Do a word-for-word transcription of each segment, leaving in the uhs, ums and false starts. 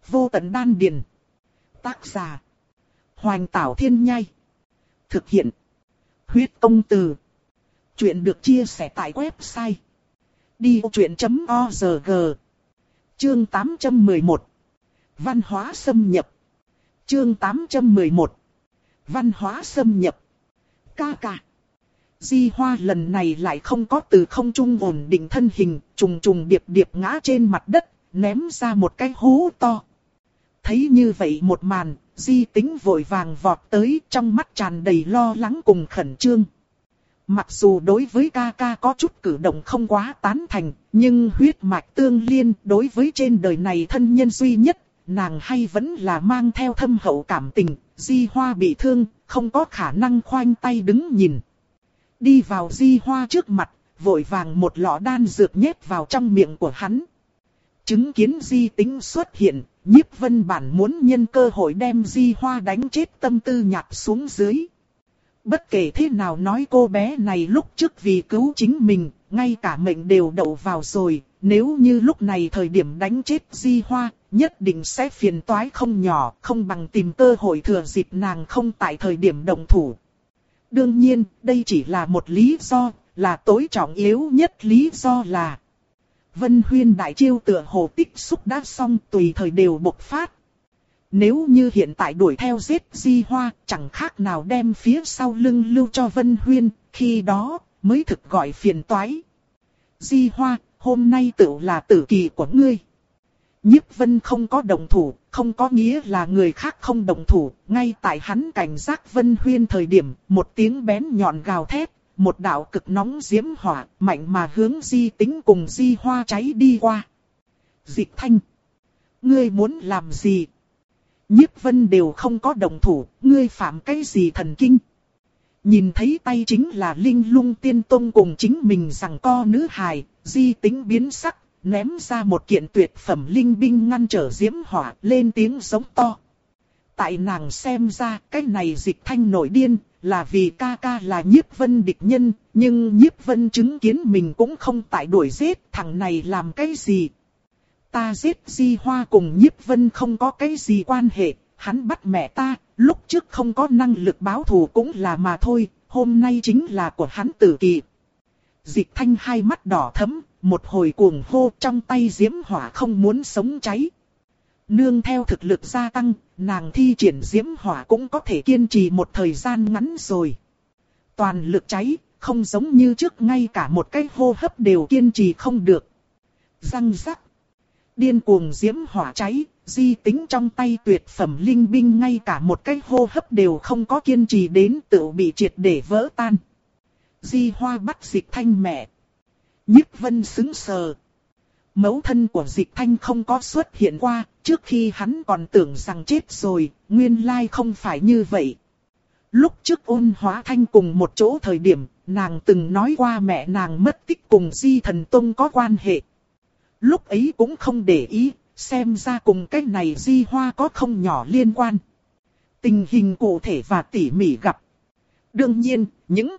Vô tận đan điền. Tác giả. Hoành Tảo Thiên Nhai. Thực hiện. Huyết Công Từ. Chuyện được chia sẻ tại website đi vô chuyện chấm org. Chương tám trăm mười một. Văn hóa xâm nhập. Chương tám trăm mười một. Văn hóa xâm nhập. Ca ca. Di Hoa lần này lại không có từ không trung ổn định thân hình, trùng trùng điệp điệp ngã trên mặt đất, ném ra một cái hố to. Thấy như vậy một màn, Di Tính vội vàng vọt tới, trong mắt tràn đầy lo lắng cùng khẩn trương. Mặc dù đối với ca ca có chút cử động không quá tán thành, nhưng huyết mạch tương liên đối với trên đời này thân nhân duy nhất, nàng hay vẫn là mang theo thâm hậu cảm tình. Di Hoa bị thương, không có khả năng khoanh tay đứng nhìn. Đi vào Di Hoa trước mặt, vội vàng một lọ đan dược nhét vào trong miệng của hắn. Chứng kiến Di Tính xuất hiện, Nhiếp Vân bản muốn nhân cơ hội đem Di Hoa đánh chết tâm tư nhạt xuống dưới. Bất kể thế nào nói cô bé này lúc trước vì cứu chính mình, ngay cả mệnh đều đậu vào rồi. Nếu như lúc này thời điểm đánh chết Di Hoa, nhất định sẽ phiền toái không nhỏ, không bằng tìm cơ hội thừa dịp nàng không tại thời điểm động thủ. Đương nhiên, đây chỉ là một lý do, là tối trọng yếu nhất lý do là Vân Huyên đại chiêu tựa hồ tích xúc đã xong, tùy thời đều bộc phát. Nếu như hiện tại đuổi theo giết Di Hoa, chẳng khác nào đem phía sau lưng lưu cho Vân Huyên, khi đó mới thực gọi phiền toái. Di Hoa, hôm nay tựu là tử kỳ của ngươi. Nhiếp Vân không có động thủ, không có nghĩa là người khác không động thủ. Ngay tại hắn cảnh giác Vân Huyên thời điểm, một tiếng bén nhọn gào thét, một đạo cực nóng diễm hỏa, mạnh mà hướng Di Tính cùng Di Hoa cháy đi qua. Dịch Thanh, ngươi muốn làm gì? Nhiếp Vân đều không có động thủ, ngươi phạm cái gì thần kinh? Nhìn thấy tay chính là Linh Lung Tiên Tông cùng chính mình giằng co nữ hài, Di Tính biến sắc, ném ra một kiện tuyệt phẩm linh binh ngăn trở diễm hỏa, lên tiếng giống to. Tại nàng xem ra, cái này Dịch Thanh nổi điên, là vì ca ca là Nhiếp Vân địch nhân, nhưng Nhiếp Vân chứng kiến mình cũng không tại đuổi giết, thằng này làm cái gì? Ta giết Di Hoa cùng Nhiếp Vân không có cái gì quan hệ, hắn bắt mẹ ta, lúc trước không có năng lực báo thù cũng là mà thôi, hôm nay chính là của hắn tử kỳ. Dịch Thanh hai mắt đỏ thẫm, một hồi cuồng hô, trong tay diễm hỏa không muốn sống cháy. Nương theo thực lực gia tăng, nàng thi triển diễm hỏa cũng có thể kiên trì một thời gian ngắn rồi. Toàn lực cháy, không giống như trước ngay cả một cái hô hấp đều kiên trì không được. Răng rắc. Điên cuồng diễm hỏa cháy, Di Tính trong tay tuyệt phẩm linh binh ngay cả một cái hô hấp đều không có kiên trì đến, tự bị triệt để vỡ tan. Di Hoa bắt Dịch Thanh mẹ. Nhiếp Vân sững sờ. Mẫu thân của Dịch Thanh không có xuất hiện qua, trước khi hắn còn tưởng rằng chết rồi, nguyên lai không phải như vậy. Lúc trước Ôn Hóa Thanh cùng một chỗ thời điểm, nàng từng nói qua mẹ nàng mất tích cùng Di Thần Tông có quan hệ. Lúc ấy cũng không để ý, xem ra cùng cái này Di Hoa có không nhỏ liên quan. Tình hình cụ thể và tỉ mỉ gặp. Đương nhiên, những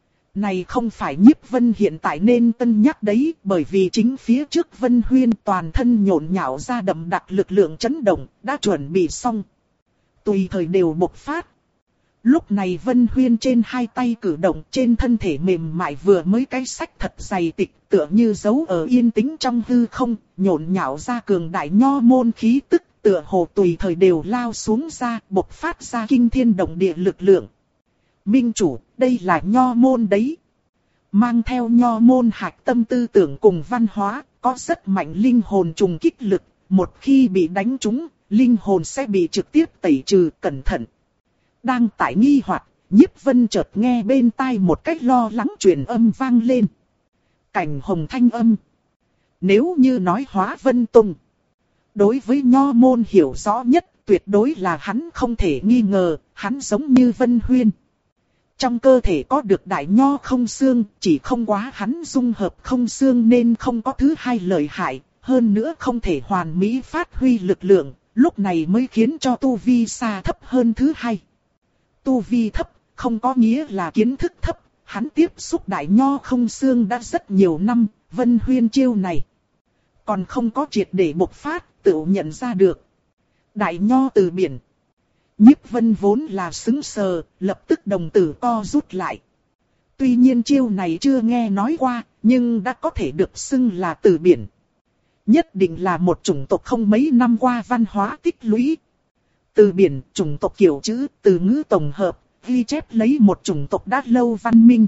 này không phải Nhiếp Vân hiện tại nên cân nhắc đấy, bởi vì chính phía trước Vân Huyên toàn thân nhộn nhạo ra đậm đặc lực lượng chấn động, đã chuẩn bị xong. Tùy thời đều bộc phát. Lúc này Vân Huyên trên hai tay cử động, trên thân thể mềm mại vừa mới cái sách thật dày tịch, tựa như giấu ở yên tĩnh trong hư không, nhộn nhạo ra cường đại nho môn khí tức, tựa hồ tùy thời đều lao xuống ra, bộc phát ra kinh thiên động địa lực lượng. Minh chủ, đây là nho môn đấy. Mang theo nho môn hạch tâm tư tưởng cùng văn hóa, có rất mạnh linh hồn trùng kích lực, một khi bị đánh trúng, linh hồn sẽ bị trực tiếp tẩy trừ, cẩn thận. Đang tại nghi hoặc, Nhiếp Vân chợt nghe bên tai một cách lo lắng truyền âm vang lên. Cảnh Hồng thanh âm. Nếu như nói Hóa Vân Tông, đối với nho môn hiểu rõ nhất, tuyệt đối là hắn không thể nghi ngờ, hắn giống như Vân Huyên. Trong cơ thể có được đại nho không xương, chỉ không quá hắn dung hợp không xương nên không có thứ hai lợi hại, hơn nữa không thể hoàn mỹ phát huy lực lượng, lúc này mới khiến cho tu vi xa thấp hơn thứ hai. Tu vi thấp, không có nghĩa là kiến thức thấp, hắn tiếp xúc đại nho không xương đã rất nhiều năm, Vân Huyên chiêu này còn không có triệt để bộc phát, tự nhận ra được. Đại nho từ biển. Nhiếp Vân vốn là sững sờ, lập tức đồng tử co rút lại. Tuy nhiên chiêu này chưa nghe nói qua, nhưng đã có thể được xưng là từ biển. Nhất định là một chủng tộc không mấy năm qua văn hóa tích lũy. Từ biển, chủng tộc kiểu chữ, từ ngữ tổng hợp, ghi chép lấy một chủng tộc đã lâu văn minh.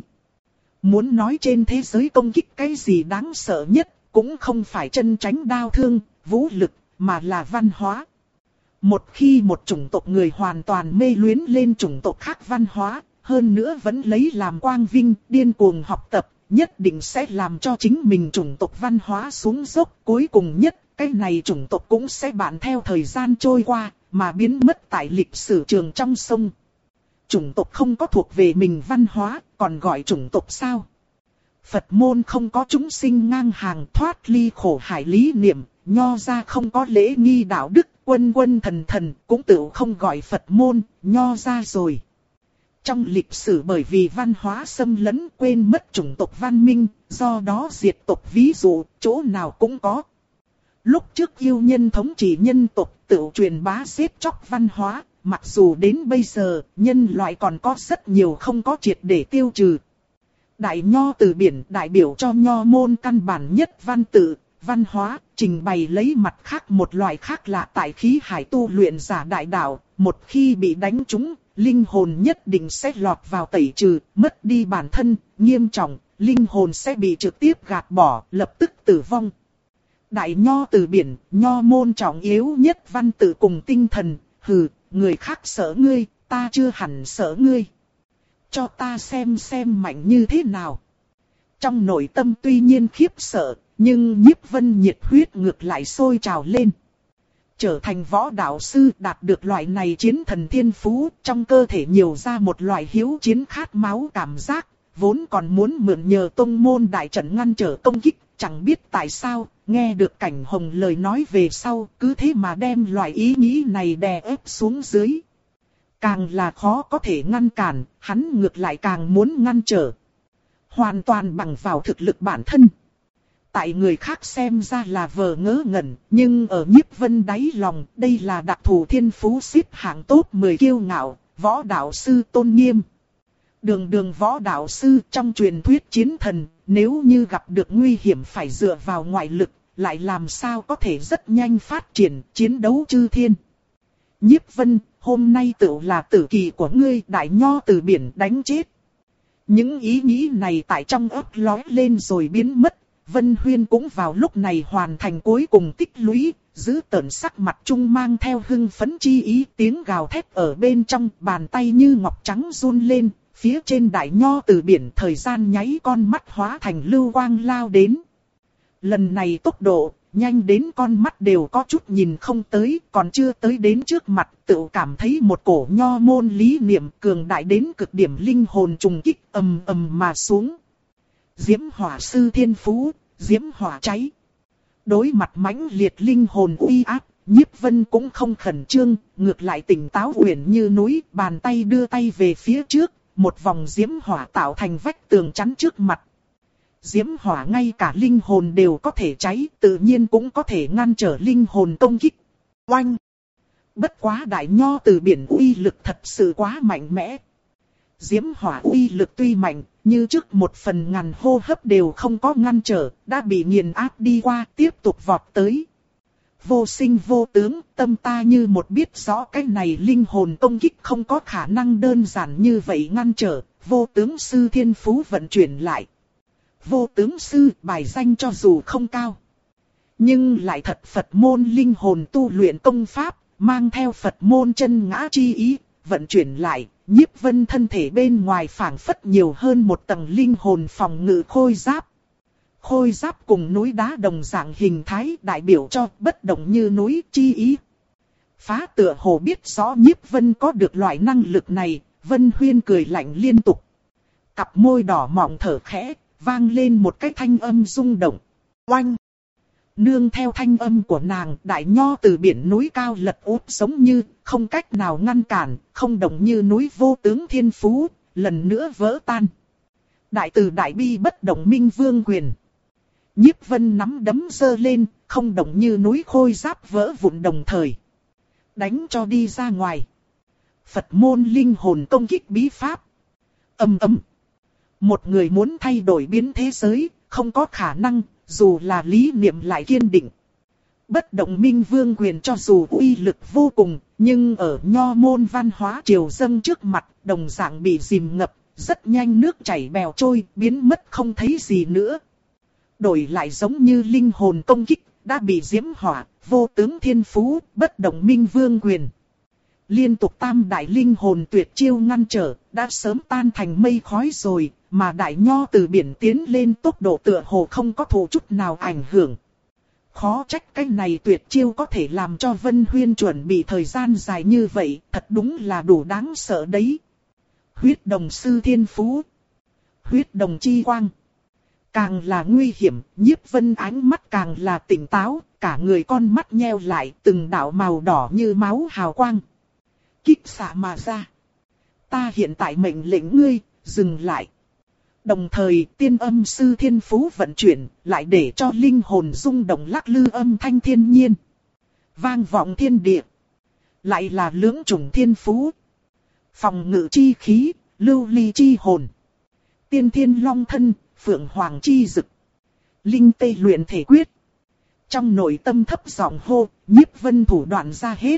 Muốn nói trên thế giới công kích cái gì đáng sợ nhất, cũng không phải chân tránh đao thương, vũ lực, mà là văn hóa. Một khi một chủng tộc người hoàn toàn mê luyến lên chủng tộc khác văn hóa, hơn nữa vẫn lấy làm quang vinh, điên cuồng học tập, nhất định sẽ làm cho chính mình chủng tộc văn hóa xuống dốc. Cuối cùng nhất, cái này chủng tộc cũng sẽ bạn theo thời gian trôi qua, mà biến mất tại lịch sử trường trong sông. Chủng tộc không có thuộc về mình văn hóa, còn gọi chủng tộc sao? Phật môn không có chúng sinh ngang hàng thoát ly khổ hải lý niệm, nho gia không có lễ nghi đạo đức, quân quân thần thần, cũng tự không gọi Phật môn, nho gia rồi. Trong lịch sử bởi vì văn hóa xâm lấn quên mất chủng tộc văn minh, do đó diệt tộc ví dụ, chỗ nào cũng có. Lúc trước yêu nhân thống trị nhân tộc tự truyền bá giết chóc văn hóa, mặc dù đến bây giờ, nhân loại còn có rất nhiều không có triệt để tiêu trừ. Đại nho từ biển đại biểu cho nho môn căn bản nhất văn tự, văn hóa, trình bày lấy mặt khác một loại khác lạ tại khí hải tu luyện giả đại đạo, một khi bị đánh trúng, linh hồn nhất định sẽ lọt vào tẩy trừ, mất đi bản thân, nghiêm trọng, linh hồn sẽ bị trực tiếp gạt bỏ, lập tức tử vong. Đại nho từ biển, nho môn trọng yếu nhất văn tự cùng tinh thần, hừ, người khác sợ ngươi, ta chưa hẳn sợ ngươi. Cho ta xem xem mạnh như thế nào. Trong nội tâm tuy nhiên khiếp sợ, nhưng Nhiếp Vân nhiệt huyết ngược lại sôi trào lên. Trở thành võ đạo sư đạt được loại này chiến thần thiên phú, trong cơ thể nhiều ra một loại hiếu chiến khát máu cảm giác, vốn còn muốn mượn nhờ tông môn đại trận ngăn trở công kích, chẳng biết tại sao, nghe được Cảnh Hồng lời nói về sau, cứ thế mà đem loại ý nghĩ này đè ép xuống dưới. Càng là khó có thể ngăn cản, hắn ngược lại càng muốn ngăn trở. Hoàn toàn bằng vào thực lực bản thân. Tại người khác xem ra là vờ ngớ ngẩn, nhưng ở Nhiếp Vân đáy lòng, đây là đặc thù thiên phú xếp hạng top mười kiêu ngạo, võ đạo sư tôn nghiêm. Đường đường võ đạo sư trong truyền thuyết chiến thần, nếu như gặp được nguy hiểm phải dựa vào ngoại lực, lại làm sao có thể rất nhanh phát triển chiến đấu chư thiên. Nhiếp Vân, hôm nay tựu là tử kỳ của ngươi, đại nho từ biển đánh chết. Những ý nghĩ này tại trong óc lóe lên rồi biến mất. Vân Huyên cũng vào lúc này hoàn thành cuối cùng tích lũy, giữ tợn sắc mặt trung mang theo hưng phấn chi ý, tiếng gào thét ở bên trong, bàn tay như ngọc trắng run lên, phía trên đại nho từ biển thời gian nháy con mắt hóa thành lưu quang lao đến. Lần này tốc độ, nhanh đến con mắt đều có chút nhìn không tới, còn chưa tới đến trước mặt, tự cảm thấy một cổ nho môn lý niệm cường đại đến cực điểm linh hồn trùng kích ầm ầm mà xuống. Diễm hỏa sư thiên phú, diễm hỏa cháy. Đối mặt mãnh liệt linh hồn uy áp, Nhiếp Vân cũng không khẩn trương, ngược lại tỉnh táo uyển như núi, bàn tay đưa tay về phía trước, một vòng diễm hỏa tạo thành vách tường chắn trước mặt. Diễm hỏa ngay cả linh hồn đều có thể cháy, tự nhiên cũng có thể ngăn trở linh hồn công kích. Oanh! Bất quá đại nho từ biển uy lực thật sự quá mạnh mẽ. Diễm hỏa uy lực tuy mạnh, như trước một phần ngàn hô hấp đều không có ngăn trở, đã bị nghiền áp đi qua, tiếp tục vọt tới. Vô sinh vô tướng, tâm ta như một biết rõ cái này linh hồn công kích không có khả năng đơn giản như vậy ngăn trở, vô tướng sư thiên phú vận chuyển lại. Vô tướng sư bài danh cho dù không cao, nhưng lại thật Phật môn linh hồn tu luyện công pháp, mang theo Phật môn chân ngã chi ý, vận chuyển lại. Nhiếp Vân thân thể bên ngoài phảng phất nhiều hơn một tầng linh hồn phòng ngự khôi giáp. Khôi giáp cùng núi đá đồng dạng hình thái đại biểu cho bất động như núi chi ý. Phá tựa hồ biết rõ Nhiếp Vân có được loại năng lực này, Vân Huyên cười lạnh liên tục. Cặp môi đỏ mọng thở khẽ, vang lên một cái thanh âm rung động. Oanh! Nương theo thanh âm của nàng, đại nho từ biển núi cao lật úp giống như không cách nào ngăn cản, không động như núi vô tướng thiên phú, lần nữa vỡ tan. Đại từ đại bi bất động minh vương quyền. Nhiếp Vân nắm đấm giơ lên, không động như núi khôi giáp vỡ vụn đồng thời. Đánh cho đi ra ngoài. Phật môn linh hồn công kích bí pháp. Ầm ầm. Một người muốn thay đổi biến thế giới, không có khả năng, dù là lý niệm lại kiên định. Bất động minh vương quyền cho dù uy lực vô cùng, nhưng ở nho môn văn hóa triều dâng trước mặt, đồng dạng bị dìm ngập, rất nhanh nước chảy bèo trôi, biến mất không thấy gì nữa. Đổi lại giống như linh hồn công kích, đã bị diễm hỏa, vô tướng thiên phú, bất động minh vương quyền. Liên tục tam đại linh hồn tuyệt chiêu ngăn trở, đã sớm tan thành mây khói rồi, mà đại nho từ biển tiến lên tốc độ tựa hồ không có thụ chút nào ảnh hưởng. Khó trách cái này tuyệt chiêu có thể làm cho Vân Huyên chuẩn bị thời gian dài như vậy, thật đúng là đủ đáng sợ đấy. Huyết đồng sư thiên phú. Huyết đồng chi quang. Càng là nguy hiểm, Nhiếp Vân ánh mắt càng là tỉnh táo, cả người con mắt nheo lại, từng đạo màu đỏ như máu hào quang. Kích xạ mà ra. Ta hiện tại mệnh lệnh ngươi, dừng lại. Đồng thời tiên âm sư thiên phú vận chuyển, lại để cho linh hồn rung động lắc lư âm thanh thiên nhiên. Vang vọng thiên địa. Lại là lưỡng chủng thiên phú. Phòng ngự chi khí, lưu ly chi hồn. Tiên thiên long thân, phượng hoàng chi dực. Linh tê luyện thể quyết. Trong nội tâm thấp giọng hô, Nhiếp Vân thủ đoạn ra hết.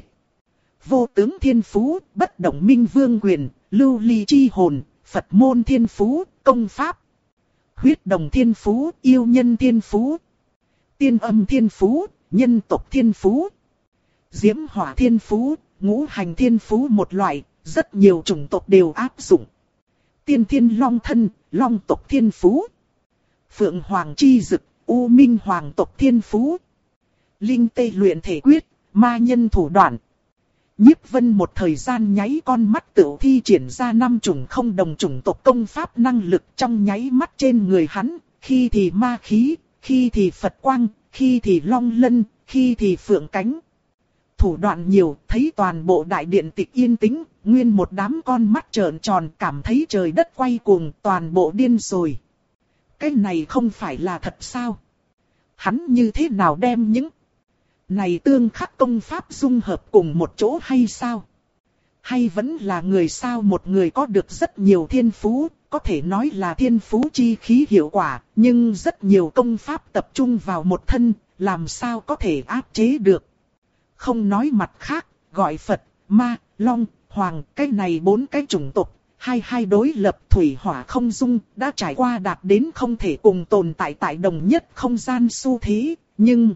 Vô tướng thiên phú, bất động minh vương quyền, lưu ly chi hồn, Phật môn thiên phú, công pháp. Huyết đồng thiên phú, yêu nhân thiên phú. Tiên âm thiên phú, nhân tộc thiên phú. Diễm hỏa thiên phú, ngũ hành thiên phú một loại, rất nhiều chủng tộc đều áp dụng. Tiên thiên long thân, long tộc thiên phú. Phượng hoàng chi dực, u minh hoàng tộc thiên phú. Linh tê luyện thể quyết, ma nhân thủ đoạn. Nhiếp Vân một thời gian nháy con mắt tự thi triển ra năm chủng không đồng chủng tộc công pháp năng lực trong nháy mắt trên người hắn, khi thì ma khí, khi thì Phật quang, khi thì long lân, khi thì phượng cánh. Thủ đoạn nhiều, thấy toàn bộ đại điện tịch yên tĩnh, nguyên một đám con mắt trợn tròn cảm thấy trời đất quay cuồng, toàn bộ điên rồi. Cái này không phải là thật sao? Hắn như thế nào đem những này tương khắc công pháp dung hợp cùng một chỗ hay sao? Hay vẫn là người sao một người có được rất nhiều thiên phú, có thể nói là thiên phú chi khí hiệu quả, nhưng rất nhiều công pháp tập trung vào một thân, làm sao có thể áp chế được? Không nói mặt khác, gọi Phật, Ma, Long, Hoàng, cái này bốn cái chủng tộc, hai hai đối lập thủy hỏa không dung, đã trải qua đạt đến không thể cùng tồn tại tại đồng nhất không gian xu thế, nhưng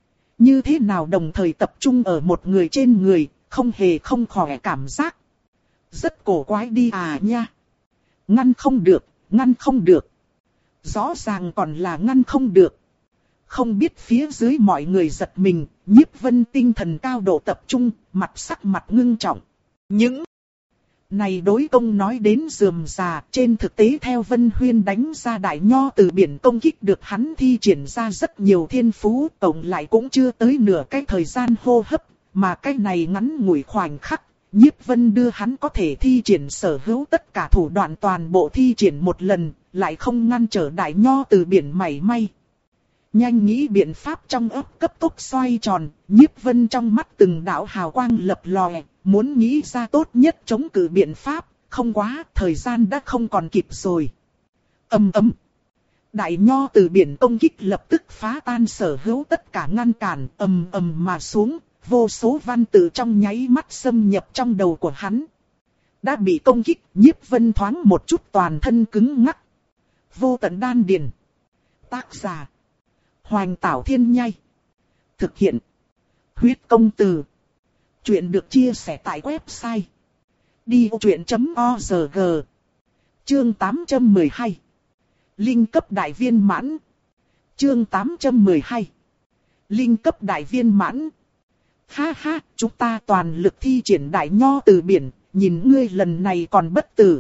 như thế nào đồng thời tập trung ở một người trên người, không hề không khỏe cảm giác. Rất cổ quái đi à nha. Ngăn không được, ngăn không được. Rõ ràng còn là ngăn không được. Không biết phía dưới mọi người giật mình, Nhiếp Vân tinh thần cao độ tập trung, mặt sắc mặt ngưng trọng. Những này đối công nói đến rườm rà, trên thực tế theo Vân Huyên đánh ra đại nho từ biển công kích được hắn thi triển ra rất nhiều thiên phú, tổng lại cũng chưa tới nửa cái thời gian hô hấp, mà cái này ngắn ngủi khoảnh khắc, Nhiếp Vân đưa hắn có thể thi triển sở hữu tất cả thủ đoạn toàn bộ thi triển một lần, lại không ngăn trở đại nho từ biển mảy may. Nhanh nghĩ biện pháp trong óc cấp tốc xoay tròn, Nhiếp Vân trong mắt từng đạo hào quang lập lòe, muốn nghĩ ra tốt nhất chống cự biện pháp, không quá, thời gian đã không còn kịp rồi. Ầm ầm. Đại nho từ biển công kích lập tức phá tan sở hữu tất cả ngăn cản, ầm ầm mà xuống, vô số văn tự trong nháy mắt xâm nhập trong đầu của hắn. Đã bị công kích, Nhiếp Vân thoáng một chút toàn thân cứng ngắc. Vô tận đan điền. Tác giả Hoành Tảo Thiên Nhai. Thực hiện Huyết Công Từ. Chuyện được chia sẻ tại website đi ô chuyện chấm org. Chương tám trăm mười hai. Linh cấp đại viên mãn. Chương tám trăm mười hai. Linh cấp đại viên mãn. Ha ha, chúng ta toàn lực thi triển đại nho từ biển, nhìn ngươi lần này còn bất tử.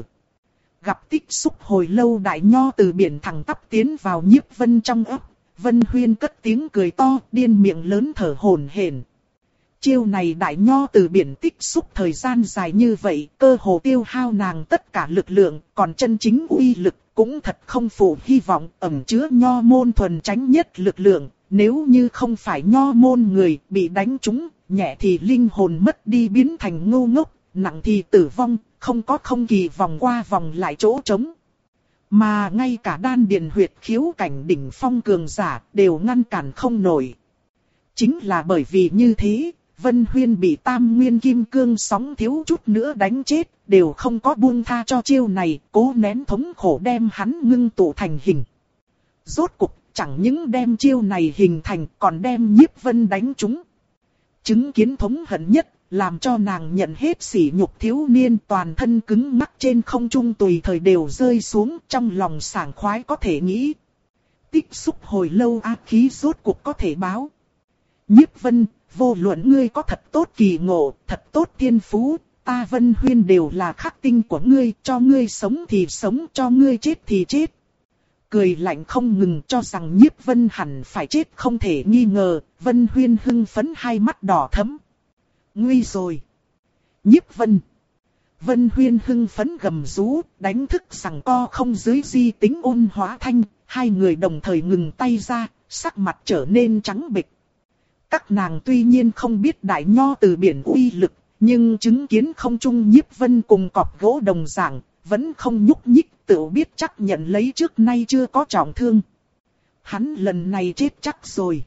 Gặp tích xúc hồi lâu đại nho từ biển thẳng tắp tiến vào Nhiếp Vân trong ấp. Vân Huyên cất tiếng cười to, điên miệng lớn thở hổn hển. Chiêu này đại nho từ biển tích xúc thời gian dài như vậy, cơ hồ tiêu hao nàng tất cả lực lượng, còn chân chính uy lực cũng thật không phụ hy vọng, ẩn chứa nho môn thuần tránh nhất lực lượng. Nếu như không phải nho môn người bị đánh trúng, nhẹ thì linh hồn mất đi biến thành ngu ngốc, nặng thì tử vong, không có không kỳ vòng qua vòng lại chỗ trống. Mà ngay cả đan điền huyệt khiếu cảnh đỉnh phong cường giả đều ngăn cản không nổi. Chính là bởi vì như thế, Vân Huyên bị Tam Nguyên Kim Cương sóng thiếu chút nữa đánh chết, đều không có buông tha cho chiêu này, cố nén thống khổ đem hắn ngưng tụ thành hình. Rốt cục, chẳng những đem chiêu này hình thành còn đem Nhiếp Vân đánh trúng. Chứng kiến thống hận nhất, làm cho nàng nhận hết sỉ nhục thiếu niên toàn thân cứng ngắc trên không trung tùy thời đều rơi xuống, trong lòng sảng khoái có thể nghĩ. Tích xúc hồi lâu ác khí rốt cục có thể báo. Nhiếp Vân, vô luận ngươi có thật tốt kỳ ngộ, thật tốt thiên phú, ta Vân Huyên đều là khắc tinh của ngươi, cho ngươi sống thì sống, cho ngươi chết thì chết. Cười lạnh không ngừng cho rằng Nhiếp Vân hẳn phải chết không thể nghi ngờ, Vân Huyên hưng phấn hai mắt đỏ thẫm. Nguy rồi. Nhiếp Vân. Vân Huyên hưng phấn gầm rú, đánh thức rằng co không dưới di tính ôn hóa thanh, hai người đồng thời ngừng tay ra, sắc mặt trở nên trắng bệch. Các nàng tuy nhiên không biết đại nho từ biển uy lực, nhưng chứng kiến không trung Nhiếp Vân cùng cọp gỗ đồng dạng, vẫn không nhúc nhích, tự biết chắc nhận lấy trước nay chưa có trọng thương. Hắn lần này chết chắc rồi.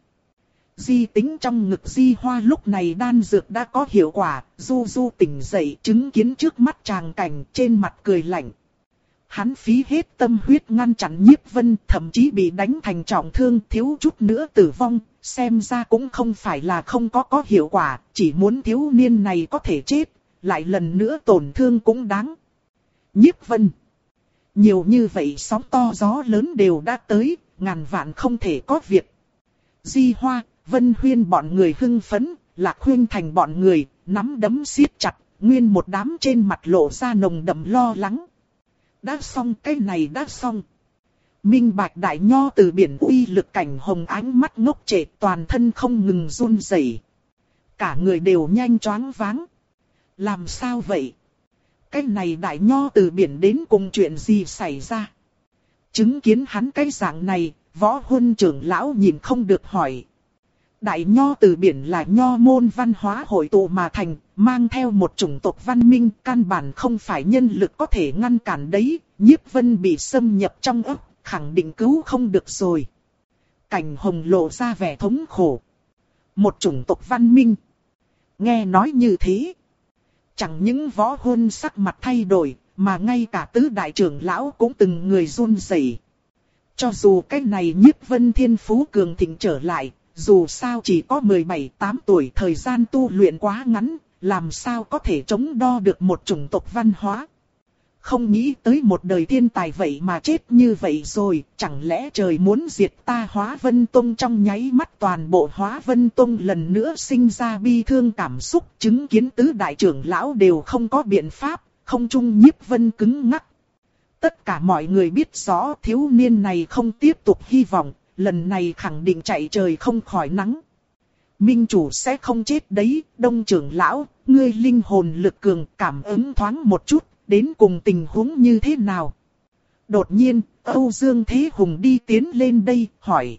Di tính trong ngực Di Hoa lúc này đan dược đã có hiệu quả, du du tỉnh dậy chứng kiến trước mắt tràng cảnh trên mặt cười lạnh. Hắn phí hết tâm huyết ngăn chặn Nhiếp Vân, thậm chí bị đánh thành trọng thương thiếu chút nữa tử vong, xem ra cũng không phải là không có có hiệu quả, chỉ muốn thiếu niên này có thể chết, lại lần nữa tổn thương cũng đáng. Nhiếp Vân. Nhiều như vậy sóng to gió lớn đều đã tới, ngàn vạn không thể có việc. Di Hoa, Vân Huyên bọn người hưng phấn, Lạc Huyên Thành bọn người, nắm đấm siết chặt, nguyên một đám trên mặt lộ ra nồng đậm lo lắng. Đã xong, cái này đã xong. Minh Bạch đại nho từ biển uy lực cảnh hồng ánh mắt ngốc trệ toàn thân không ngừng run rẩy. Cả người đều nhanh choáng váng. Làm sao vậy? Cái này đại nho từ biển đến cùng chuyện gì xảy ra? Chứng kiến hắn cái dạng này, Võ Huân trưởng lão nhìn không được hỏi. Đại nho từ biển là nho môn văn hóa hội tụ mà thành, mang theo một chủng tộc văn minh, căn bản không phải nhân lực có thể ngăn cản đấy. Nhiếp Vân bị xâm nhập trong ấp, khẳng định cứu không được rồi. Cảnh hồng lộ ra vẻ thống khổ. Một chủng tộc văn minh. Nghe nói như thế, chẳng những Võ Huân sắc mặt thay đổi, mà ngay cả tứ đại trưởng lão cũng từng người run rẩy. Cho dù cái này Nhiếp Vân thiên phú cường thịnh trở lại, dù sao chỉ có mười bảy tám tuổi, thời gian tu luyện quá ngắn, làm sao có thể chống đo được một chủng tộc văn hóa. Không nghĩ tới một đời thiên tài vậy mà chết như vậy rồi, chẳng lẽ trời muốn diệt ta Hóa Vân Tông. Trong nháy mắt toàn bộ Hóa Vân Tông lần nữa sinh ra bi thương cảm xúc, chứng kiến tứ đại trưởng lão đều không có biện pháp, không trung Nhiếp Vân cứng ngắc. Tất cả mọi người biết rõ thiếu niên này không tiếp tục hy vọng, lần này khẳng định chạy trời không khỏi nắng. Minh chủ sẽ không chết đấy, Đông trưởng lão, ngươi linh hồn lực cường, cảm ứng thoáng một chút, đến cùng tình huống như thế nào? Đột nhiên, Âu Dương Thế Hùng đi tiến lên đây, hỏi.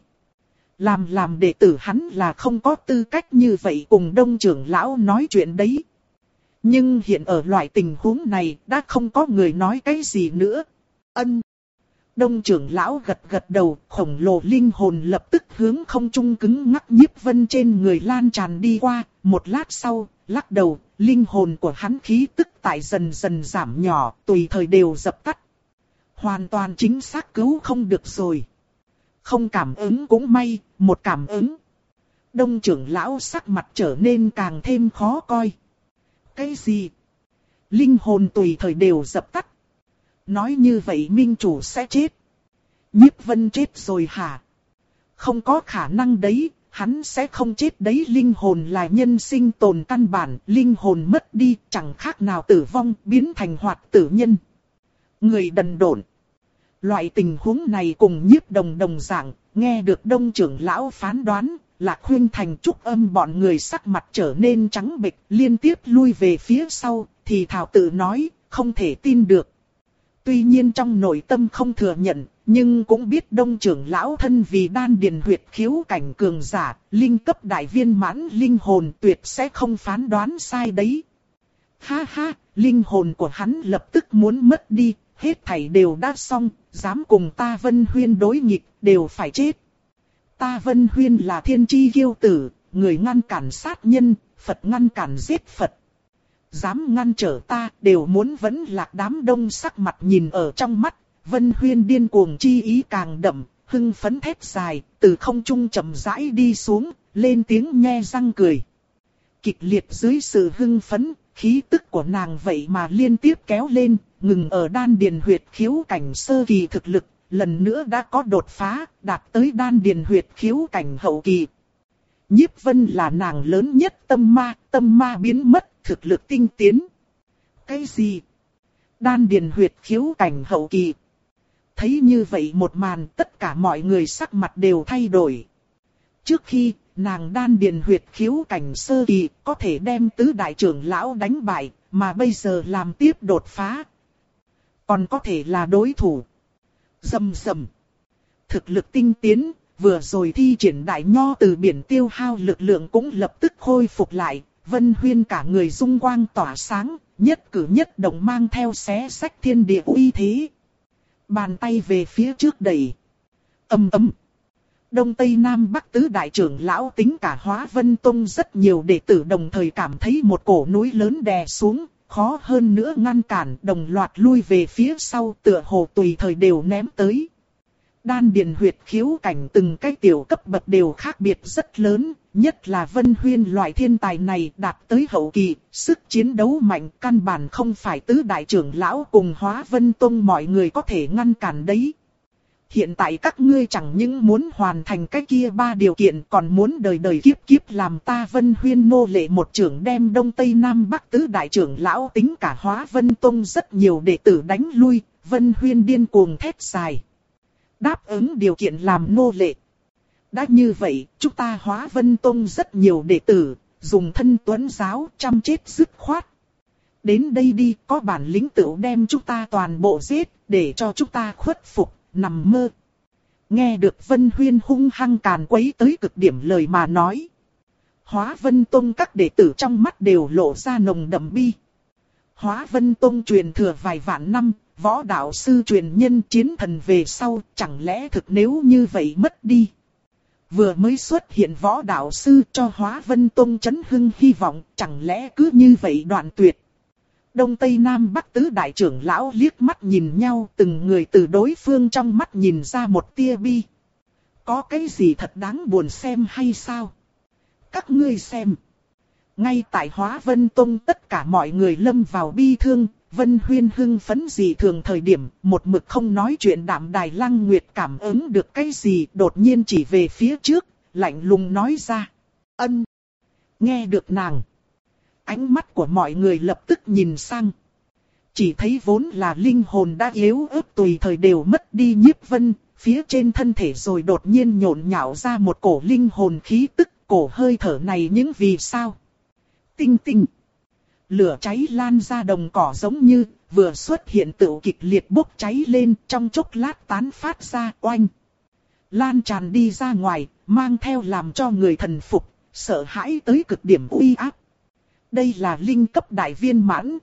Làm làm đệ tử hắn là không có tư cách như vậy cùng Đông trưởng lão nói chuyện đấy. Nhưng hiện ở loại tình huống này, đã không có người nói cái gì nữa. Ân. Đông trưởng lão gật gật đầu, khổng lồ linh hồn lập tức hướng không trung cứng ngắc Nhiếp Vân trên người lan tràn đi qua, một lát sau, lắc đầu, linh hồn của hắn khí tức tại dần dần giảm nhỏ, tùy thời đều dập tắt. Hoàn toàn chính xác cứu không được rồi. Không cảm ứng cũng may, một cảm ứng. Đông trưởng lão sắc mặt trở nên càng thêm khó coi. Cái gì? Linh hồn tùy thời đều dập tắt. Nói như vậy minh chủ sẽ chết. Nhiếp Vân chết rồi hả? Không có khả năng đấy, hắn sẽ không chết đấy. Linh hồn là nhân sinh tồn căn bản, linh hồn mất đi chẳng khác nào tử vong, biến thành hoạt tử nhân. Người đần độn. Loại tình huống này cùng Nhiếp Đồng đồng dạng, nghe được Đông trưởng lão phán đoán, Lạc Huyên Thành Trúc Âm bọn người sắc mặt trở nên trắng bệch, liên tiếp lui về phía sau, thì thảo tự nói, không thể tin được. Tuy nhiên trong nội tâm không thừa nhận, nhưng cũng biết Đông trưởng lão thân vì đan điền huyệt khiếu cảnh cường giả, linh cấp đại viên mãn linh hồn tuyệt sẽ không phán đoán sai đấy. Ha ha, linh hồn của hắn lập tức muốn mất đi, hết thảy đều đã xong, dám cùng ta Vân Huyên đối nghịch, đều phải chết. Ta Vân Huyên là thiên chi kiêu tử, người ngăn cản sát nhân, Phật ngăn cản giết Phật. Dám ngăn trở ta, đều muốn vẫn lạc. Đám đông sắc mặt nhìn ở trong mắt, Vân Huyên điên cuồng chi ý càng đậm, hưng phấn thét dài, từ không trung chậm rãi đi xuống, lên tiếng nhe răng cười. Kịch liệt dưới sự hưng phấn, khí tức của nàng vậy mà liên tiếp kéo lên, ngừng ở đan điền huyệt khiếu cảnh sơ kỳ thực lực, lần nữa đã có đột phá, đạt tới đan điền huyệt khiếu cảnh hậu kỳ. Nhiếp Vân là nàng lớn nhất tâm ma, tâm ma biến mất, thực lực tinh tiến. Cái gì? Đan điền huyệt khiếu cảnh hậu kỳ. Thấy như vậy một màn, tất cả mọi người sắc mặt đều thay đổi. Trước khi, nàng đan điền huyệt khiếu cảnh sơ kỳ, có thể đem tứ đại trưởng lão đánh bại, mà bây giờ làm tiếp đột phá. Còn có thể là đối thủ. Rầm rầm. Thực lực tinh tiến, vừa rồi thi triển đại nho từ biển tiêu hao lực lượng cũng lập tức khôi phục lại. Vân Huyên cả người dung quang tỏa sáng, nhất cử nhất động mang theo xé sách thiên địa uy thế. Bàn tay về phía trước đẩy. Ầm ầm. Đông Tây Nam Bắc tứ đại trưởng lão tính cả Hóa Vân Tông rất nhiều đệ tử đồng thời cảm thấy một cổ núi lớn đè xuống, khó hơn nữa ngăn cản, đồng loạt lui về phía sau, tựa hồ tùy thời đều ném tới. Đan điền huyệt khiếu cảnh từng cái tiểu cấp bậc đều khác biệt rất lớn, nhất là Vân Huyên loại thiên tài này đạt tới hậu kỳ, sức chiến đấu mạnh, căn bản không phải tứ đại trưởng lão cùng Hóa Vân Tông mọi người có thể ngăn cản đấy. Hiện tại các ngươi chẳng những muốn hoàn thành cái kia ba điều kiện, còn muốn đời đời kiếp kiếp làm ta Vân Huyên nô lệ một trưởng đem Đông Tây Nam Bắc tứ đại trưởng lão tính cả Hóa Vân Tông rất nhiều đệ tử đánh lui. Vân Huyên điên cuồng thét dài. Đáp ứng điều kiện làm nô lệ. Đã như vậy, chúng ta Hóa Vân Tông rất nhiều đệ tử, dùng thân tuấn giáo chăm chết dứt khoát. Đến đây đi, có bản lĩnh tựu đem chúng ta toàn bộ giết, để cho chúng ta khuất phục, nằm mơ. Nghe được Vân Huyên hung hăng càn quấy tới cực điểm lời mà nói. Hóa Vân Tông các đệ tử trong mắt đều lộ ra nồng đậm bi. Hóa Vân Tông truyền thừa vài vạn năm, võ đạo sư truyền nhân chiến thần về sau, chẳng lẽ thực nếu như vậy mất đi. Vừa mới xuất hiện võ đạo sư cho Hóa Vân Tông chấn hưng hy vọng, chẳng lẽ cứ như vậy đoạn tuyệt. Đông Tây Nam Bắc tứ đại trưởng lão liếc mắt nhìn nhau, từng người từ đối phương trong mắt nhìn ra một tia bi. Có cái gì thật đáng buồn xem hay sao? Các ngươi xem. Ngay tại Hóa Vân Tông tất cả mọi người lâm vào bi thương, Vân Huyên hưng phấn gì thường thời điểm, một mực không nói chuyện Đạm Đài Lăng Nguyệt cảm ứng được cái gì, đột nhiên chỉ về phía trước, lạnh lùng nói ra. Ân. Nghe được nàng. Ánh mắt của mọi người lập tức nhìn sang. Chỉ thấy vốn là linh hồn đã yếu ớt tùy thời đều mất đi Nhiếp Vân, phía trên thân thể rồi đột nhiên nhộn nhạo ra một cổ linh hồn khí tức, cổ hơi thở này những vì sao. Tinh tinh. Lửa cháy lan ra đồng cỏ giống như, vừa xuất hiện tựu kịch liệt bốc cháy lên, trong chốc lát tán phát ra oanh. Lan tràn đi ra ngoài, mang theo làm cho người thần phục, sợ hãi tới cực điểm uy áp. Đây là linh cấp đại viên mãn.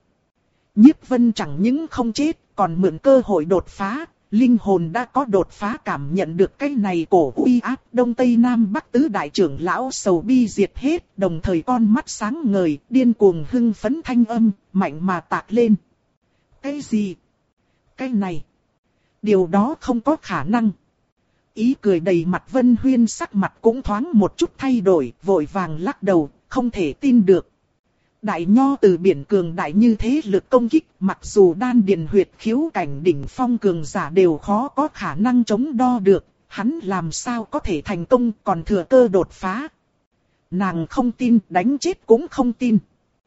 Nhiếp Vân chẳng những không chết, còn mượn cơ hội đột phá, linh hồn đã có đột phá cảm nhận được cái này cổ uy áp. Đông Tây Nam Bắc tứ đại trưởng lão sầu bi diệt hết, đồng thời con mắt sáng ngời, điên cuồng hưng phấn thanh âm, mạnh mà tạc lên. Cái gì? Cái này? Điều đó không có khả năng. Ý cười đầy mặt Vân Huyên sắc mặt cũng thoáng một chút thay đổi, vội vàng lắc đầu, không thể tin được. Đại nho từ biển cường đại như thế lực công kích, mặc dù đan điền huyệt khiếu cảnh đỉnh phong cường giả đều khó có khả năng chống đo được, hắn làm sao có thể thành công còn thừa cơ đột phá. Nàng không tin, đánh chết cũng không tin.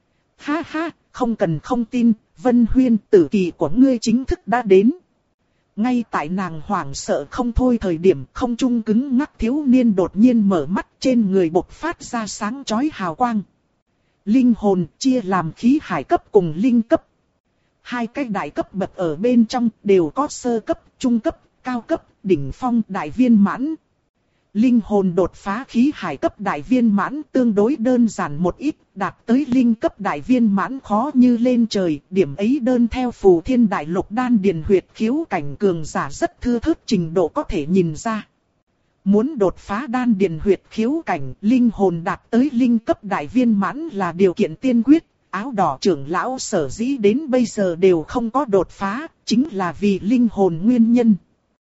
Ha ha, không cần không tin, Vân Huyên tử kỳ của ngươi chính thức đã đến. Ngay tại nàng hoảng sợ không thôi thời điểm không trung cứng ngắc thiếu niên đột nhiên mở mắt, trên người bộc phát ra sáng chói hào quang. Linh hồn chia làm khí hải cấp cùng linh cấp. hai cái đại cấp bậc ở bên trong đều có sơ cấp, trung cấp, cao cấp, đỉnh phong, đại viên mãn. Linh hồn đột phá khí hải cấp đại viên mãn tương đối đơn giản một ít, đạt tới linh cấp đại viên mãn khó như lên trời, điểm ấy đơn theo phù thiên đại lục đan điền huyệt khiếu cảnh cường giả rất thưa thớt trình độ có thể nhìn ra. Muốn đột phá đan điền huyệt khiếu cảnh, linh hồn đạt tới linh cấp đại viên mãn là điều kiện tiên quyết. Áo đỏ trưởng lão sở dĩ đến bây giờ đều không có đột phá, chính là vì linh hồn nguyên nhân.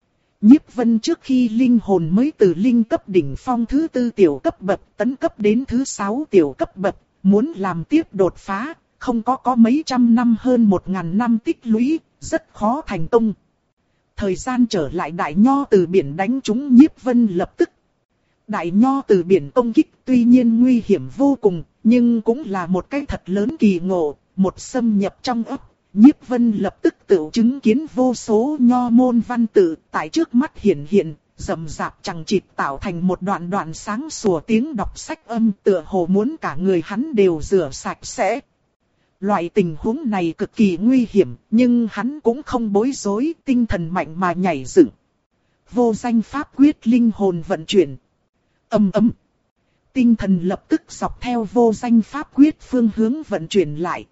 Nhiếp Vân trước khi linh hồn mới từ linh cấp đỉnh phong thứ tư tiểu cấp bậc tấn cấp đến thứ sáu tiểu cấp bậc, muốn làm tiếp đột phá, không có có mấy trăm năm hơn một ngàn năm tích lũy, rất khó thành công. Thời gian trở lại đại nho từ biển đánh trúng Nhiếp Vân lập tức. Đại nho từ biển công kích tuy nhiên nguy hiểm vô cùng, nhưng cũng là một cái thật lớn kỳ ngộ, một xâm nhập trong ấp. Nhiếp Vân lập tức tự chứng kiến vô số nho môn văn tự tại trước mắt hiện hiện, rầm rạp chằng chịt tạo thành một đoạn đoạn sáng sủa tiếng đọc sách âm tựa hồ muốn cả người hắn đều rửa sạch sẽ. Loại tình huống này cực kỳ nguy hiểm, nhưng hắn cũng không bối rối, tinh thần mạnh mà nhảy dựng. Vô danh pháp quyết linh hồn vận chuyển. Ầm ầm. Tinh thần lập tức dọc theo vô danh pháp quyết phương hướng vận chuyển lại.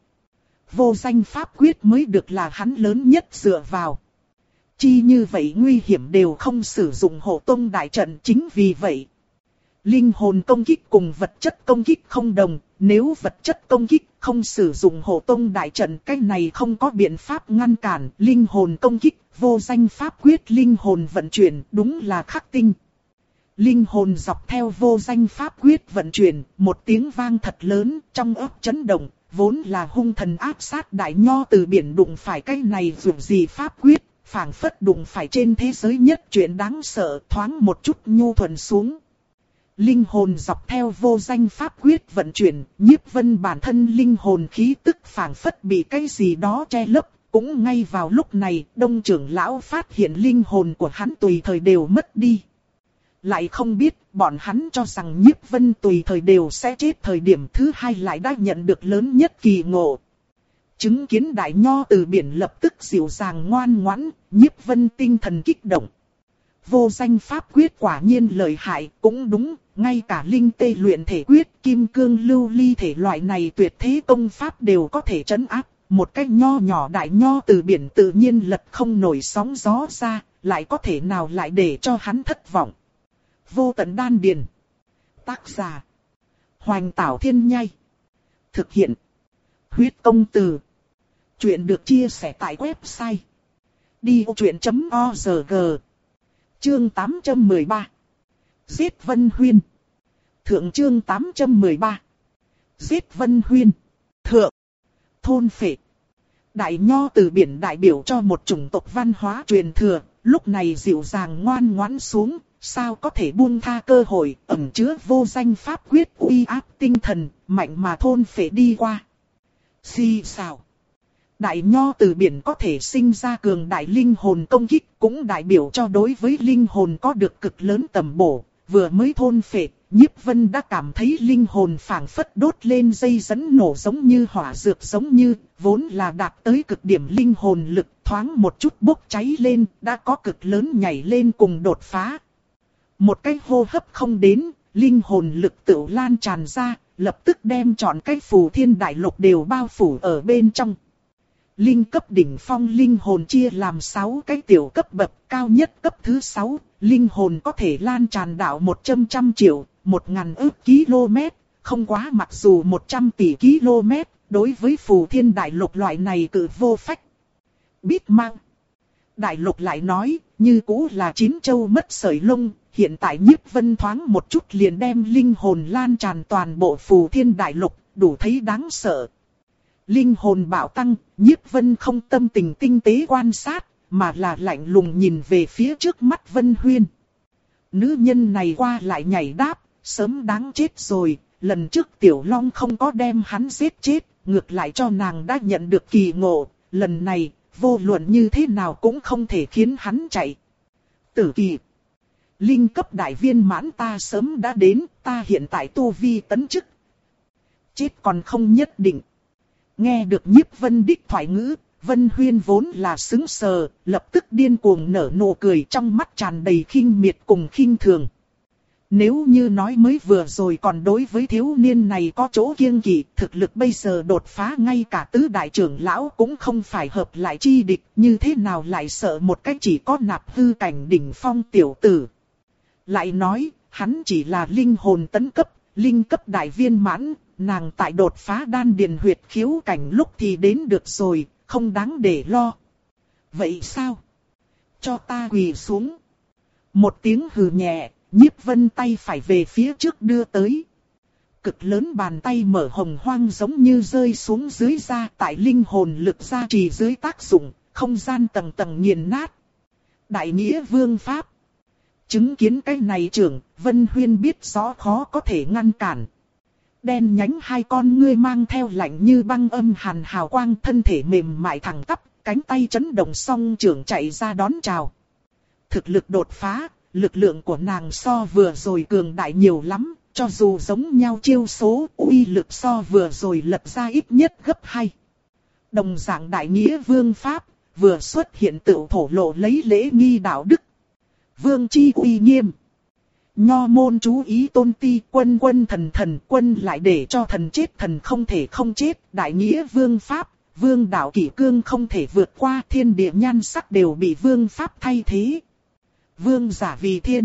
Vô danh pháp quyết mới được là hắn lớn nhất dựa vào. Chi như vậy nguy hiểm đều không sử dụng hộ tông đại trận, chính vì vậy. Linh hồn công kích cùng vật chất công kích không đồng, nếu vật chất công kích không sử dụng hộ tông đại trận, cái này không có biện pháp ngăn cản. Linh hồn công kích, vô danh pháp quyết linh hồn vận chuyển, đúng là khắc tinh. Linh hồn dọc theo vô danh pháp quyết vận chuyển, một tiếng vang thật lớn, trong óc chấn động, vốn là hung thần áp sát đại nho từ biển đụng phải cái này dù gì pháp quyết, phảng phất đụng phải trên thế giới nhất chuyện đáng sợ, thoáng một chút nhu thuần xuống. Linh hồn dọc theo vô danh pháp quyết vận chuyển, Nhiếp Vân bản thân linh hồn khí tức phảng phất bị cái gì đó che lấp, cũng ngay vào lúc này, Đông trưởng lão phát hiện linh hồn của hắn tùy thời đều mất đi. Lại không biết, bọn hắn cho rằng Nhiếp Vân tùy thời đều sẽ chết, thời điểm thứ hai lại đã nhận được lớn nhất kỳ ngộ. Chứng kiến đại nho từ biển lập tức dịu dàng ngoan ngoãn, Nhiếp Vân tinh thần kích động. Vô danh pháp quyết quả nhiên lợi hại, cũng đúng, ngay cả linh tê luyện thể quyết, kim cương lưu ly thể loại này tuyệt thế công pháp đều có thể trấn áp. Một cái nho nhỏ đại nho từ biển tự nhiên lật không nổi sóng gió ra, lại có thể nào lại để cho hắn thất vọng. Vô tận đan điền. Tác giả: Hoành Tảo Thiên Nhai. Thực hiện: Huyết Công Từ. Chuyện được chia sẻ tại website đi ô chuyện chấm org. Chương tám trăm mười ba. Giết Vân Huyên. Thượng chương tám trăm mười ba. Giết Vân Huyên. Thượng. Thôn phệ. Đại nho từ biển đại biểu cho một chủng tộc văn hóa truyền thừa, lúc này dịu dàng ngoan ngoãn xuống, sao có thể buông tha cơ hội, ẩn chứa vô danh pháp quyết uy áp tinh thần, mạnh mà thôn phệ đi qua. Xì xào. Đại nho từ biển có thể sinh ra cường đại linh hồn công kích, cũng đại biểu cho đối với linh hồn có được cực lớn tầm bổ. Vừa mới thôn phệ, Nhiếp Vân đã cảm thấy linh hồn phảng phất đốt lên dây dẫn nổ giống như hỏa dược, giống như vốn là đạt tới cực điểm linh hồn lực, thoáng một chút bốc cháy lên, đã có cực lớn nhảy lên cùng đột phá. Một cái hô hấp không đến, linh hồn lực tự lan tràn ra, lập tức đem trọn cái phù thiên đại lục đều bao phủ ở bên trong. Linh cấp đỉnh phong linh hồn chia làm sáu cái tiểu cấp bậc, cao nhất cấp thứ sáu, linh hồn có thể lan tràn đạo một trăm trăm triệu, một ngàn ức km, không quá mặc dù một trăm tỷ km, đối với phù thiên đại lục loại này cự vô phách. Biết mang. Đại lục lại nói, như cũ là chín châu mất sợi lông, hiện tại Nhiếp Vân thoáng một chút liền đem linh hồn lan tràn toàn bộ phù thiên đại lục, đủ thấy đáng sợ. Linh hồn bạo tăng, Nhiếp Vân không tâm tình tinh tế quan sát, mà là lạnh lùng nhìn về phía trước mắt Vân Huyên. Nữ nhân này qua lại nhảy đáp, sớm đáng chết rồi, lần trước Tiểu Long không có đem hắn giết chết, ngược lại cho nàng đã nhận được kỳ ngộ, lần này, vô luận như thế nào cũng không thể khiến hắn chạy. Tử Kỳ. Linh cấp đại viên mãn ta sớm đã đến, ta hiện tại tu vi tấn chức. Chết còn không nhất định. Nghe được Nhiếp Vân đích thoại ngữ, Vân Huyên vốn là sững sờ, lập tức điên cuồng nở nụ cười, trong mắt tràn đầy khinh miệt cùng khinh thường. Nếu như nói mới vừa rồi còn đối với thiếu niên này có chỗ kiêng kỵ, thực lực bây giờ đột phá ngay cả tứ đại trưởng lão cũng không phải hợp lại chi địch, như thế nào lại sợ một cách chỉ có nạp hư cảnh đỉnh phong tiểu tử. Lại nói, hắn chỉ là linh hồn tấn cấp, linh cấp đại viên mãn, nàng tại đột phá đan điền huyệt khiếu cảnh lúc thì đến được rồi, không đáng để lo. Vậy sao? Cho ta quỳ xuống. Một tiếng hừ nhẹ, Nhiếp Vân tay phải về phía trước đưa tới. Cực lớn bàn tay mở hồng hoang giống như rơi xuống dưới da, tại linh hồn lực gia trì dưới tác dụng, không gian tầng tầng nghiền nát. Đại nghĩa vương pháp. Chứng kiến cái này trưởng, Vân Huyên biết rõ khó có thể ngăn cản. Đen nhánh hai con ngươi mang theo lạnh như băng âm hàn hào quang, thân thể mềm mại thẳng tắp, cánh tay chấn động song trưởng chạy ra đón chào. Thực lực đột phá, lực lượng của nàng so vừa rồi cường đại nhiều lắm, cho dù giống nhau chiêu số, uy lực so vừa rồi lập ra ít nhất gấp hai. Đồng dạng đại nghĩa vương pháp, vừa xuất hiện tự thổ lộ lấy lễ nghi đạo đức. Vương chi uy nghiêm. Nho môn chú ý tôn ti, quân quân thần thần, quân lại để cho thần chết thần không thể không chết, đại nghĩa vương pháp, vương đạo kỷ cương không thể vượt qua, thiên địa nhan sắc đều bị vương pháp thay thế. Vương giả vì thiên.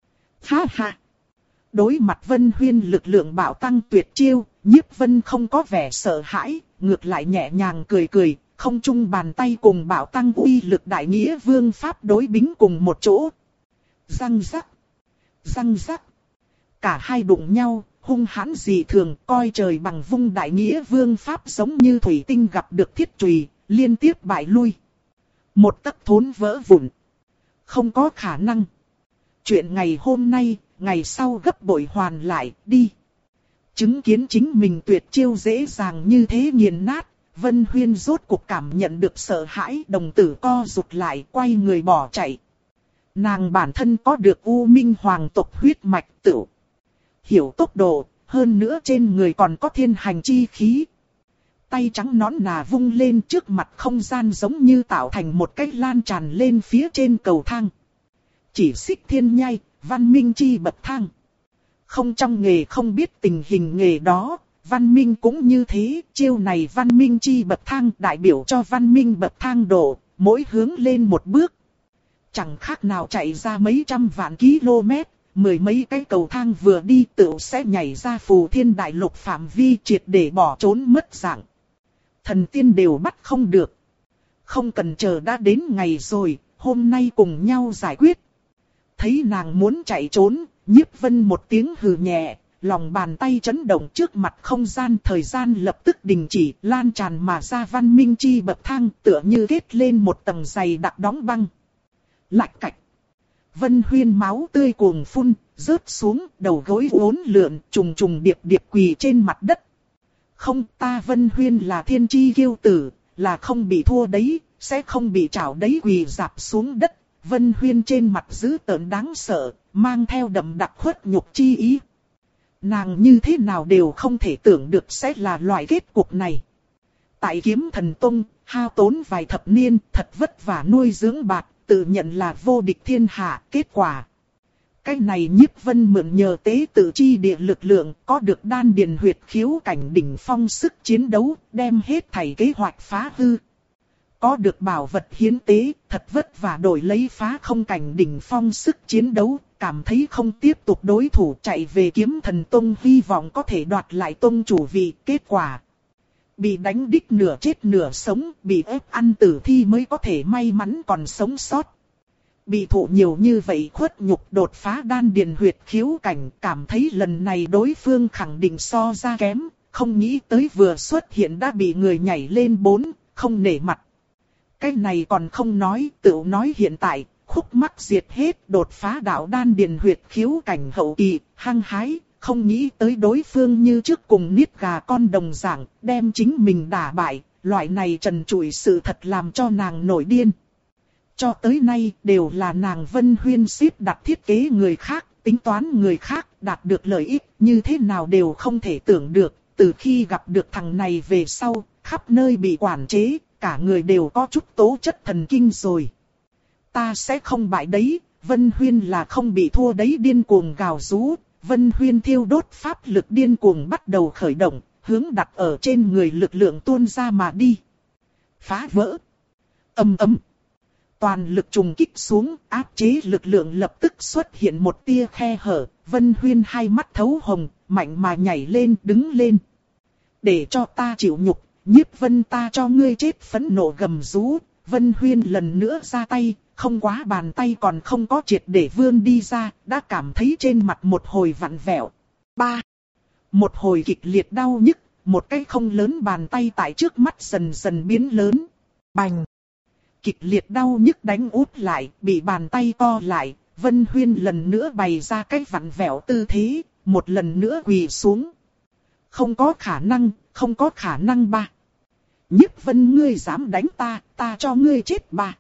Ha ha. Đối mặt Vân Huyên lực lượng bạo tăng tuyệt chiêu, Nhiếp Vân không có vẻ sợ hãi, ngược lại nhẹ nhàng cười cười, không chung bàn tay cùng bạo tăng uy lực đại nghĩa vương pháp đối bính cùng một chỗ. Răng rắc. Răng rắc. Cả hai đụng nhau, hung hãn dị thường, coi trời bằng vung đại nghĩa vương pháp giống như thủy tinh gặp được thiết chùy, liên tiếp bại lui. Một tấc thốn vỡ vụn. Không có khả năng. Chuyện ngày hôm nay, ngày sau gấp bội hoàn lại, đi. Chứng kiến chính mình tuyệt chiêu dễ dàng như thế nghiền nát, Vân Huyên rốt cuộc cảm nhận được sợ hãi, đồng tử co rụt lại, quay người bỏ chạy. Nàng bản thân có được U Minh hoàng tộc huyết mạch tựu. Hiểu tốc độ, hơn nữa trên người còn có thiên hành chi khí. Tay trắng nõn nà vung lên, trước mặt không gian giống như tạo thành một cái lan tràn lên phía trên cầu thang. Chỉ xích thiên nhai, văn minh chi bậc thang. Không trong nghề không biết tình hình nghề đó, văn minh cũng như thế, chiêu này văn minh chi bậc thang đại biểu cho văn minh bậc thang độ, mỗi hướng lên một bước. Chẳng khác nào chạy ra mấy trăm vạn km, mười mấy cái cầu thang vừa đi tựu sẽ nhảy ra phù thiên đại lục phạm vi triệt để bỏ trốn mất dạng. Thần tiên đều bắt không được. Không cần chờ đã đến ngày rồi, hôm nay cùng nhau giải quyết. Thấy nàng muốn chạy trốn, Nhiếp Vân một tiếng hừ nhẹ, lòng bàn tay chấn động, trước mặt không gian thời gian lập tức đình chỉ, lan tràn mà ra văn minh chi bậc thang tựa như kết lên một tầng dày đặc đóng băng. Lạch cạch. Vân Huyên máu tươi cuồng phun, rớt xuống, đầu gối uốn lượn, trùng trùng điệp điệp quỳ trên mặt đất. Không, ta Vân Huyên là thiên chi kiêu tử, là không bị thua đấy, sẽ không bị trảo đấy, quỳ rạp xuống đất. Vân Huyên trên mặt dữ tợn đáng sợ, mang theo đậm đặc khuất nhục chi ý. Nàng như thế nào đều không thể tưởng được sẽ là loại kết cục này. Tại Kiếm Thần Tông, hao tốn vài thập niên, thật vất vả nuôi dưỡng bạc, tự nhận là vô địch thiên hạ, kết quả. Cái này Nhiếp Vân mượn nhờ tế tự chi địa lực lượng, có được đan điền huyệt khiếu cảnh đỉnh phong sức chiến đấu, đem hết thảy kế hoạch phá hư. Có được bảo vật hiến tế, thật vất vả đổi lấy phá không cảnh đỉnh phong sức chiến đấu, cảm thấy không tiếp tục đối thủ, chạy về Kiếm Thần Tông hy vọng có thể đoạt lại tông chủ vị, kết quả. Bị đánh đích nửa chết nửa sống, bị ép ăn tử thi mới có thể may mắn còn sống sót. Bị thụ nhiều như vậy khuất nhục, đột phá đan điền huyệt khiếu cảnh, cảm thấy lần này đối phương khẳng định so ra kém, không nghĩ tới vừa xuất hiện đã bị người nhảy lên bốn, không nể mặt. Cái này còn không nói, tự nói hiện tại, khúc mắc diệt hết, đột phá đạo đan điền huyệt khiếu cảnh hậu kỳ, hăng hái, không nghĩ tới đối phương như trước cùng niết gà con đồng dạng, đem chính mình đả bại, loại này trần trụi sự thật làm cho nàng nổi điên. Cho tới nay, đều là nàng Vân Huyên xếp đặt thiết kế người khác, tính toán người khác, đạt được lợi ích, như thế nào đều không thể tưởng được, từ khi gặp được thằng này về sau, khắp nơi bị quản chế, cả người đều có chút tố chất thần kinh rồi. Ta sẽ không bại đấy, Vân Huyên là không bị thua đấy, điên cuồng gào rú. Vân Huyên thiêu đốt pháp lực điên cuồng bắt đầu khởi động, hướng đặt ở trên người lực lượng tuôn ra mà đi. Phá vỡ. Ầm ầm. Toàn lực trùng kích xuống, áp chế lực lượng lập tức xuất hiện một tia khe hở. Vân Huyên hai mắt thấu hồng, mạnh mà nhảy lên, đứng lên. Để cho ta chịu nhục, Nhiếp Vân ta cho ngươi chết, phẫn nộ gầm rú. Vân Huyên lần nữa ra tay, không quá bàn tay còn không có triệt để vươn đi ra, đã cảm thấy trên mặt một hồi vặn vẹo. Ba. Một hồi kịch liệt đau nhức, một cái không lớn bàn tay tại trước mắt dần dần biến lớn. Bành. Kịch liệt đau nhức đánh úp lại, bị bàn tay co lại, Vân Huyên lần nữa bày ra cái vặn vẹo tư thế, một lần nữa quỳ xuống. Không có khả năng, không có khả năng ba. Nhiếp Vân ngươi dám đánh ta, ta cho ngươi chết ba.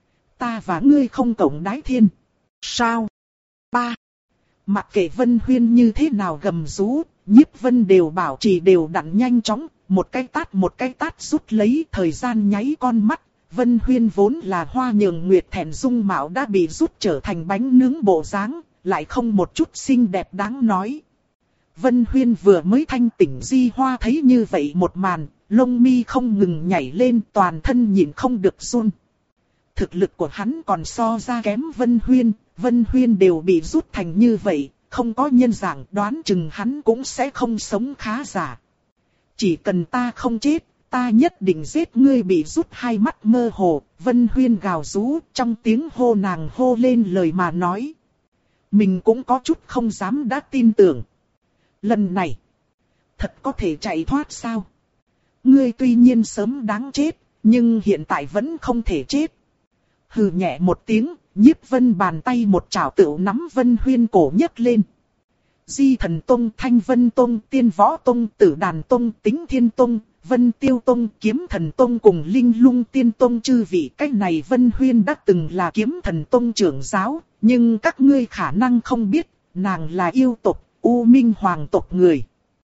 Ta và ngươi không cộng đái thiên. Sao? Ba. Mặc kệ Vân Huyên như thế nào gầm rú, Nhiếp Vân đều bảo trì đều đặn nhanh chóng, một cái tát một cái tát rút lấy, thời gian nháy con mắt. Vân Huyên vốn là hoa nhường nguyệt thẹn dung mạo đã bị rút trở thành bánh nướng bộ dáng, lại không một chút xinh đẹp đáng nói. Vân Huyên vừa mới thanh tỉnh Di Hoa thấy như vậy một màn, lông mi không ngừng nhảy lên, toàn thân nhìn không được run. Thực lực của hắn còn so ra kém Vân Huyên, Vân Huyên đều bị rút thành như vậy, không có nhân dạng đoán chừng hắn cũng sẽ không sống khá giả. Chỉ cần ta không chết, ta nhất định giết ngươi. Bị rút hai mắt mơ hồ, Vân Huyên gào rú, trong tiếng hô nàng hô lên lời mà nói. Mình cũng có chút không dám đã tin tưởng. Lần này, thật có thể chạy thoát sao? Ngươi tuy nhiên sớm đáng chết, nhưng hiện tại vẫn không thể chết. Hừ nhẹ một tiếng, Nhiếp Vân bàn tay một chảo tựu nắm Vân Huyên cổ nhấc lên. Di Thần Tông, Thanh Vân Tông, Tiên Võ Tông, Tử Đàn Tông, Tính Thiên Tông, Vân Tiêu Tông, Kiếm Thần Tông cùng Linh Lung Tiên Tông chư vị, cách này Vân Huyên đã từng là Kiếm Thần Tông trưởng giáo, nhưng các ngươi khả năng không biết, nàng là yêu tộc, U Minh Hoàng tộc người.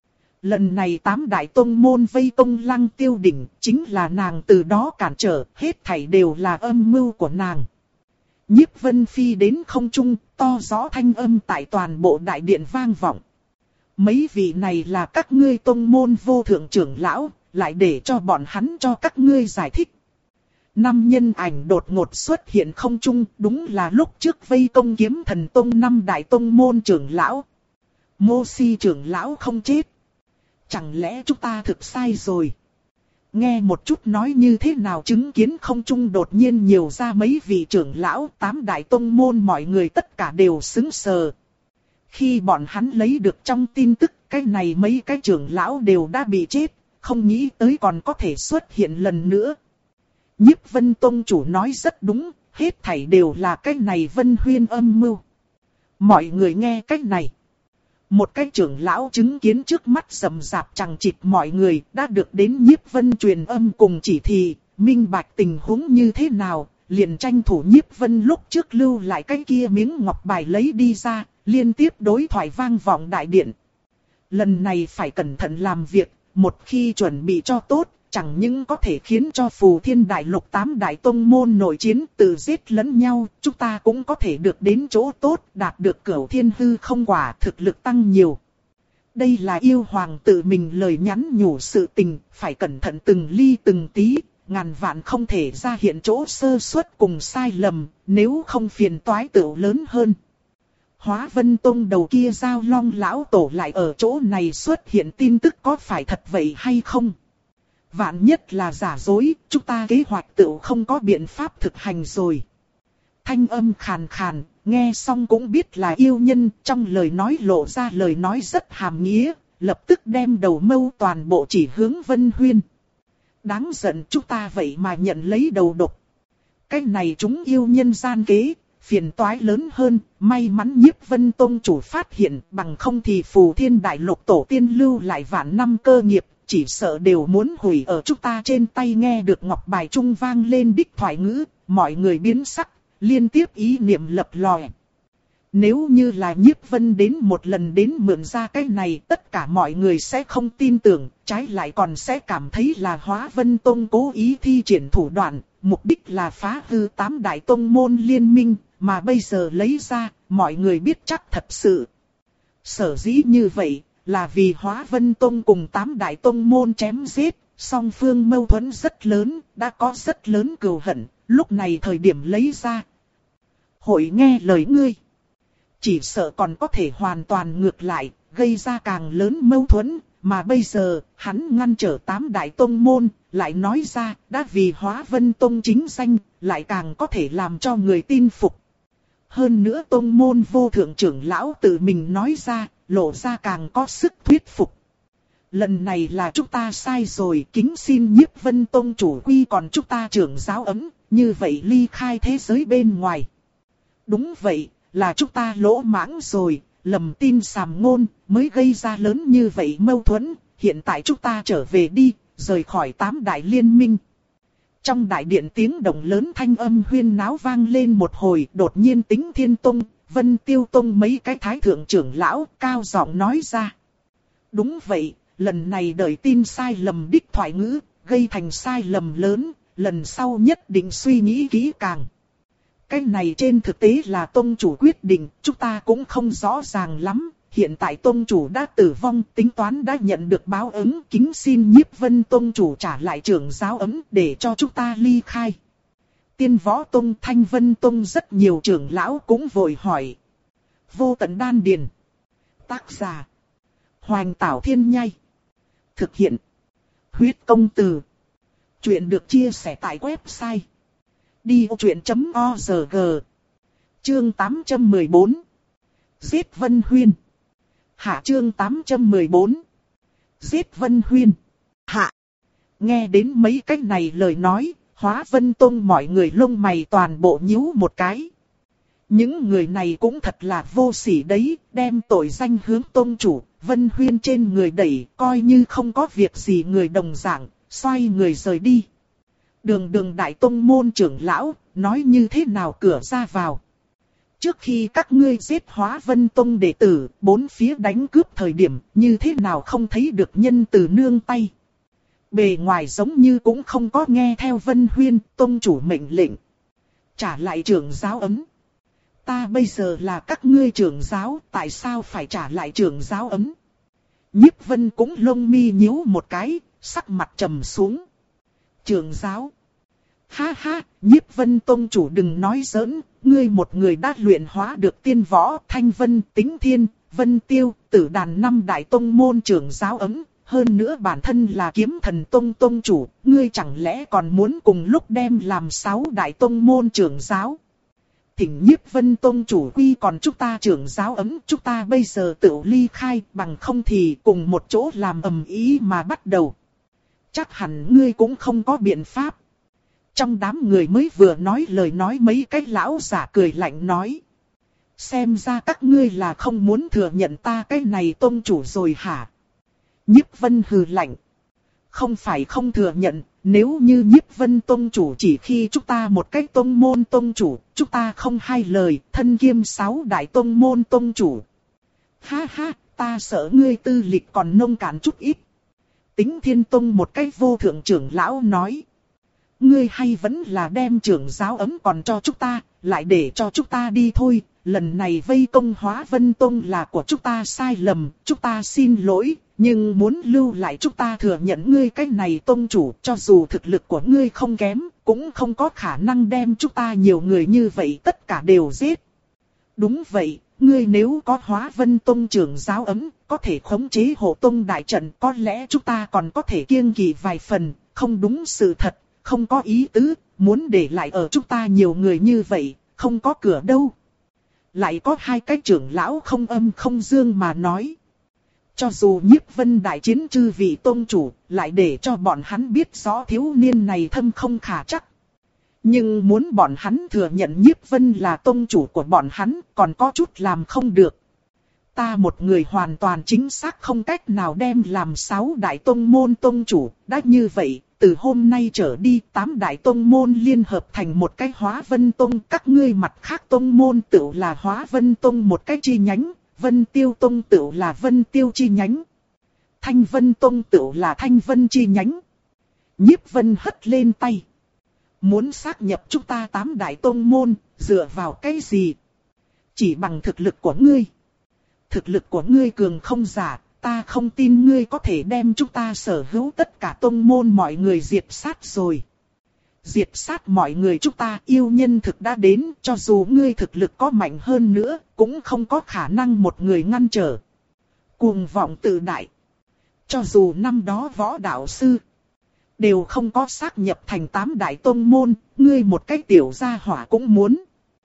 Lần này tám đại tông môn vây công Lăng Tiêu Đỉnh, chính là nàng từ đó cản trở, hết thảy đều là âm mưu của nàng. Nhiếp Vân phi đến không trung, to rõ thanh âm tại toàn bộ đại điện vang vọng. Mấy vị này là các ngươi tông môn vô thượng trưởng lão, lại để cho bọn hắn cho các ngươi giải thích. Năm nhân ảnh đột ngột xuất hiện không trung, đúng là lúc trước vây công Kiếm Thần Tông năm đại tông môn trưởng lão. Mô Si trưởng lão không chết. Chẳng lẽ chúng ta thực sai rồi? Nghe một chút nói như thế nào, chứng kiến không trung đột nhiên nhiều ra mấy vị trưởng lão, tám đại tông môn, mọi người tất cả đều sững sờ. Khi bọn hắn lấy được trong tin tức, cái này mấy cái trưởng lão đều đã bị chết, không nghĩ tới còn có thể xuất hiện lần nữa. Nhiếp Vân Tông chủ nói rất đúng, hết thảy đều là cái này Vân Huyên âm mưu. Mọi người nghe cái này. Một cái trưởng lão chứng kiến trước mắt rầm rạp chằng chịt mọi người đã được đến Nhiếp Vân truyền âm cùng chỉ thị, minh bạch tình huống như thế nào, liền tranh thủ Nhiếp Vân lúc trước lưu lại cái kia miếng ngọc bài lấy đi ra, liên tiếp đối thoại vang vọng đại điện. Lần này phải cẩn thận làm việc, một khi chuẩn bị cho tốt, chẳng những có thể khiến cho Phù Thiên Đại Lục tám đại tông môn nội chiến tự giết lẫn nhau, chúng ta cũng có thể được đến chỗ tốt, đạt được Cửu Thiên Hư Không quả, thực lực tăng nhiều. Đây là yêu hoàng tự mình lời nhắn nhủ sự tình, phải cẩn thận từng ly từng tí, ngàn vạn không thể ra hiện chỗ sơ suất cùng sai lầm, nếu không phiền toái tựu lớn hơn. Hóa Vân Tông đầu kia Giao Long lão tổ lại ở chỗ này xuất hiện tin tức, có phải thật vậy hay không? Vạn nhất là giả dối, chúng ta kế hoạch tựu không có biện pháp thực hành rồi. Thanh âm khàn khàn, nghe xong cũng biết là yêu nhân, trong lời nói lộ ra lời nói rất hàm nghĩa, lập tức đem đầu mâu toàn bộ chỉ hướng Vân Huyên. Đáng giận, chúng ta vậy mà nhận lấy đầu độc. Cái này chúng yêu nhân gian kế, phiền toái lớn hơn, may mắn Nhiếp Vân Tông chủ phát hiện, bằng không thì Phù Thiên Đại Lục tổ tiên lưu lại vạn năm cơ nghiệp, chỉ sợ đều muốn hủy ở chúng ta trên tay. Nghe được ngọc bài trung vang lên đích thoại ngữ, mọi người biến sắc, liên tiếp ý niệm lập lòe. Nếu như là Nhiếp Vân đến một lần đến mượn ra cái này, tất cả mọi người sẽ không tin tưởng, trái lại còn sẽ cảm thấy là Hóa Vân Tông cố ý thi triển thủ đoạn, mục đích là phá hư tám đại tông môn liên minh, mà bây giờ lấy ra, mọi người biết chắc thật sự. Sở dĩ như vậy, là vì Hóa Vân Tông cùng tám đại tông môn chém giết, song phương mâu thuẫn rất lớn, đã có rất lớn cừu hận, lúc này thời điểm lấy ra. Hội nghe lời ngươi. Chỉ sợ còn có thể hoàn toàn ngược lại, gây ra càng lớn mâu thuẫn, mà bây giờ, hắn ngăn trở tám đại tông môn, lại nói ra, đã vì Hóa Vân Tông chính danh, lại càng có thể làm cho người tin phục. Hơn nữa tông môn vô thượng trưởng lão tự mình nói ra, lộ ra càng có sức thuyết phục. Lần này là chúng ta sai rồi, kính xin Nhiếp Vân Tông chủ quy còn chúng ta trưởng giáo ấm, như vậy ly khai thế giới bên ngoài. Đúng vậy, là chúng ta lỗ mãng rồi, lầm tin sàm ngôn, mới gây ra lớn như vậy mâu thuẫn, hiện tại chúng ta trở về đi, rời khỏi tám đại liên minh. Trong đại điện tiếng động lớn thanh âm huyên náo vang lên một hồi, đột nhiên Tính Thiên Tông, Vân Tiêu Tông mấy cái thái thượng trưởng lão cao giọng nói ra. Đúng vậy, lần này đợi tin sai lầm đích thoại ngữ, gây thành sai lầm lớn, lần sau nhất định suy nghĩ kỹ càng. Cái này trên thực tế là tông chủ quyết định, chúng ta cũng không rõ ràng lắm. Hiện tại tông chủ đã tử vong, tính toán đã nhận được báo ứng, kính xin Nhiếp Vân tông chủ trả lại trưởng giáo ấm để cho chúng ta ly khai. Tiên Võ Tông, Thanh Vân Tông rất nhiều trưởng lão cũng vội hỏi. Vô Tận Đan Điền. Tác giả: Hoành Tảo Thiên Nhai. Thực hiện: Huyết Công Từ. Chuyện được chia sẻ tại website đi ô chuyện chấm org. Chương tám trăm mười bốn. Giết Vân Huyên. Hạ. Chương tám trăm mười bốn. Giết Vân Huyên. Hạ. Nghe đến mấy cách này lời nói, Hóa Vân Tông mọi người lông mày toàn bộ nhíu một cái. Những người này cũng thật là vô sỉ đấy, đem tội danh hướng tông chủ, Vân Huyên trên người đẩy, coi như không có việc gì người đồng dạng, xoay người rời đi. Đường đường đại tông môn trưởng lão, nói như thế nào cửa ra vào. Trước khi các ngươi giết Hóa Vân Tông đệ tử, bốn phía đánh cướp thời điểm, như thế nào không thấy được nhân từ nương tay. Bề ngoài giống như cũng không có nghe theo Vân Huyên, tông chủ mệnh lệnh. Trả lại trưởng giáo ấm. Ta bây giờ là các ngươi trưởng giáo, tại sao phải trả lại trưởng giáo ấm? Nhiếp Vân cũng lông mi nhíu một cái, sắc mặt trầm xuống. Trưởng giáo. Ha ha, Nhiếp Vân tông chủ đừng nói giỡn, ngươi một người đã luyện hóa được Tiên Võ, Thanh Vân, Tính Thiên, Vân Tiêu, Tử Đàn năm đại tông môn trưởng giáo ấm, hơn nữa bản thân là Kiếm Thần Tông tông chủ, ngươi chẳng lẽ còn muốn cùng lúc đem làm sáu đại tông môn trưởng giáo? Thỉnh Nhiếp Vân tông chủ quy còn chúng ta trưởng giáo ấm, chúng ta bây giờ tự ly khai, bằng không thì cùng một chỗ làm ầm ĩ mà bắt đầu. Chắc hẳn ngươi cũng không có biện pháp. Trong đám người mới vừa nói lời nói mấy cái lão giả cười lạnh nói. Xem ra các ngươi là không muốn thừa nhận ta cái này tông chủ rồi hả? Nhiếp Vân hừ lạnh. Không phải không thừa nhận, nếu như Nhiếp Vân tông chủ chỉ khi chúng ta một cái tông môn tông chủ, chúng ta không hai lời, thân kiêm sáu đại tông môn tông chủ. Ha ha, ta sợ ngươi tư lịch còn nông cạn chút ít. Tính Thiên Tông một cái vô thượng trưởng lão nói. Ngươi hay vẫn là đem trưởng giáo ấm còn cho chúng ta, lại để cho chúng ta đi thôi. Lần này vây công Hóa Vân Tông là của chúng ta sai lầm, chúng ta xin lỗi. Nhưng muốn lưu lại chúng ta thừa nhận ngươi cái này tông chủ, cho dù thực lực của ngươi không kém, cũng không có khả năng đem chúng ta nhiều người như vậy tất cả đều giết. Đúng vậy, ngươi nếu có Hóa Vân Tông trưởng giáo ấm, có thể khống chế hộ tông đại trận, có lẽ chúng ta còn có thể kiêng kỵ vài phần, không đúng sự thật, không có ý tứ, muốn để lại ở chúng ta nhiều người như vậy, không có cửa đâu. Lại có hai cái trưởng lão không âm không dương mà nói. Cho dù Nhiếp Vân đại chiến chư vị tông chủ, lại để cho bọn hắn biết rõ thiếu niên này thâm không khả chắc. Nhưng muốn bọn hắn thừa nhận Nhiếp Vân là tông chủ của bọn hắn, còn có chút làm không được. Ta một người hoàn toàn chính xác không cách nào đem làm sáu đại tông môn tông chủ, đã như vậy, từ hôm nay trở đi tám đại tông môn liên hợp thành một cái Hóa Vân Tông, các ngươi mặt khác tông môn tự là Hóa Vân Tông một cái chi nhánh, Vân Tiêu Tông tự là Vân Tiêu chi nhánh, Thanh Vân Tông tự là Thanh Vân chi nhánh. Nhiếp Vân hất lên tay. Muốn xác nhập chúng ta tám đại tông môn, dựa vào cái gì? Chỉ bằng thực lực của ngươi. Thực lực của ngươi cường không giả, ta không tin ngươi có thể đem chúng ta sở hữu tất cả tông môn mọi người diệt sát rồi. Diệt sát mọi người chúng ta, yêu nhân thực đã đến, cho dù ngươi thực lực có mạnh hơn nữa, cũng không có khả năng một người ngăn trở. Cuồng vọng tự đại. Cho dù năm đó võ đạo sư đều không có xác nhập thành tám đại tông môn, ngươi một cái tiểu gia hỏa cũng muốn.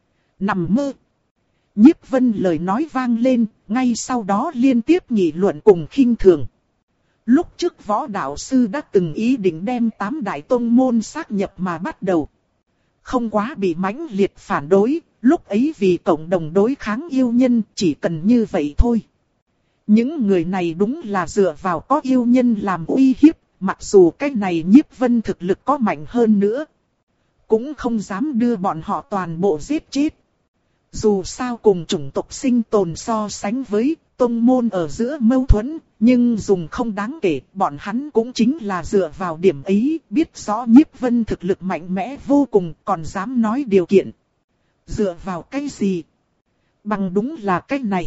Nằm mơ. Nhiếp Vân lời nói vang lên, ngay sau đó liên tiếp nghị luận cùng khinh thường. Lúc trước võ đạo sư đã từng ý định đem tám đại tông môn xác nhập mà bắt đầu. Không quá bị mãnh liệt phản đối, lúc ấy vì cộng đồng đối kháng yêu nhân chỉ cần như vậy thôi. Những người này đúng là dựa vào có yêu nhân làm uy hiếp, mặc dù cái này Nhiếp Vân thực lực có mạnh hơn nữa, cũng không dám đưa bọn họ toàn bộ giết chết. Dù sao cùng chủng tộc sinh tồn so sánh với tông môn ở giữa mâu thuẫn, nhưng dùng không đáng kể, bọn hắn cũng chính là dựa vào điểm ấy, biết rõ Nhiếp Vân thực lực mạnh mẽ vô cùng, còn dám nói điều kiện. Dựa vào cái gì? Bằng đúng là cái này.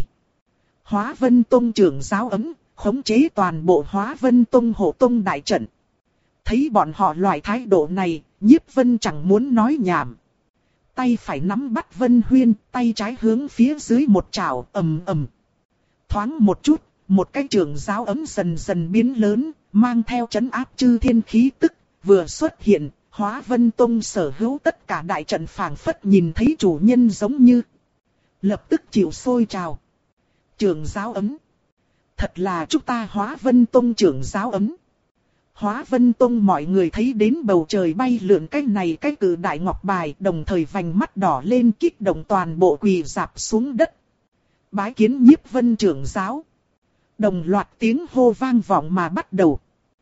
Hóa Vân Tông trưởng giáo ấm, khống chế toàn bộ Hóa Vân Tông hộ tông đại trận. Thấy bọn họ loại thái độ này, Nhiếp Vân chẳng muốn nói nhảm. Tay phải nắm bắt Vân Huyên, tay trái hướng phía dưới một chảo, ầm ầm. Thoáng một chút, một cái trưởng giáo ấm dần dần biến lớn, mang theo trấn áp chư thiên khí tức, vừa xuất hiện, Hóa Vân Tông sở hữu tất cả đại trận phảng phất nhìn thấy chủ nhân giống như. Lập tức chịu sôi trào. Trưởng giáo ấm. Thật là chúng ta Hóa Vân Tông trưởng giáo ấm. Hóa Vân Tông mọi người thấy đến bầu trời bay lượn cái này cái cử đại ngọc bài, đồng thời vành mắt đỏ lên kích động toàn bộ quỳ rạp xuống đất. Bái kiến Nhiếp Vân trưởng giáo. Đồng loạt tiếng hô vang vọng mà bắt đầu.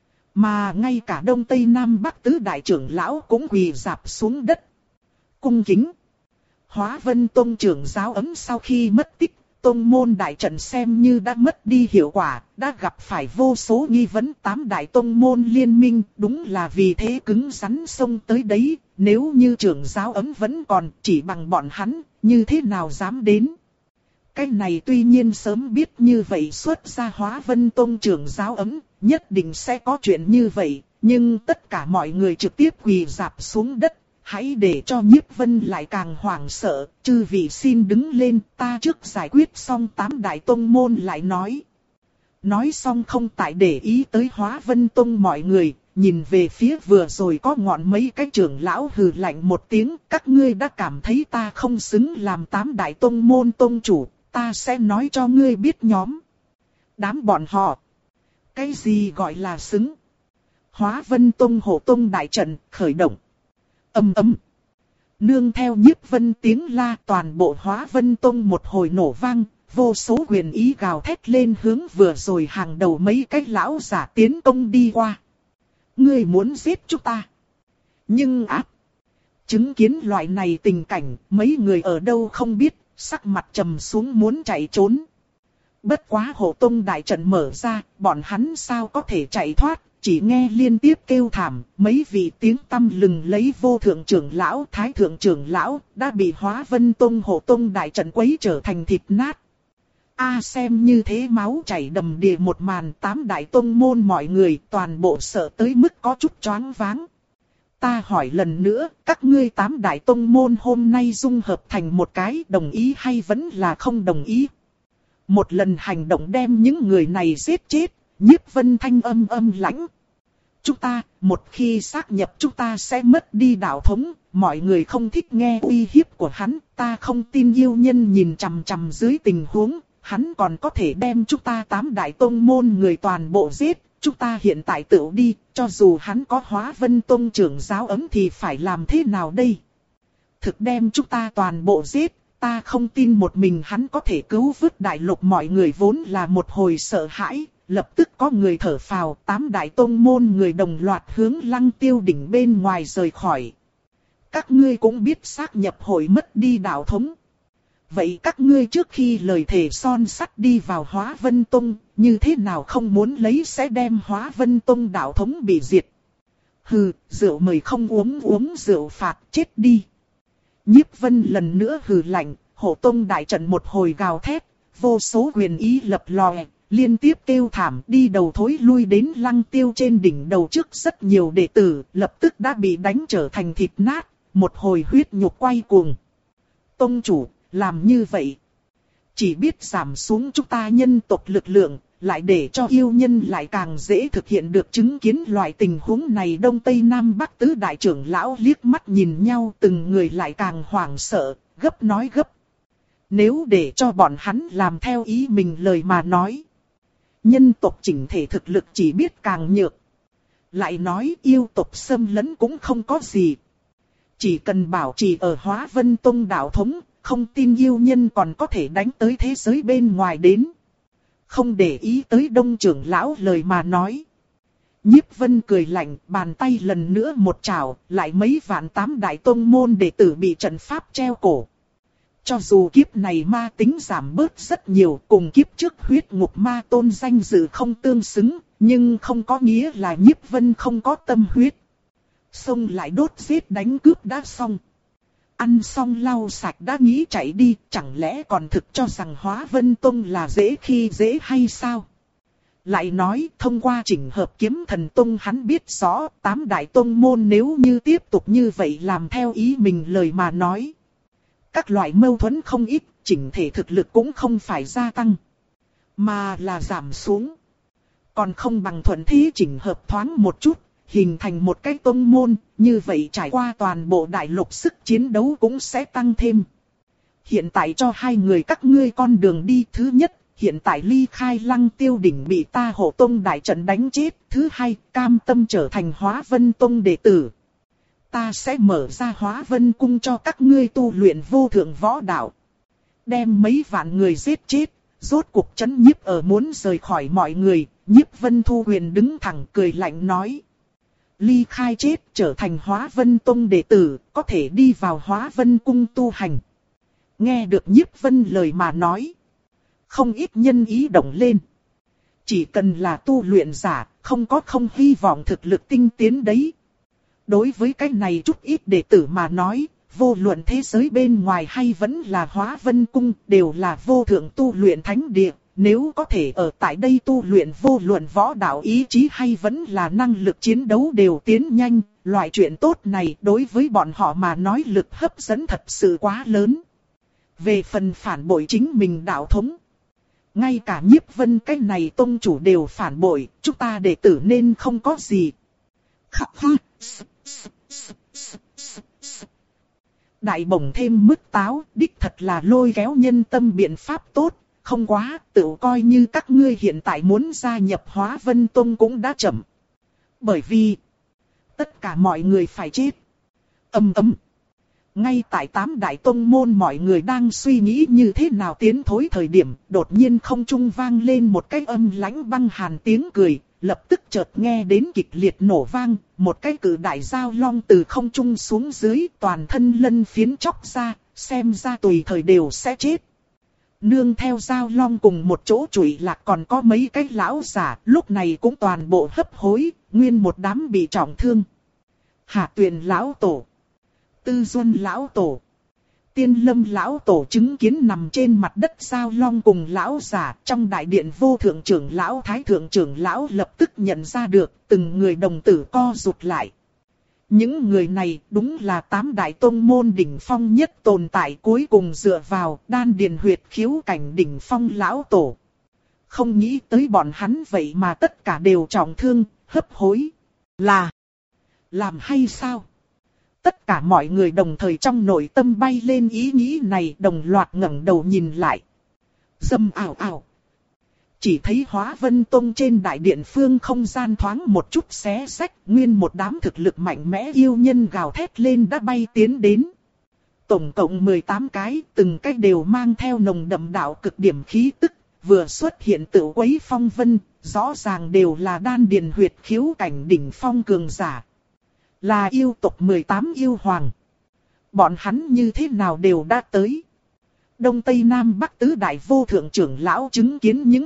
Mà ngay cả Đông Tây Nam Bắc tứ đại trưởng lão cũng quỳ rạp xuống đất. Cung kính. Hóa Vân Tông trưởng giáo ấm sau khi mất tích, tông môn đại trận xem như đã mất đi hiệu quả, đã gặp phải vô số nghi vấn. Tám đại tông môn liên minh, đúng là vì thế cứng rắn xông tới đấy. Nếu như trưởng giáo ấm vẫn còn, chỉ bằng bọn hắn, như thế nào dám đến? Cái này tuy nhiên sớm biết như vậy xuất ra Hóa Vân Tông trưởng giáo ấm, nhất định sẽ có chuyện như vậy, nhưng tất cả mọi người trực tiếp quỳ rạp xuống đất. Hãy để cho Nhiếp Vân lại càng hoảng sợ, chư vị xin đứng lên, ta trước giải quyết xong tám đại tông môn lại nói. Nói xong không tại để ý tới Hóa Vân Tông mọi người, nhìn về phía vừa rồi có ngọn mấy cái trưởng lão hừ lạnh một tiếng, các ngươi đã cảm thấy ta không xứng làm tám đại tông môn tông chủ, ta sẽ nói cho ngươi biết nhóm. Đám bọn họ. Cái gì gọi là xứng? Hóa Vân Tông hộ tông đại trận khởi động. Ầm ầm. Nương theo Nhiếp Vân tiếng la, toàn bộ Hóa Vân Tông một hồi nổ vang, vô số huyền ý gào thét lên hướng vừa rồi hàng đầu mấy cái lão giả tiến công đi qua. Ngươi muốn giết chúng ta? Nhưng áp. Chứng kiến loại này tình cảnh, mấy người ở đâu không biết, sắc mặt trầm xuống muốn chạy trốn. Bất quá hộ tông đại trận mở ra, bọn hắn sao có thể chạy thoát? Chỉ nghe liên tiếp kêu thảm, mấy vị tiếng tăm lừng lấy vô thượng trưởng lão, thái thượng trưởng lão, đã bị Hóa Vân Tông hộ tông đại trận quấy trở thành thịt nát. A xem như thế máu chảy đầm đìa một màn, tám đại tông môn mọi người toàn bộ sợ tới mức có chút choáng váng. Ta hỏi lần nữa, các ngươi tám đại tông môn hôm nay dung hợp thành một cái, đồng ý hay vẫn là không đồng ý? Một lần hành động đem những người này giết chết. Nhiếp Vân thanh âm âm lãnh. Chúng ta, một khi xác nhập chúng ta sẽ mất đi đạo thống, mọi người không thích nghe uy hiếp của hắn, ta không tin yêu nhân nhìn chằm chằm dưới tình huống, hắn còn có thể đem chúng ta tám đại tông môn người toàn bộ giết, chúng ta hiện tại tự đi, cho dù hắn có Hóa Vân Tông trưởng giáo ấm thì phải làm thế nào đây? Thực đem chúng ta toàn bộ giết, ta không tin một mình hắn có thể cứu vớt đại lục, mọi người vốn là một hồi sợ hãi. lập tức có người thở phào, tám đại tông môn người đồng loạt hướng Lăng Tiêu đỉnh bên ngoài rời khỏi. Các ngươi cũng biết xác nhập hội mất đi đạo thống. Vậy các ngươi trước khi lời thề son sắt đi vào Hóa Vân Tông, như thế nào không muốn lấy sẽ đem Hóa Vân Tông đạo thống bị diệt? Hừ, rượu mời không uống, uống rượu phạt, chết đi. Nhiếp Vân lần nữa hừ lạnh, Hộ Tông đại trận một hồi gào thét, vô số quyền ý lập lòe, liên tiếp kêu thảm, đi đầu thối lui đến Lăng Tiêu trên đỉnh đầu trước rất nhiều đệ tử, lập tức đã bị đánh trở thành thịt nát, một hồi huyết nhục quay cuồng. Tông chủ, làm như vậy, chỉ biết giảm xuống chúng ta nhân tộc lực lượng, lại để cho yêu nhân lại càng dễ thực hiện được chứng kiến loại tình huống này. Đông Tây Nam Bắc tứ đại trưởng lão liếc mắt nhìn nhau, từng người lại càng hoảng sợ, gấp nói gấp. Nếu để cho bọn hắn làm theo ý mình lời mà nói, nhân tộc chỉnh thể thực lực chỉ biết càng nhược. Lại nói yêu tộc xâm lấn cũng không có gì. Chỉ cần bảo trì ở Hóa Vân Tông đạo thống, không tin yêu nhân còn có thể đánh tới thế giới bên ngoài đến. Không để ý tới Đông trưởng lão lời mà nói. Nhiếp Vân cười lạnh, bàn tay lần nữa một trảo, lại mấy vạn tám đại tông môn đệ tử bị trận pháp treo cổ. Cho dù kiếp này ma tính giảm bớt rất nhiều, cùng kiếp trước huyết ngục ma tôn danh dự không tương xứng, nhưng không có nghĩa là Nhiếp Vân không có tâm huyết. Xông lại đốt giết đánh cướp đã xong. Ăn xong lau sạch đã nghĩ chạy đi, chẳng lẽ còn thực cho rằng Hóa Vân Tông là dễ khi dễ hay sao? Lại nói, thông qua chỉnh hợp Kiếm Thần Tông hắn biết rõ, tám đại tông môn nếu như tiếp tục như vậy làm theo ý mình lời mà nói. Các loại mâu thuẫn không ít, chỉnh thể thực lực cũng không phải gia tăng, mà là giảm xuống. Còn không bằng thuận thế chỉnh hợp thoáng một chút, hình thành một cái tông môn, như vậy trải qua toàn bộ đại lục sức chiến đấu cũng sẽ tăng thêm. Hiện tại cho hai người các ngươi con đường đi. Thứ nhất, hiện tại ly khai Lăng Tiêu đỉnh bị ta Hộ Tông đại trận đánh chết. Thứ hai, cam tâm trở thành Hóa Vân Tông đệ tử. Ta sẽ mở ra Hóa Vân Cung cho các ngươi tu luyện vô thượng võ đạo. Đem mấy vạn người giết chết, rốt cuộc chấn nhiếp ở muốn rời khỏi mọi người. Nhiếp Vân Thu Huyền đứng thẳng cười lạnh nói. Ly khai chết trở thành Hóa Vân Tông đệ tử, có thể đi vào Hóa Vân Cung tu hành. Nghe được Nhiếp Vân lời mà nói, không ít nhân ý động lên. Chỉ cần là tu luyện giả, không có không hy vọng thực lực tinh tiến đấy. Đối với cái này chút ít đệ tử mà nói, vô luận thế giới bên ngoài hay vẫn là Hóa Vân Cung đều là vô thượng tu luyện thánh địa. Nếu có thể ở tại đây tu luyện vô luận võ đạo ý chí hay vẫn là năng lực chiến đấu đều tiến nhanh, loại chuyện tốt này đối với bọn họ mà nói lực hấp dẫn thật sự quá lớn. Về phần phản bội chính mình đạo thống, ngay cả Nhiếp Vân cái này tông chủ đều phản bội, chúng ta đệ tử nên không có gì. Khắc ha. Đại bổng thêm mứt táo, đích thật là lôi kéo nhân tâm biện pháp tốt. Không quá, tự coi như các ngươi hiện tại muốn gia nhập Hóa Vân Tông cũng đã chậm. Bởi vì, tất cả mọi người phải chết. Ầm ầm. Ngay tại tám đại tông môn mọi người đang suy nghĩ như thế nào tiến thối thời điểm, đột nhiên không trung vang lên một cái âm lãnh băng hàn tiếng cười, lập tức chợt nghe đến kịch liệt nổ vang, một cái cự đại dao long từ không trung xuống dưới, toàn thân lân phiến chóc ra, xem ra tùy thời đều sẽ chết. Nương theo dao long cùng một chỗ chùy lạc còn có mấy cái lão giả, lúc này cũng toàn bộ hấp hối, nguyên một đám bị trọng thương. Hạ Tuyền lão tổ, Tư Duân lão tổ, Tiên Lâm lão tổ chứng kiến nằm trên mặt đất dao long cùng lão giả, trong đại điện vô thượng trưởng lão thái thượng trưởng lão lập tức nhận ra được, từng người đồng tử co rụt lại. Những người này đúng là tám đại tông môn đỉnh phong nhất tồn tại, cuối cùng dựa vào đan điền huyệt khiếu cảnh đỉnh phong lão tổ. Không nghĩ tới bọn hắn vậy mà tất cả đều trọng thương, hấp hối. Là làm hay sao? Tất cả mọi người đồng thời trong nội tâm bay lên ý nghĩ này, đồng loạt ngẩng đầu nhìn lại. Dâm ảo ảo. Chỉ thấy Hóa Vân Tông trên đại điện phương không gian thoáng một chút xé xách, nguyên một đám thực lực mạnh mẽ yêu nhân gào thét lên đã bay tiến đến. Tổng cộng mười tám cái, từng cái đều mang theo nồng đậm đạo cực điểm khí tức, vừa xuất hiện tự quấy phong vân, rõ ràng đều là đan điền huyệt khiếu cảnh đỉnh phong cường giả. Là yêu tộc mười tám yêu hoàng. Bọn hắn như thế nào đều đã tới. Đông Tây Nam Bắc tứ đại vô thượng trưởng lão chứng kiến những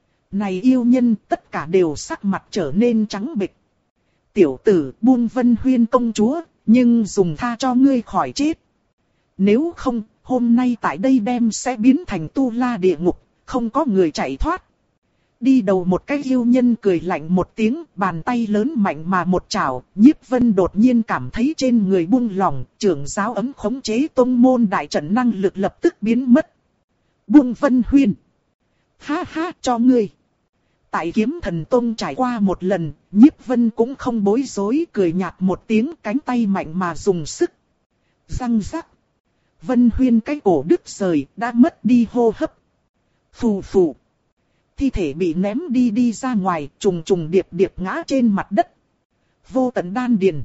này yêu nhân, tất cả đều sắc mặt trở nên trắng bệch. Tiểu tử buông Vân Huyên công chúa, nhưng dùng tha cho ngươi khỏi chết. Nếu không, hôm nay tại đây đem sẽ biến thành tu la địa ngục, không có người chạy thoát. Đi đầu một cái yêu nhân cười lạnh một tiếng, bàn tay lớn mạnh mà một chảo, Nhiếp Vân đột nhiên cảm thấy trên người buông lỏng, trưởng giáo ấm khống chế tông môn đại trận năng lực lập tức biến mất. Buông Vân Huyên. Ha ha cho ngươi. Tại Kiếm Thần Tông trải qua một lần, Nhiếp Vân cũng không bối rối, cười nhạt một tiếng, cánh tay mạnh mà dùng sức. Răng rắc. Vân Huyên cái cổ đứt rời, đã mất đi hô hấp. Phù phù. Thi thể bị ném đi đi ra ngoài, trùng trùng điệp điệp ngã trên mặt đất. Vô tận đan điền.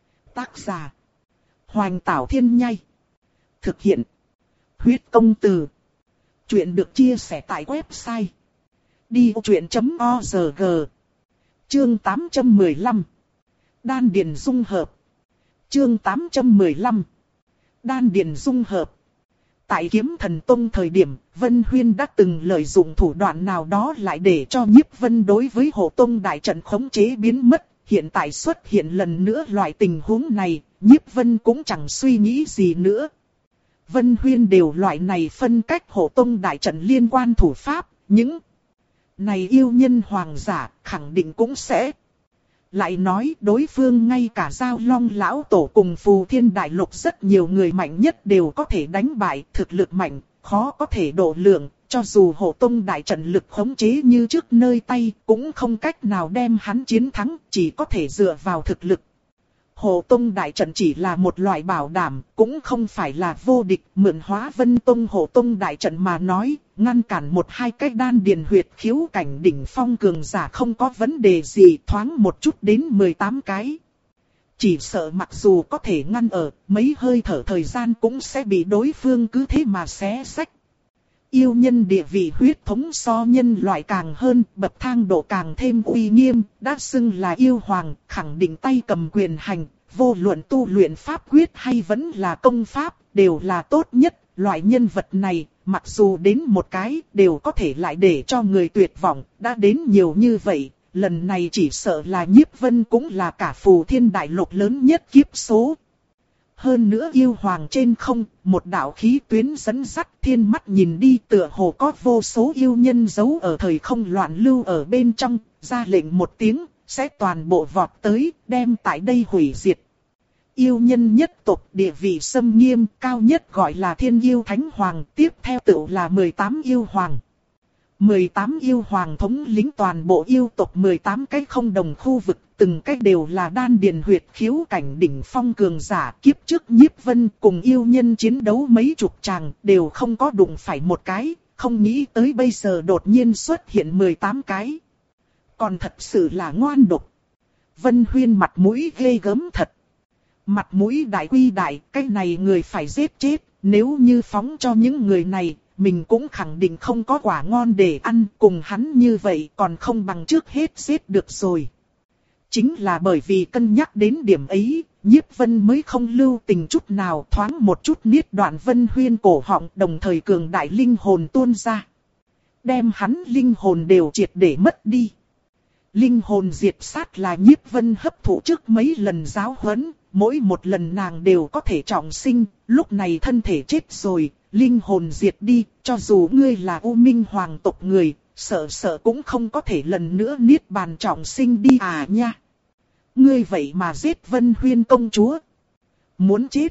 Tác giả. Hoành Tảo Thiên Nhai. Thực hiện. Huyết công từ. Chuyện được chia sẻ tại website. đi ô chuyện chấm o rờ giê. Chương tám trăm mười lăm. Đan điền dung hợp. Chương tám trăm mười lăm. Đan điền dung hợp. Tại Kiếm Thần Tông thời điểm, Vân Huyên đã từng lợi dụng thủ đoạn nào đó lại để cho Nhiếp Vân đối với Hộ Tông đại trận khống chế biến mất. Hiện tại xuất hiện lần nữa loại tình huống này, Nhiếp Vân cũng chẳng suy nghĩ gì nữa. Vân Huyên đều loại này phân cách Hộ Tông đại trận liên quan thủ pháp, những này yêu nhân hoàng giả khẳng định cũng sẽ. Lại nói đối phương ngay cả Giao Long lão tổ cùng Phù Thiên Đại Lục rất nhiều người mạnh nhất đều có thể đánh bại, thực lực mạnh, khó có thể độ lượng, cho dù Hộ Tông đại trận lực khống chế như trước nơi tay, cũng không cách nào đem hắn chiến thắng, chỉ có thể dựa vào thực lực. Hộ Tông đại trận chỉ là một loại bảo đảm, cũng không phải là vô địch, mượn hóa Vân Tông Hộ Tông đại trận mà nói, ngăn cản một hai cái đan điền huyệt khiếu cảnh đỉnh phong cường giả không có vấn đề gì, thoáng một chút đến mười tám cái. Chỉ sợ mặc dù có thể ngăn ở, mấy hơi thở thời gian cũng sẽ bị đối phương cứ thế mà xé xách. Yêu nhân địa vị huyết thống so nhân loại càng hơn, bậc thang độ càng thêm uy nghiêm, đã xưng là yêu hoàng, khẳng định tay cầm quyền hành, vô luận tu luyện pháp quyết hay vẫn là công pháp, đều là tốt nhất. Loại nhân vật này, mặc dù đến một cái, đều có thể lại để cho người tuyệt vọng, đã đến nhiều như vậy, lần này chỉ sợ là Nhiếp Vân cũng là cả Phù Thiên Đại Lục lớn nhất kiếp số. Hơn nữa yêu hoàng trên không, một đạo khí tuyến dẫn dắt, thiên mắt nhìn đi tựa hồ có vô số yêu nhân giấu ở thời không loạn lưu ở bên trong, ra lệnh một tiếng, sẽ toàn bộ vọt tới, đem tại đây hủy diệt. Yêu nhân nhất tộc địa vị xâm nghiêm, cao nhất gọi là Thiên Yêu Thánh Hoàng, tiếp theo tự là mười tám yêu hoàng. mười tám yêu hoàng thống lĩnh toàn bộ yêu tộc mười tám cái không đồng khu vực, từng cái đều là đan điền huyệt khiếu cảnh đỉnh phong cường giả. Kiếp trước Nhiếp Vân cùng yêu nhân chiến đấu mấy chục tràng, đều không có đụng phải một cái, không nghĩ tới bây giờ đột nhiên xuất hiện mười tám cái. Còn thật sự là ngoan độc. Vân Huyên mặt mũi ghê gớm thật. Mặt mũi đại quy đại, cái này người phải giết chết, nếu như phóng cho những người này, mình cũng khẳng định không có quả ngon để ăn, cùng hắn như vậy còn không bằng trước hết giết được rồi. Chính là bởi vì cân nhắc đến điểm ấy, Nhiếp Vân mới không lưu tình chút nào, thoáng một chút niết đoạn Vân Huyên cổ họng, đồng thời cường đại linh hồn tuôn ra. Đem hắn linh hồn đều triệt để mất đi. Linh hồn diệt sát là Nhiếp Vân hấp thụ trước mấy lần giáo huấn, mỗi một lần nàng đều có thể trọng sinh, lúc này thân thể chết rồi, linh hồn diệt đi, cho dù ngươi là U Minh hoàng tộc người, sợ sợ cũng không có thể lần nữa niết bàn trọng sinh đi à nha. Ngươi vậy mà giết Vân Huyên công chúa. Muốn chết.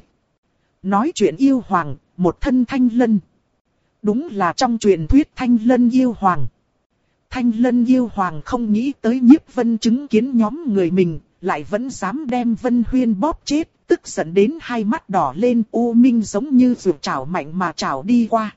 Nói chuyện yêu hoàng, một thân thanh lân. Đúng là trong truyền thuyết thanh lân yêu hoàng. Thanh lân yêu hoàng không nghĩ tới Nhiếp Vân chứng kiến nhóm người mình, lại vẫn dám đem Vân Huyên bóp chết, tức giận đến hai mắt đỏ lên. U Minh giống như vượt chảo mạnh mà chảo đi qua.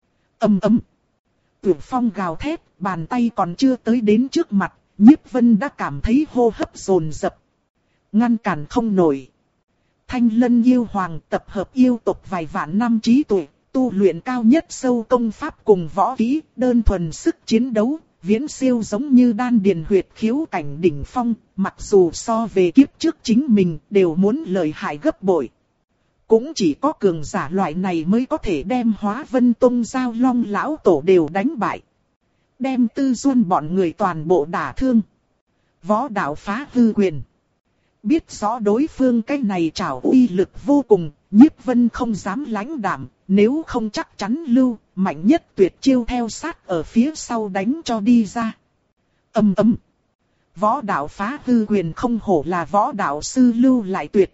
Ầm ầm. Tuyệt phong gào thét, bàn tay còn chưa tới đến trước mặt, Nhiếp Vân đã cảm thấy hô hấp dồn dập. Ngăn cản không nổi. Thanh lân yêu hoàng tập hợp yêu tộc vài vạn năm trí tuệ, tu luyện cao nhất sâu công pháp cùng võ kỹ, đơn thuần sức chiến đấu, viễn siêu giống như đan điền huyệt khiếu cảnh đỉnh phong, mặc dù so về kiếp trước chính mình đều muốn lợi hại gấp bội. Cũng chỉ có cường giả loại này mới có thể đem Hóa Vân Tông Giao Long lão tổ đều đánh bại. Đem Tư Duân bọn người toàn bộ đả thương. Võ đạo phá hư quyền. Biết rõ đối phương cái này trảo uy lực vô cùng, Nhiếp Vân không dám lãnh đạm, nếu không chắc chắn lưu, mạnh nhất tuyệt chiêu theo sát ở phía sau đánh cho đi ra. Ầm ầm. Võ đạo phá hư quyền không hổ là võ đạo sư lưu lại tuyệt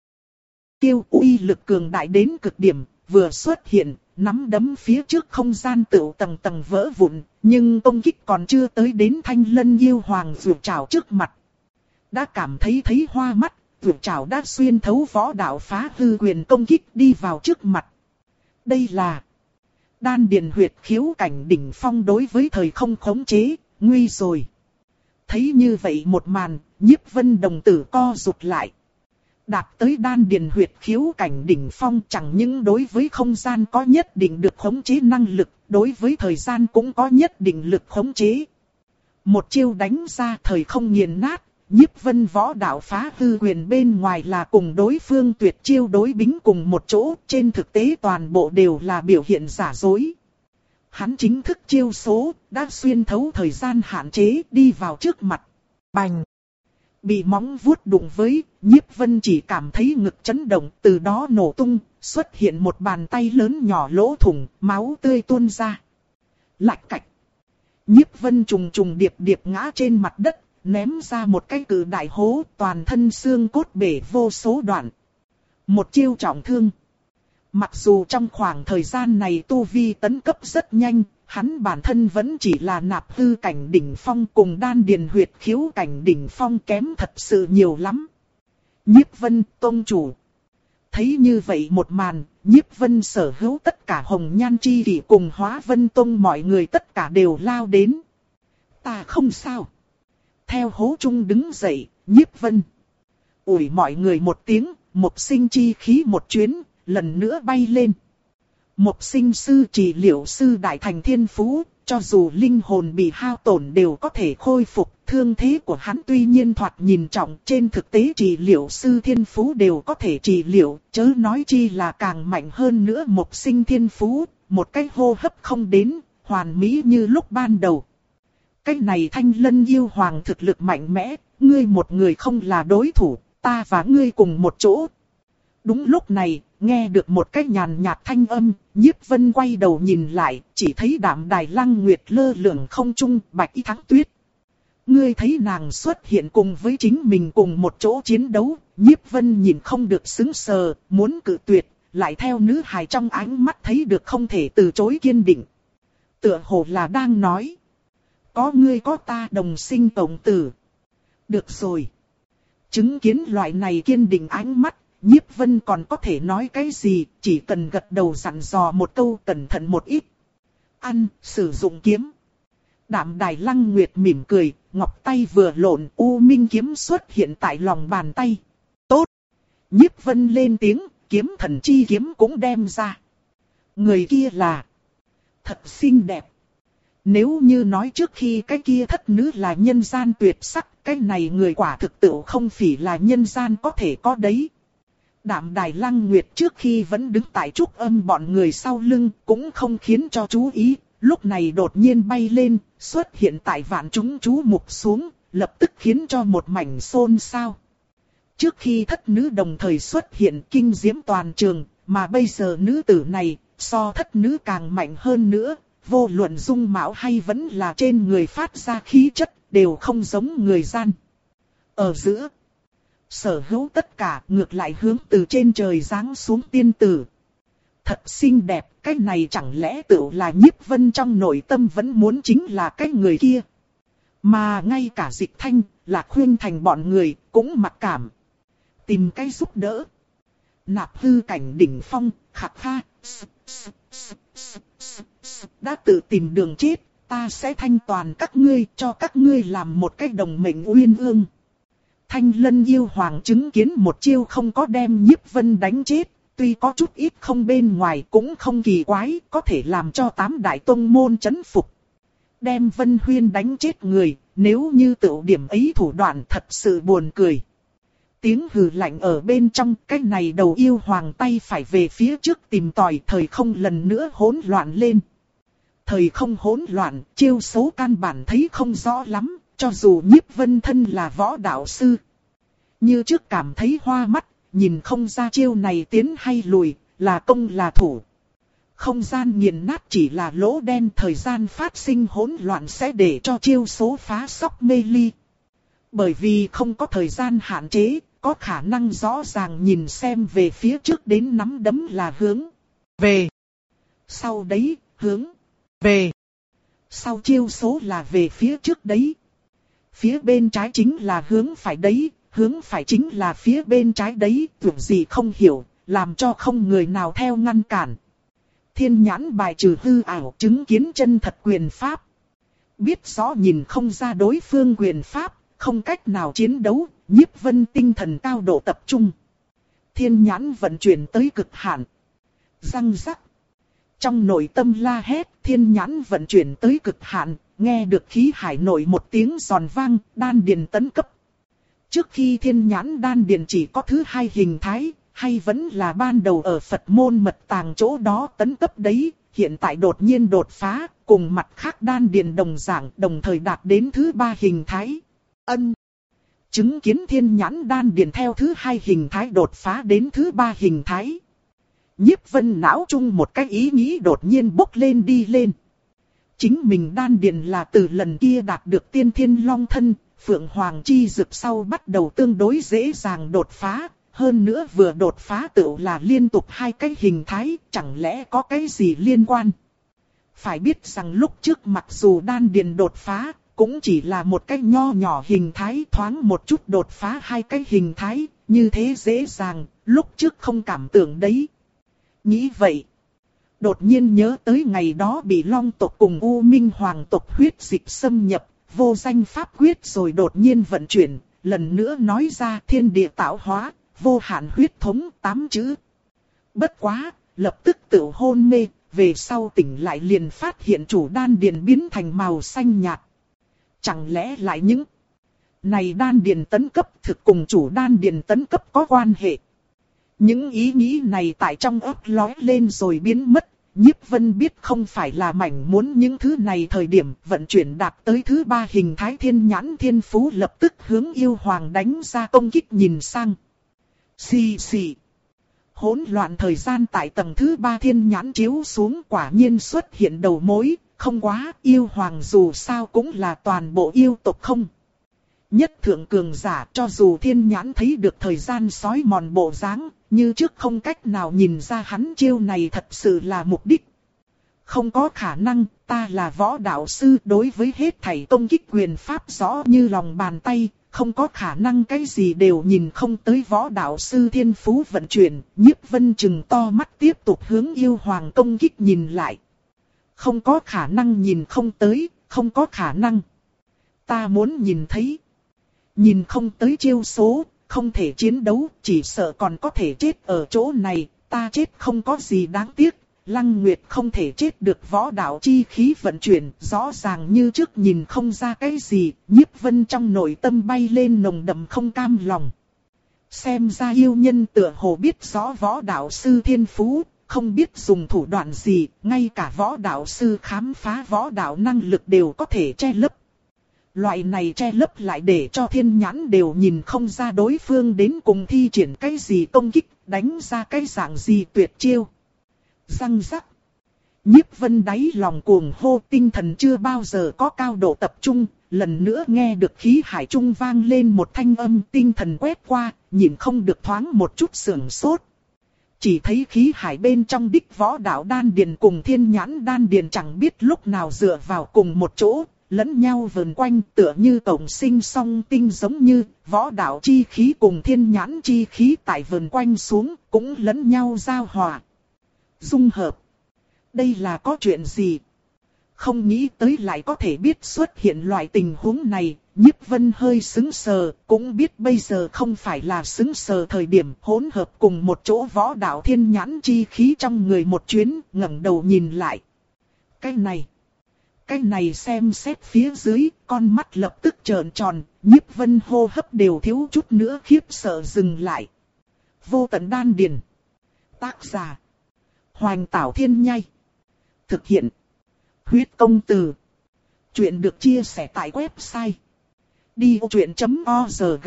chiêu, uy lực cường đại đến cực điểm, vừa xuất hiện, nắm đấm phía trước không gian tựu tầng tầng vỡ vụn, nhưng công kích còn chưa tới đến Thanh Lân Yêu Hoàng vượt trảo trước mặt. Đã cảm thấy thấy hoa mắt, vượt trảo đã xuyên thấu võ đạo phá hư quyền công kích đi vào trước mặt. Đây là đan điền huyệt khiếu cảnh đỉnh phong đối với thời không khống chế, nguy rồi. Thấy như vậy một màn, Nhiếp Vân đồng tử co rụt lại. Đạt tới đan điền huyệt khiếu cảnh đỉnh phong chẳng những đối với không gian có nhất định được khống chế năng lực, đối với thời gian cũng có nhất định lực khống chế. Một chiêu đánh ra thời không nghiền nát, Nhiếp Vân võ đạo phá hư quyền bên ngoài là cùng đối phương tuyệt chiêu đối bính cùng một chỗ, trên thực tế toàn bộ đều là biểu hiện giả dối. Hắn chính thức chiêu số, đã xuyên thấu thời gian hạn chế đi vào trước mặt. Bành! Bị móng vuốt đụng với, Nhiếp Vân chỉ cảm thấy ngực chấn động, từ đó nổ tung, xuất hiện một bàn tay lớn nhỏ lỗ thủng, máu tươi tuôn ra. Lạch cạch! Nhiếp Vân trùng trùng điệp điệp ngã trên mặt đất, ném ra một cái cự đại hố, toàn thân xương cốt bể vô số đoạn. Một chiêu trọng thương. Mặc dù trong khoảng thời gian này tu vi tấn cấp rất nhanh, hắn bản thân vẫn chỉ là nạp hư cảnh đỉnh phong cùng đan điền huyệt khiếu cảnh đỉnh phong kém thật sự nhiều lắm. Nhiếp Vân tông chủ. Thấy như vậy một màn, Nhiếp Vân sở hữu tất cả hồng nhan chi kỷ cùng Hóa Vân Tông mọi người tất cả đều lao đến. Ta không sao. Theo hố trung đứng dậy, Nhiếp Vân ủi mọi người một tiếng, một sinh chi khí một chuyến, lần nữa bay lên. Một sinh sư trị liệu sư đại thành thiên phú, cho dù linh hồn bị hao tổn đều có thể khôi phục. Thương thế của hắn tuy nhiên thoạt nhìn trọng, trên thực tế trị liệu sư thiên phú đều có thể trị liệu, chớ nói chi là càng mạnh hơn nữa một sinh thiên phú, một cái hô hấp không đến, hoàn mỹ như lúc ban đầu. Cái này Thanh Lân Yêu Hoàng thực lực mạnh mẽ, ngươi một người không là đối thủ, ta và ngươi cùng một chỗ. Đúng lúc này, nghe được một cái nhàn nhạt thanh âm, Nhiếp Vân quay đầu nhìn lại, chỉ thấy Đạm Đài Lăng Nguyệt lơ lửng không trung, Bạch Y Thắng Tuyết. Ngươi thấy nàng xuất hiện cùng với chính mình cùng một chỗ chiến đấu, Nhiếp Vân nhìn không được sững sờ, muốn cự tuyệt, lại theo nữ hài trong ánh mắt thấy được không thể từ chối kiên định. Tựa hồ là đang nói, có ngươi có ta đồng sinh cộng tử. Được rồi. Chứng kiến loại này kiên định ánh mắt, Nhiếp Vân còn có thể nói cái gì, chỉ cần gật đầu dặn dò một câu cẩn thận một ít. Ăn, sử dụng kiếm. Đạm Đài Lăng Nguyệt mỉm cười, ngọc tay vừa lộn, U Minh kiếm xuất hiện tại lòng bàn tay. Tốt! Nhiếp Vân lên tiếng, kiếm thần chi kiếm cũng đem ra. Người kia là thật xinh đẹp. Nếu như nói trước khi cái kia thất nữ là nhân gian tuyệt sắc, cái này người quả thực tự không phỉ là nhân gian có thể có đấy. Đạm Đài Lăng Nguyệt trước khi vẫn đứng tại trúc âm bọn người sau lưng, cũng không khiến cho chú ý, lúc này đột nhiên bay lên, xuất hiện tại vạn chúng chú mục xuống, lập tức khiến cho một mảnh xôn xao. Trước khi thất nữ đồng thời xuất hiện kinh diễm toàn trường, mà bây giờ nữ tử này, so thất nữ càng mạnh hơn nữa, vô luận dung mạo hay vẫn là trên người phát ra khí chất, đều không giống người gian. Ở giữa, sở hữu tất cả ngược lại hướng từ trên trời giáng xuống tiên tử. Thật xinh đẹp, cái này chẳng lẽ tự là Nhiếp Vân trong nội tâm vẫn muốn chính là cái người kia. Mà ngay cả Dịch Thanh, Lạc Khuyên Thành bọn người cũng mặc cảm. Tìm cái giúp đỡ. Nạp hư cảnh đỉnh phong, khạc kha. Đã tự tìm đường chết, ta sẽ thanh toàn các ngươi, cho các ngươi làm một cái đồng mệnh uyên ương. Thanh Lân Yêu Hoàng chứng kiến một chiêu không có đem Nhiếp Vân đánh chết, Tuy có chút ít không bên ngoài cũng không kỳ quái, có thể làm cho tám đại tông môn chấn phục. Đem Vân Huyên đánh chết người, nếu như tựu điểm ấy thủ đoạn thật sự buồn cười. Tiếng hừ lạnh ở bên trong, cái này đầu yêu hoàng tay phải về phía trước tìm tòi, thời không lần nữa hỗn loạn lên. Thời không hỗn loạn, chiêu số căn bản thấy không rõ lắm, cho dù Nhiếp Vân thân là võ đạo sư. Như trước cảm thấy hoa mắt, nhìn không ra chiêu này tiến hay lùi, là công là thủ. Không gian nghiền nát chỉ là lỗ đen, thời gian phát sinh hỗn loạn sẽ để cho chiêu số phá sóc mê ly. Bởi vì không có thời gian hạn chế, có khả năng rõ ràng nhìn xem về phía trước đến nắm đấm là hướng về. Sau đấy, hướng về. Sau chiêu số là về phía trước đấy. Phía bên trái chính là hướng phải đấy, hướng phải chính là phía bên trái đấy, tưởng gì không hiểu, làm cho không người nào theo ngăn cản. Thiên nhãn bài trừ hư ảo, chứng kiến chân thật quyền pháp. Biết rõ nhìn không ra đối phương quyền pháp, không cách nào chiến đấu, Nhiếp Vân tinh thần cao độ tập trung. Thiên nhãn vận chuyển tới cực hạn. Răng rắc. Trong nội tâm la hét, thiên nhãn vận chuyển tới cực hạn, nghe được khí hải nội một tiếng giòn vang, đan điền tấn cấp. Trước khi thiên nhãn đan điền chỉ có thứ hai hình thái, hay vẫn là ban đầu ở Phật môn mật tàng chỗ đó tấn cấp đấy, hiện tại đột nhiên đột phá, cùng mặt khác đan điền đồng dạng, đồng thời đạt đến thứ ba hình thái. Ân. Chứng kiến thiên nhãn đan điền theo thứ hai hình thái đột phá đến thứ ba hình thái. Nhiếp Vân não chung một cái ý nghĩ đột nhiên bốc lên đi lên. Chính mình đan điền là từ lần kia đạt được tiên thiên long thân, Phượng Hoàng chi dực sau bắt đầu tương đối dễ dàng đột phá. Hơn nữa vừa đột phá tựu là liên tục hai cái hình thái, chẳng lẽ có cái gì liên quan? Phải biết rằng lúc trước mặc dù đan điền đột phá, cũng chỉ là một cái nho nhỏ hình thái, thoáng một chút đột phá hai cái hình thái, như thế dễ dàng, lúc trước không cảm tưởng đấy. Nghĩ vậy, đột nhiên nhớ tới ngày đó bị Long tộc cùng U Minh Hoàng tộc huyết dịch xâm nhập, vô danh pháp quyết rồi đột nhiên vận chuyển, lần nữa nói ra thiên địa tạo hóa, vô hạn huyết thống tám chữ. Bất quá, lập tức tự hôn mê, về sau tỉnh lại liền phát hiện chủ đan điền biến thành màu xanh nhạt. Chẳng lẽ lại những này đan điền tấn cấp thực cùng chủ đan điền tấn cấp có quan hệ? Những ý nghĩ này tại trong óc lóe lên rồi biến mất. Nhiếp Vân biết không phải là mảnh muốn những thứ này thời điểm vận chuyển đạt tới thứ ba hình thái thiên nhãn thiên phú lập tức hướng yêu hoàng đánh ra công kích nhìn sang. Xì xì. Hỗn loạn thời gian tại tầng thứ ba thiên nhãn chiếu xuống quả nhiên xuất hiện đầu mối, không quá, yêu hoàng dù sao cũng là toàn bộ yêu tộc không. Nhất thượng cường giả cho dù thiên nhãn thấy được thời gian sói mòn bộ dáng, như trước không cách nào nhìn ra hắn chiêu này thật sự là mục đích. Không có khả năng, ta là võ đạo sư đối với hết thảy công kích quyền pháp rõ như lòng bàn tay. Không có khả năng cái gì đều nhìn không tới võ đạo sư thiên phú vận chuyển, Nhiếp Vân chừng to mắt tiếp tục hướng yêu hoàng công kích nhìn lại. Không có khả năng nhìn không tới, không có khả năng. Ta muốn nhìn thấy. Nhìn không tới chiêu số, không thể chiến đấu, chỉ sợ còn có thể chết ở chỗ này, ta chết không có gì đáng tiếc. Lăng Nguyệt không thể chết được võ đạo chi khí vận chuyển, rõ ràng như trước nhìn không ra cái gì, Nhiếp Vân trong nội tâm bay lên nồng đậm không cam lòng. Xem ra yêu nhân tựa hồ biết rõ võ đạo sư thiên phú, không biết dùng thủ đoạn gì, ngay cả võ đạo sư khám phá võ đạo năng lực đều có thể che lấp. Loại này che lấp lại để cho thiên nhãn đều nhìn không ra đối phương đến cùng thi triển cái gì công kích, đánh ra cái dạng gì tuyệt chiêu. Răng rắc. Nhiếp Vân đáy lòng cuồng hô, tinh thần chưa bao giờ có cao độ tập trung, lần nữa nghe được khí hải trung vang lên một thanh âm, tinh thần quét qua, nhìn không được thoáng một chút sưởng sốt. Chỉ thấy khí hải bên trong đích võ đạo đan điền cùng thiên nhãn đan điền chẳng biết lúc nào dựa vào cùng một chỗ, lẫn nhau vần quanh tựa như tổng sinh song tinh giống như võ đạo chi khí cùng thiên nhãn chi khí tại vần quanh xuống cũng lẫn nhau giao hòa. Dung hợp. Đây là có chuyện gì? Không nghĩ tới lại có thể biết xuất hiện loại tình huống này, Nhiếp Vân hơi sững sờ, cũng biết bây giờ không phải là sững sờ thời điểm, hỗn hợp cùng một chỗ võ đạo thiên nhãn chi khí trong người một chuyến, ngẩng đầu nhìn lại. Cái này, cái này xem xét phía dưới, con mắt lập tức trợn tròn, Nhiếp Vân hô hấp đều thiếu chút nữa khiếp sợ dừng lại. Vô tận đan điền. Tác giả: Hoành Tảo Thiên Nhai. Thực hiện: Huyết Công Từ. Chuyện được chia sẻ tại website đi ô chuyện chấm org.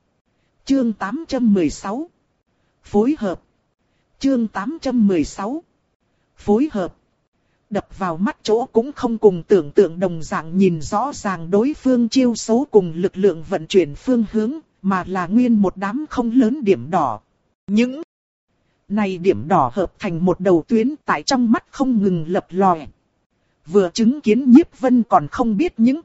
Chương tám trăm mười sáu. Phối hợp. Chương tám trăm mười sáu. Phối hợp. Đập vào mắt chỗ cũng không cùng tưởng tượng đồng dạng nhìn rõ ràng đối phương chiêu số cùng lực lượng vận chuyển phương hướng, mà là nguyên một đám không lớn điểm đỏ. Những này điểm đỏ hợp thành một đầu tuyến tại trong mắt không ngừng lập lòe. Vừa chứng kiến Nhiếp Vân còn không biết những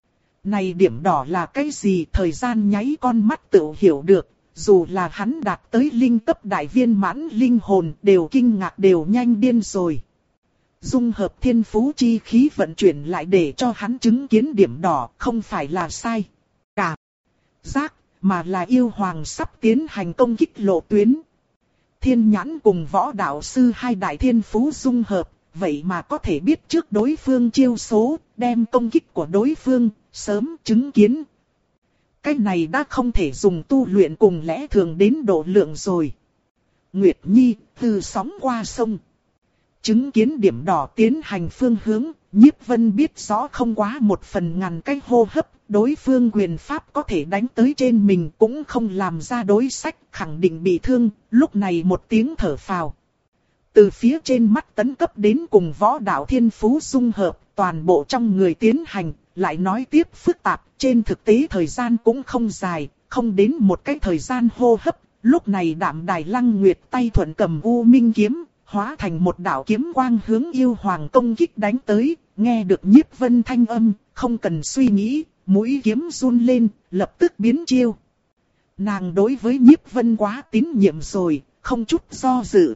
này điểm đỏ là cái gì, thời gian nháy con mắt tự hiểu được, dù là hắn đạt tới linh cấp đại viên mãn linh hồn đều kinh ngạc đều nhanh điên rồi. Dung hợp thiên phú chi khí vận chuyển lại để cho hắn chứng kiến điểm đỏ không phải là sai. Cả giác mà là yêu hoàng sắp tiến hành công kích lộ tuyến. Thiên nhãn cùng võ đạo sư hai đại thiên phú dung hợp, vậy mà có thể biết trước đối phương chiêu số, đem công kích của đối phương sớm chứng kiến. Cái này đã không thể dùng tu luyện cùng lẽ thường đến độ lượng rồi. Nguyệt Nhi từ sóng qua sông. Chứng kiến điểm đỏ tiến hành phương hướng, Nhiếp Vân biết rõ không quá một phần ngàn cái hô hấp, đối phương quyền pháp có thể đánh tới trên mình cũng không làm ra đối sách, khẳng định bị thương, lúc này một tiếng thở phào. Từ phía trên mắt tấn cấp đến cùng võ đạo thiên phú dung hợp, toàn bộ trong người tiến hành, lại nói tiếp phức tạp, trên thực tế thời gian cũng không dài, không đến một cái thời gian hô hấp, lúc này Đạm Đài Lăng Nguyệt tay thuận cầm U Minh kiếm, hóa thành một đạo kiếm quang hướng yêu hoàng công kích đánh tới, nghe được Nhiếp Vân thanh âm, không cần suy nghĩ, mũi kiếm run lên, lập tức biến chiêu. Nàng đối với Nhiếp Vân quá tín nhiệm rồi, không chút do dự.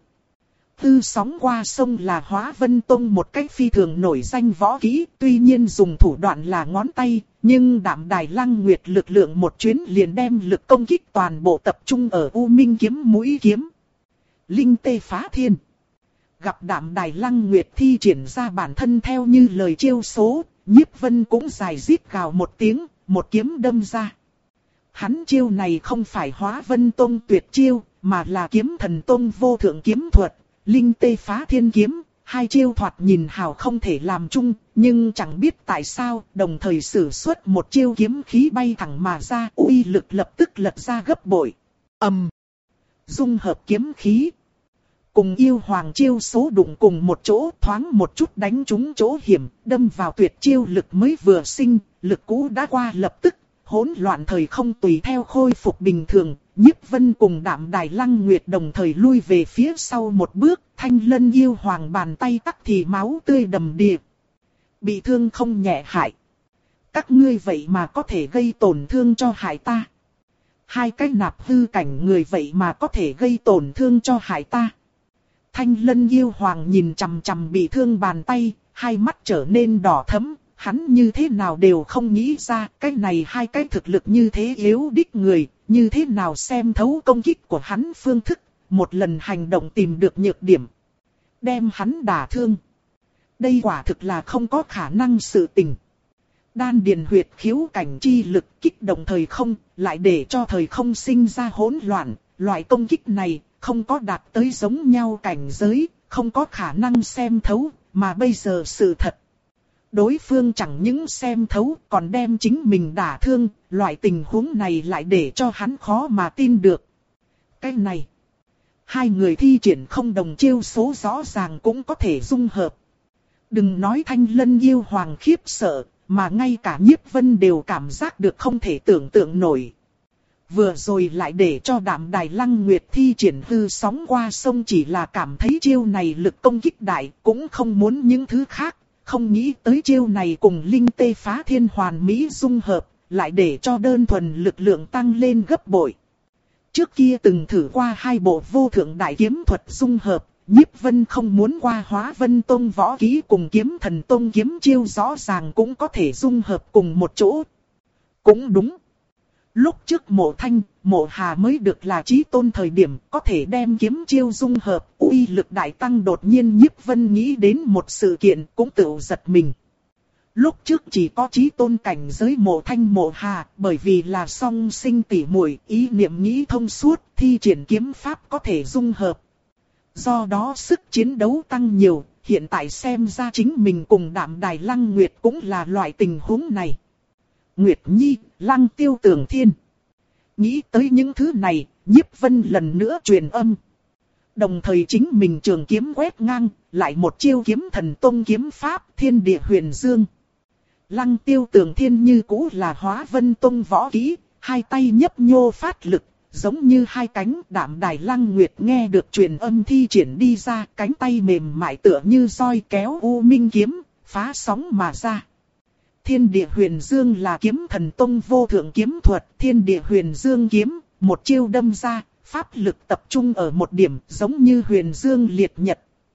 Tư sóng qua sông là Hóa Vân Tông một cách phi thường nổi danh võ kỹ, tuy nhiên dùng thủ đoạn là ngón tay, nhưng Đạm Đài Lăng Nguyệt lực lượng một chuyến liền đem lực công kích toàn bộ tập trung ở U Minh kiếm mũi kiếm. Linh tê phá thiên. Gặp Đạm Đài Lăng Nguyệt thi triển ra bản thân theo như lời chiêu số, Nhiếp Vân cũng dài rít gào một tiếng, một kiếm đâm ra. Hắn chiêu này không phải Hóa Vân Tông tuyệt chiêu, mà là Kiếm Thần Tông vô thượng kiếm thuật, Linh tê phá thiên kiếm. Hai chiêu thoạt nhìn hào không thể làm chung, nhưng chẳng biết tại sao, đồng thời sử xuất một chiêu kiếm khí bay thẳng mà ra, uy lực lập tức lật ra gấp bội. Ầm. Dung hợp kiếm khí. Cùng yêu hoàng chiêu số đụng cùng một chỗ, thoáng một chút đánh trúng chỗ hiểm, đâm vào tuyệt chiêu lực mới vừa sinh, lực cũ đã qua lập tức, hỗn loạn thời không tùy theo khôi phục bình thường. Nhiếp Vân cùng Đạm Đài Lăng Nguyệt đồng thời lui về phía sau một bước, Thanh Lân yêu hoàng bàn tay tắc thì máu tươi đầm đìa. Bị thương không nhẹ hại. Các ngươi vậy mà có thể gây tổn thương cho hại ta. Hai cái nạp hư cảnh người vậy mà có thể gây tổn thương cho hại ta. Thanh Lân yêu hoàng nhìn chằm chằm bị thương bàn tay, hai mắt trở nên đỏ thẫm, hắn như thế nào đều không nghĩ ra, cái này hai cái thực lực như thế yếu đích người, như thế nào xem thấu công kích của hắn phương thức, một lần hành động tìm được nhược điểm, đem hắn đả thương. Đây quả thực là không có khả năng sự tình. Đan điền huyệt khiếu cảnh chi lực kích động thời không, lại để cho thời không sinh ra hỗn loạn, loại công kích này không có đạt tới giống nhau cảnh giới, không có khả năng xem thấu, mà bây giờ sự thật. Đối phương chẳng những xem thấu, còn đem chính mình đả thương, loại tình huống này lại để cho hắn khó mà tin được. Cái này, hai người thi triển không đồng chiêu số rõ ràng cũng có thể dung hợp. Đừng nói Thanh Lân yêu hoàng khiếp sợ, mà ngay cả Nhiếp Vân đều cảm giác được không thể tưởng tượng nổi. Vừa rồi lại để cho Đạm Đài Lăng Nguyệt thi triển hư sóng qua sông chỉ là cảm thấy chiêu này lực công kích đại, cũng không muốn những thứ khác, không nghĩ tới chiêu này cùng Linh tê phá thiên hoàn mỹ dung hợp, lại để cho đơn thuần lực lượng tăng lên gấp bội. Trước kia từng thử qua hai bộ vô thượng đại kiếm thuật dung hợp, Nhiếp Vân không muốn qua Hóa Vân Tông võ kỹ cùng Kiếm Thần Tông kiếm chiêu rõ ràng cũng có thể dung hợp cùng một chỗ. Cũng đúng. Lúc trước Mộ Thanh, Mộ Hà mới được là chí tôn thời điểm có thể đem kiếm chiêu dung hợp, uy lực đại tăng, đột nhiên Nhiếp Vân nghĩ đến một sự kiện cũng tự giật mình. Lúc trước chỉ có chí tôn cảnh giới Mộ Thanh Mộ Hà, bởi vì là song sinh tỷ muội, ý niệm nghĩ thông suốt, thi triển kiếm pháp có thể dung hợp. Do đó sức chiến đấu tăng nhiều, hiện tại xem ra chính mình cùng Đạm Đài Lăng Nguyệt cũng là loại tình huống này. Nguyệt Nhi, Lăng Tiêu Tưởng Thiên. Nghĩ tới những thứ này, Nhiếp Vân lần nữa truyền âm. Đồng thời chính mình trường kiếm quét ngang, lại một chiêu kiếm thần tông kiếm pháp Thiên Địa Huyền Dương. Lăng Tiêu Tưởng Thiên như cũ là Hóa Vân Tông võ kỹ, hai tay nhấp nhô phát lực, giống như hai cánh. Đạm Đài Lăng Nguyệt nghe được truyền âm thi triển đi ra, cánh tay mềm mại tựa như roi kéo U Minh kiếm, phá sóng mà ra. Thiên Địa Huyền Dương là kiếm thần tông vô thượng kiếm thuật, Thiên Địa Huyền Dương kiếm, một chiêu đâm ra, pháp lực tập trung ở một điểm, giống như Huyền Dương liệt nhật.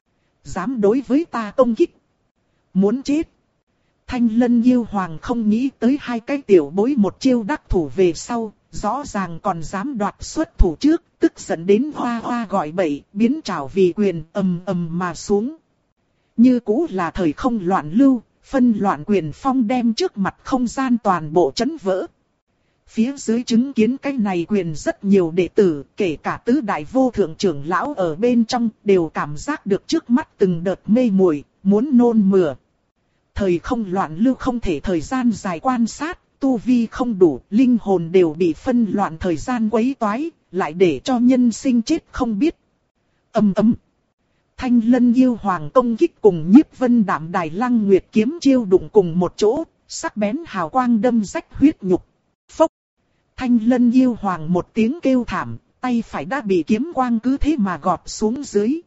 Dám đối với ta công kích, muốn chết. Thanh Lân Yêu Hoàng không nghĩ tới hai cái tiểu bối một chiêu đắc thủ về sau, rõ ràng còn dám đoạt xuất thủ trước, tức giận đến hoa hoa gọi bậy, biến trảo vì quyền, ầm ầm mà xuống. Như cũ là thời không loạn lưu, phân loạn quyền phong đem trước mặt không gian toàn bộ chấn vỡ. Phía dưới chứng kiến cái này quyền rất nhiều đệ tử, kể cả tứ đại vô thượng trưởng lão ở bên trong, đều cảm giác được trước mắt từng đợt mê muội, muốn nôn mửa. Thời không loạn lưu không thể thời gian dài quan sát, tu vi không đủ, linh hồn đều bị phân loạn thời gian quấy toái, lại để cho nhân sinh chết không biết. Ầm ầm. Thanh Lân Yêu Hoàng công kích cùng Nhiếp Vân Đạm Đài Lăng Nguyệt kiếm chiêu đụng cùng một chỗ, sắc bén hào quang đâm rách huyết nhục. Phốc. Thanh Lân Yêu Hoàng một tiếng kêu thảm, tay phải đã bị kiếm quang cứ thế mà gọt xuống dưới.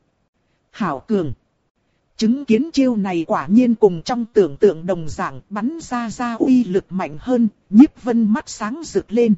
Hảo cường. Chứng kiến chiêu này quả nhiên cùng trong tưởng tượng đồng dạng, bắn ra ra uy lực mạnh hơn, Nhiếp Vân mắt sáng rực lên.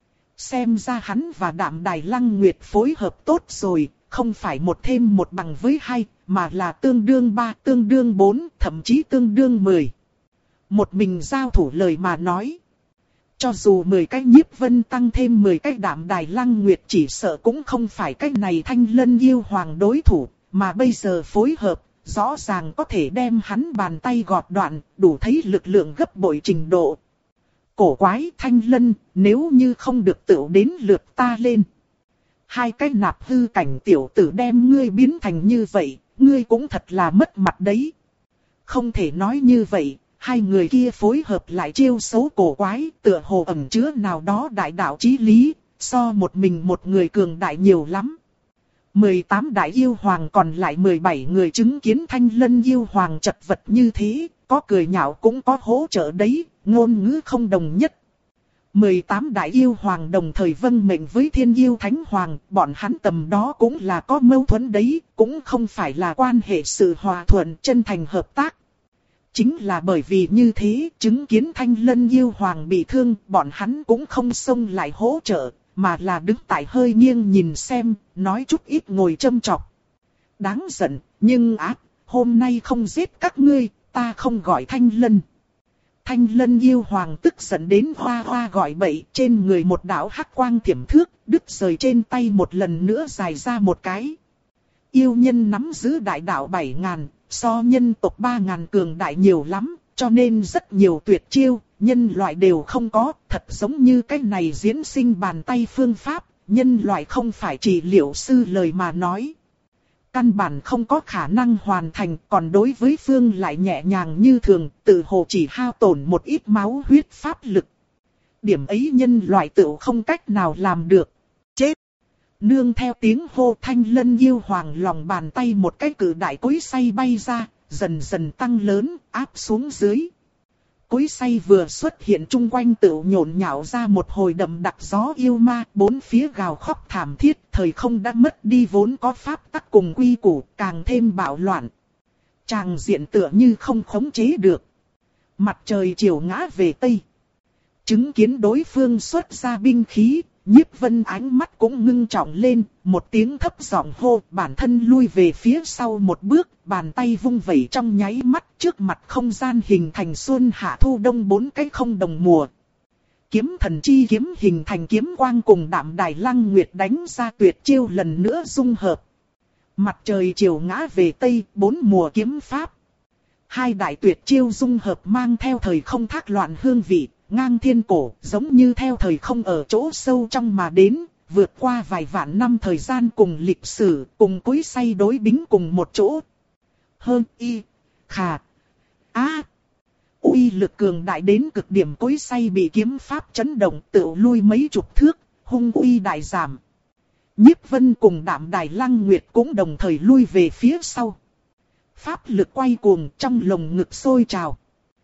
Xem ra hắn và Đạm Đài Lăng Nguyệt phối hợp tốt rồi, không phải một thêm một bằng với hai, mà là tương đương ba, tương đương bốn, thậm chí tương đương mười. Một mình giao thủ lời mà nói. Cho dù mười cái Nhiếp Vân tăng thêm mười cái Đạm Đài Lăng Nguyệt chỉ sợ cũng không phải cái này Thanh Lân Yêu Hoàng đối thủ, mà bây giờ phối hợp, rõ ràng có thể đem hắn bàn tay gọt đoạn, đủ thấy lực lượng gấp bội trình độ. Cổ quái Thanh Lân, nếu như không được tựu đến lượt ta lên. Hai cái nạp hư cảnh tiểu tử đem ngươi biến thành như vậy, ngươi cũng thật là mất mặt đấy. Không thể nói như vậy, hai người kia phối hợp lại chiêu xấu cổ quái, tựa hồ ẩn chứa nào đó đại đạo chí lý, so một mình một người cường đại nhiều lắm. mười tám đại yêu hoàng còn lại mười bảy người chứng kiến Thanh Lân Yêu Hoàng chật vật như thế, có cười nhạo cũng có hỗ trợ đấy, ngôn ngữ không đồng nhất. mười tám đại yêu hoàng đồng thời vâng mệnh với Thiên Yêu Thánh Hoàng, bọn hắn tầm đó cũng là có mâu thuẫn đấy, cũng không phải là quan hệ sự hòa thuận chân thành hợp tác. Chính là bởi vì như thế, chứng kiến Thanh Lân Yêu Hoàng bị thương, bọn hắn cũng không xông lại hỗ trợ, mà là đứng tại hơi nghiêng nhìn xem, nói chút ít ngồi châm chọc. Đáng giận, nhưng ác, hôm nay không giết các ngươi, ta không gọi Thanh Lân. Thanh Lân Yêu Hoàng tức giận đến hoa hoa gọi bậy, trên người một đạo hắc quang thiểm thước, đứt rời trên tay một lần nữa dài ra một cái. Yêu nhân nắm giữ đại đạo bảy ngàn, so nhân tộc ba ngàn cường đại nhiều lắm, cho nên rất nhiều tuyệt chiêu, nhân loại đều không có, thật giống như cái này diễn sinh bàn tay phương pháp, nhân loại không phải trị liệu sư lời mà nói. Căn bản không có khả năng hoàn thành, còn đối với phương lại nhẹ nhàng như thường, tự hồ chỉ hao tổn một ít máu huyết pháp lực. Điểm ấy nhân loại tự không cách nào làm được. Chết! Nương theo tiếng hô Thanh Lân Yêu Hoàng lòng bàn tay một cái cử đại cối xay bay ra, dần dần tăng lớn, áp xuống dưới. Cối xay vừa xuất hiện chung quanh tự nhộn nhạo ra một hồi đậm đặc gió yêu ma, bốn phía gào khóc thảm thiết, thời không đã mất đi vốn có pháp tắc cùng quy củ, càng thêm bạo loạn. Tràng diện tựa như không khống chế được. Mặt trời chiều ngã về Tây. Chứng kiến đối phương xuất ra binh khí, Nhiếp Vân ánh mắt cũng ngưng trọng lên, một tiếng thấp giọng hô, bản thân lui về phía sau một bước, bàn tay vung vẩy trong nháy mắt, trước mặt không gian hình thành xuân hạ thu đông bốn cái không đồng mùa. Kiếm thần chi kiếm hình thành kiếm quang cùng Đạm Đài Lăng Nguyệt đánh ra tuyệt chiêu lần nữa dung hợp. Mặt trời chiều ngã về Tây, bốn mùa kiếm pháp. Hai đại tuyệt chiêu dung hợp mang theo thời không thác loạn hương vị, ngang thiên cổ, giống như theo thời không ở chỗ sâu trong mà đến, vượt qua vài vạn năm thời gian cùng lịch sử, cùng cối xay đối bính cùng một chỗ. Hơn y, khà, á. Uy lực cường đại đến cực điểm, cối xay bị kiếm pháp chấn động tự lui mấy chục thước, hung uy đại giảm. Nhiếp Vân cùng Đạm Đài Lăng Nguyệt cũng đồng thời lui về phía sau. Pháp lực quay cuồng trong lồng ngực sôi trào.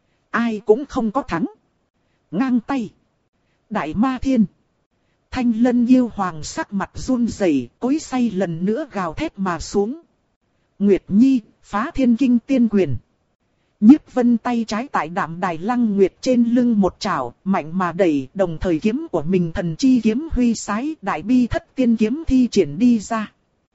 Ai cũng không có thắng. Ngang tay. Đại Ma Thiên. Thanh Lân yêu hoàng sắc mặt run rẩy, cối xay lần nữa gào thét mà xuống. Nguyệt Nhi, phá thiên kinh tiên quyền. Nhiếp Vân tay trái tại Đạm Đài Lăng Nguyệt trên lưng một chảo, mạnh mà đẩy, đồng thời kiếm của mình thần chi kiếm huy sái, đại bi thất tiên kiếm thi triển đi ra.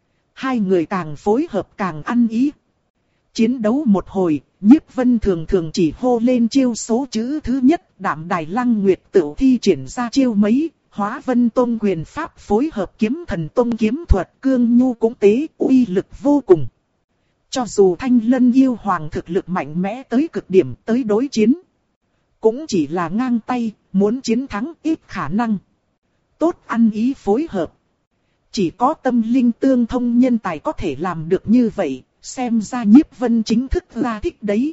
Hai người càng phối hợp càng ăn ý. Chiến đấu một hồi, Nhiếp Vân thường thường chỉ hô lên chiêu số chữ thứ nhất, Đạm Đài Lăng Nguyệt tự thi triển ra chiêu mấy, Hóa Vân Tông quyền pháp phối hợp kiếm thần tông kiếm thuật, cương nhu cũng tế, uy lực vô cùng. Cho dù Thanh Lân yêu hoàng thực lực mạnh mẽ tới cực điểm tới đối chiến, cũng chỉ là ngang tay, muốn chiến thắng ít khả năng. Tốt ăn ý phối hợp. Chỉ có tâm linh tương thông nhân tài có thể làm được như vậy, xem ra Nhiếp Vân chính thức ra thích đấy.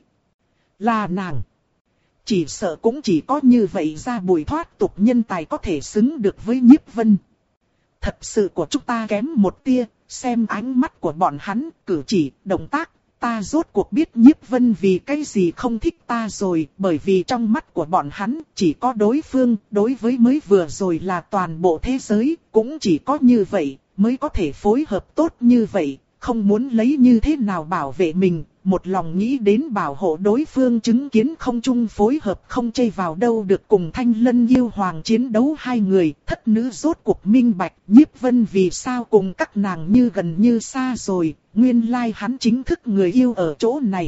Là nàng. Chỉ sợ cũng chỉ có như vậy ra bùi thoát tục nhân tài có thể xứng được với Nhiếp Vân. Thật sự của chúng ta kém một tia, xem ánh mắt của bọn hắn, cử chỉ, động tác, ta rốt cuộc biết Nhiếp Vân vì cái gì không thích ta rồi, bởi vì trong mắt của bọn hắn chỉ có đối phương, đối với mới vừa rồi là toàn bộ thế giới, cũng chỉ có như vậy, mới có thể phối hợp tốt như vậy, không muốn lấy như thế nào bảo vệ mình, một lòng nghĩ đến bảo hộ đối phương, chứng kiến không chung phối hợp không chây vào đâu được cùng Thanh Lân yêu hoàng chiến đấu hai người, thất nữ rốt cuộc minh bạch, Nhiếp Vân vì sao cùng các nàng như gần như xa rồi, nguyên lai hắn chính thức người yêu ở chỗ này.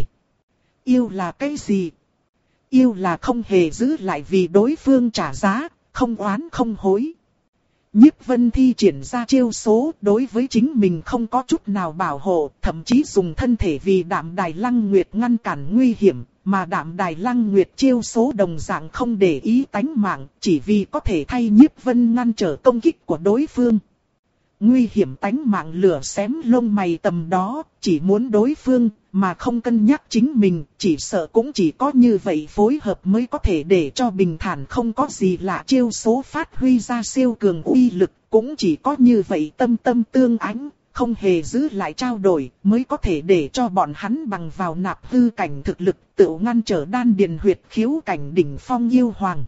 Yêu là cái gì? Yêu là không hề giữ lại vì đối phương trả giá, không oán không hối. Nhiếp Vân thi triển ra chiêu số, đối với chính mình không có chút nào bảo hộ, thậm chí dùng thân thể vì Đạm Đài Lăng Nguyệt ngăn cản nguy hiểm, mà Đạm Đài Lăng Nguyệt chiêu số đồng dạng không để ý tánh mạng, chỉ vì có thể thay Nhiếp Vân ngăn trở công kích của đối phương. Nguy hiểm tánh mạng lửa xém lông mày tầm đó, chỉ muốn đối phương, mà không cân nhắc chính mình, chỉ sợ cũng chỉ có như vậy phối hợp mới có thể để cho bình thản không có gì lạ chiêu số phát huy ra siêu cường uy lực, cũng chỉ có như vậy tâm tâm tương ánh, không hề giữ lại trao đổi, mới có thể để cho bọn hắn bằng vào nạp hư cảnh thực lực tự ngăn trở đan điền huyệt khiếu cảnh đỉnh phong yêu hoàng.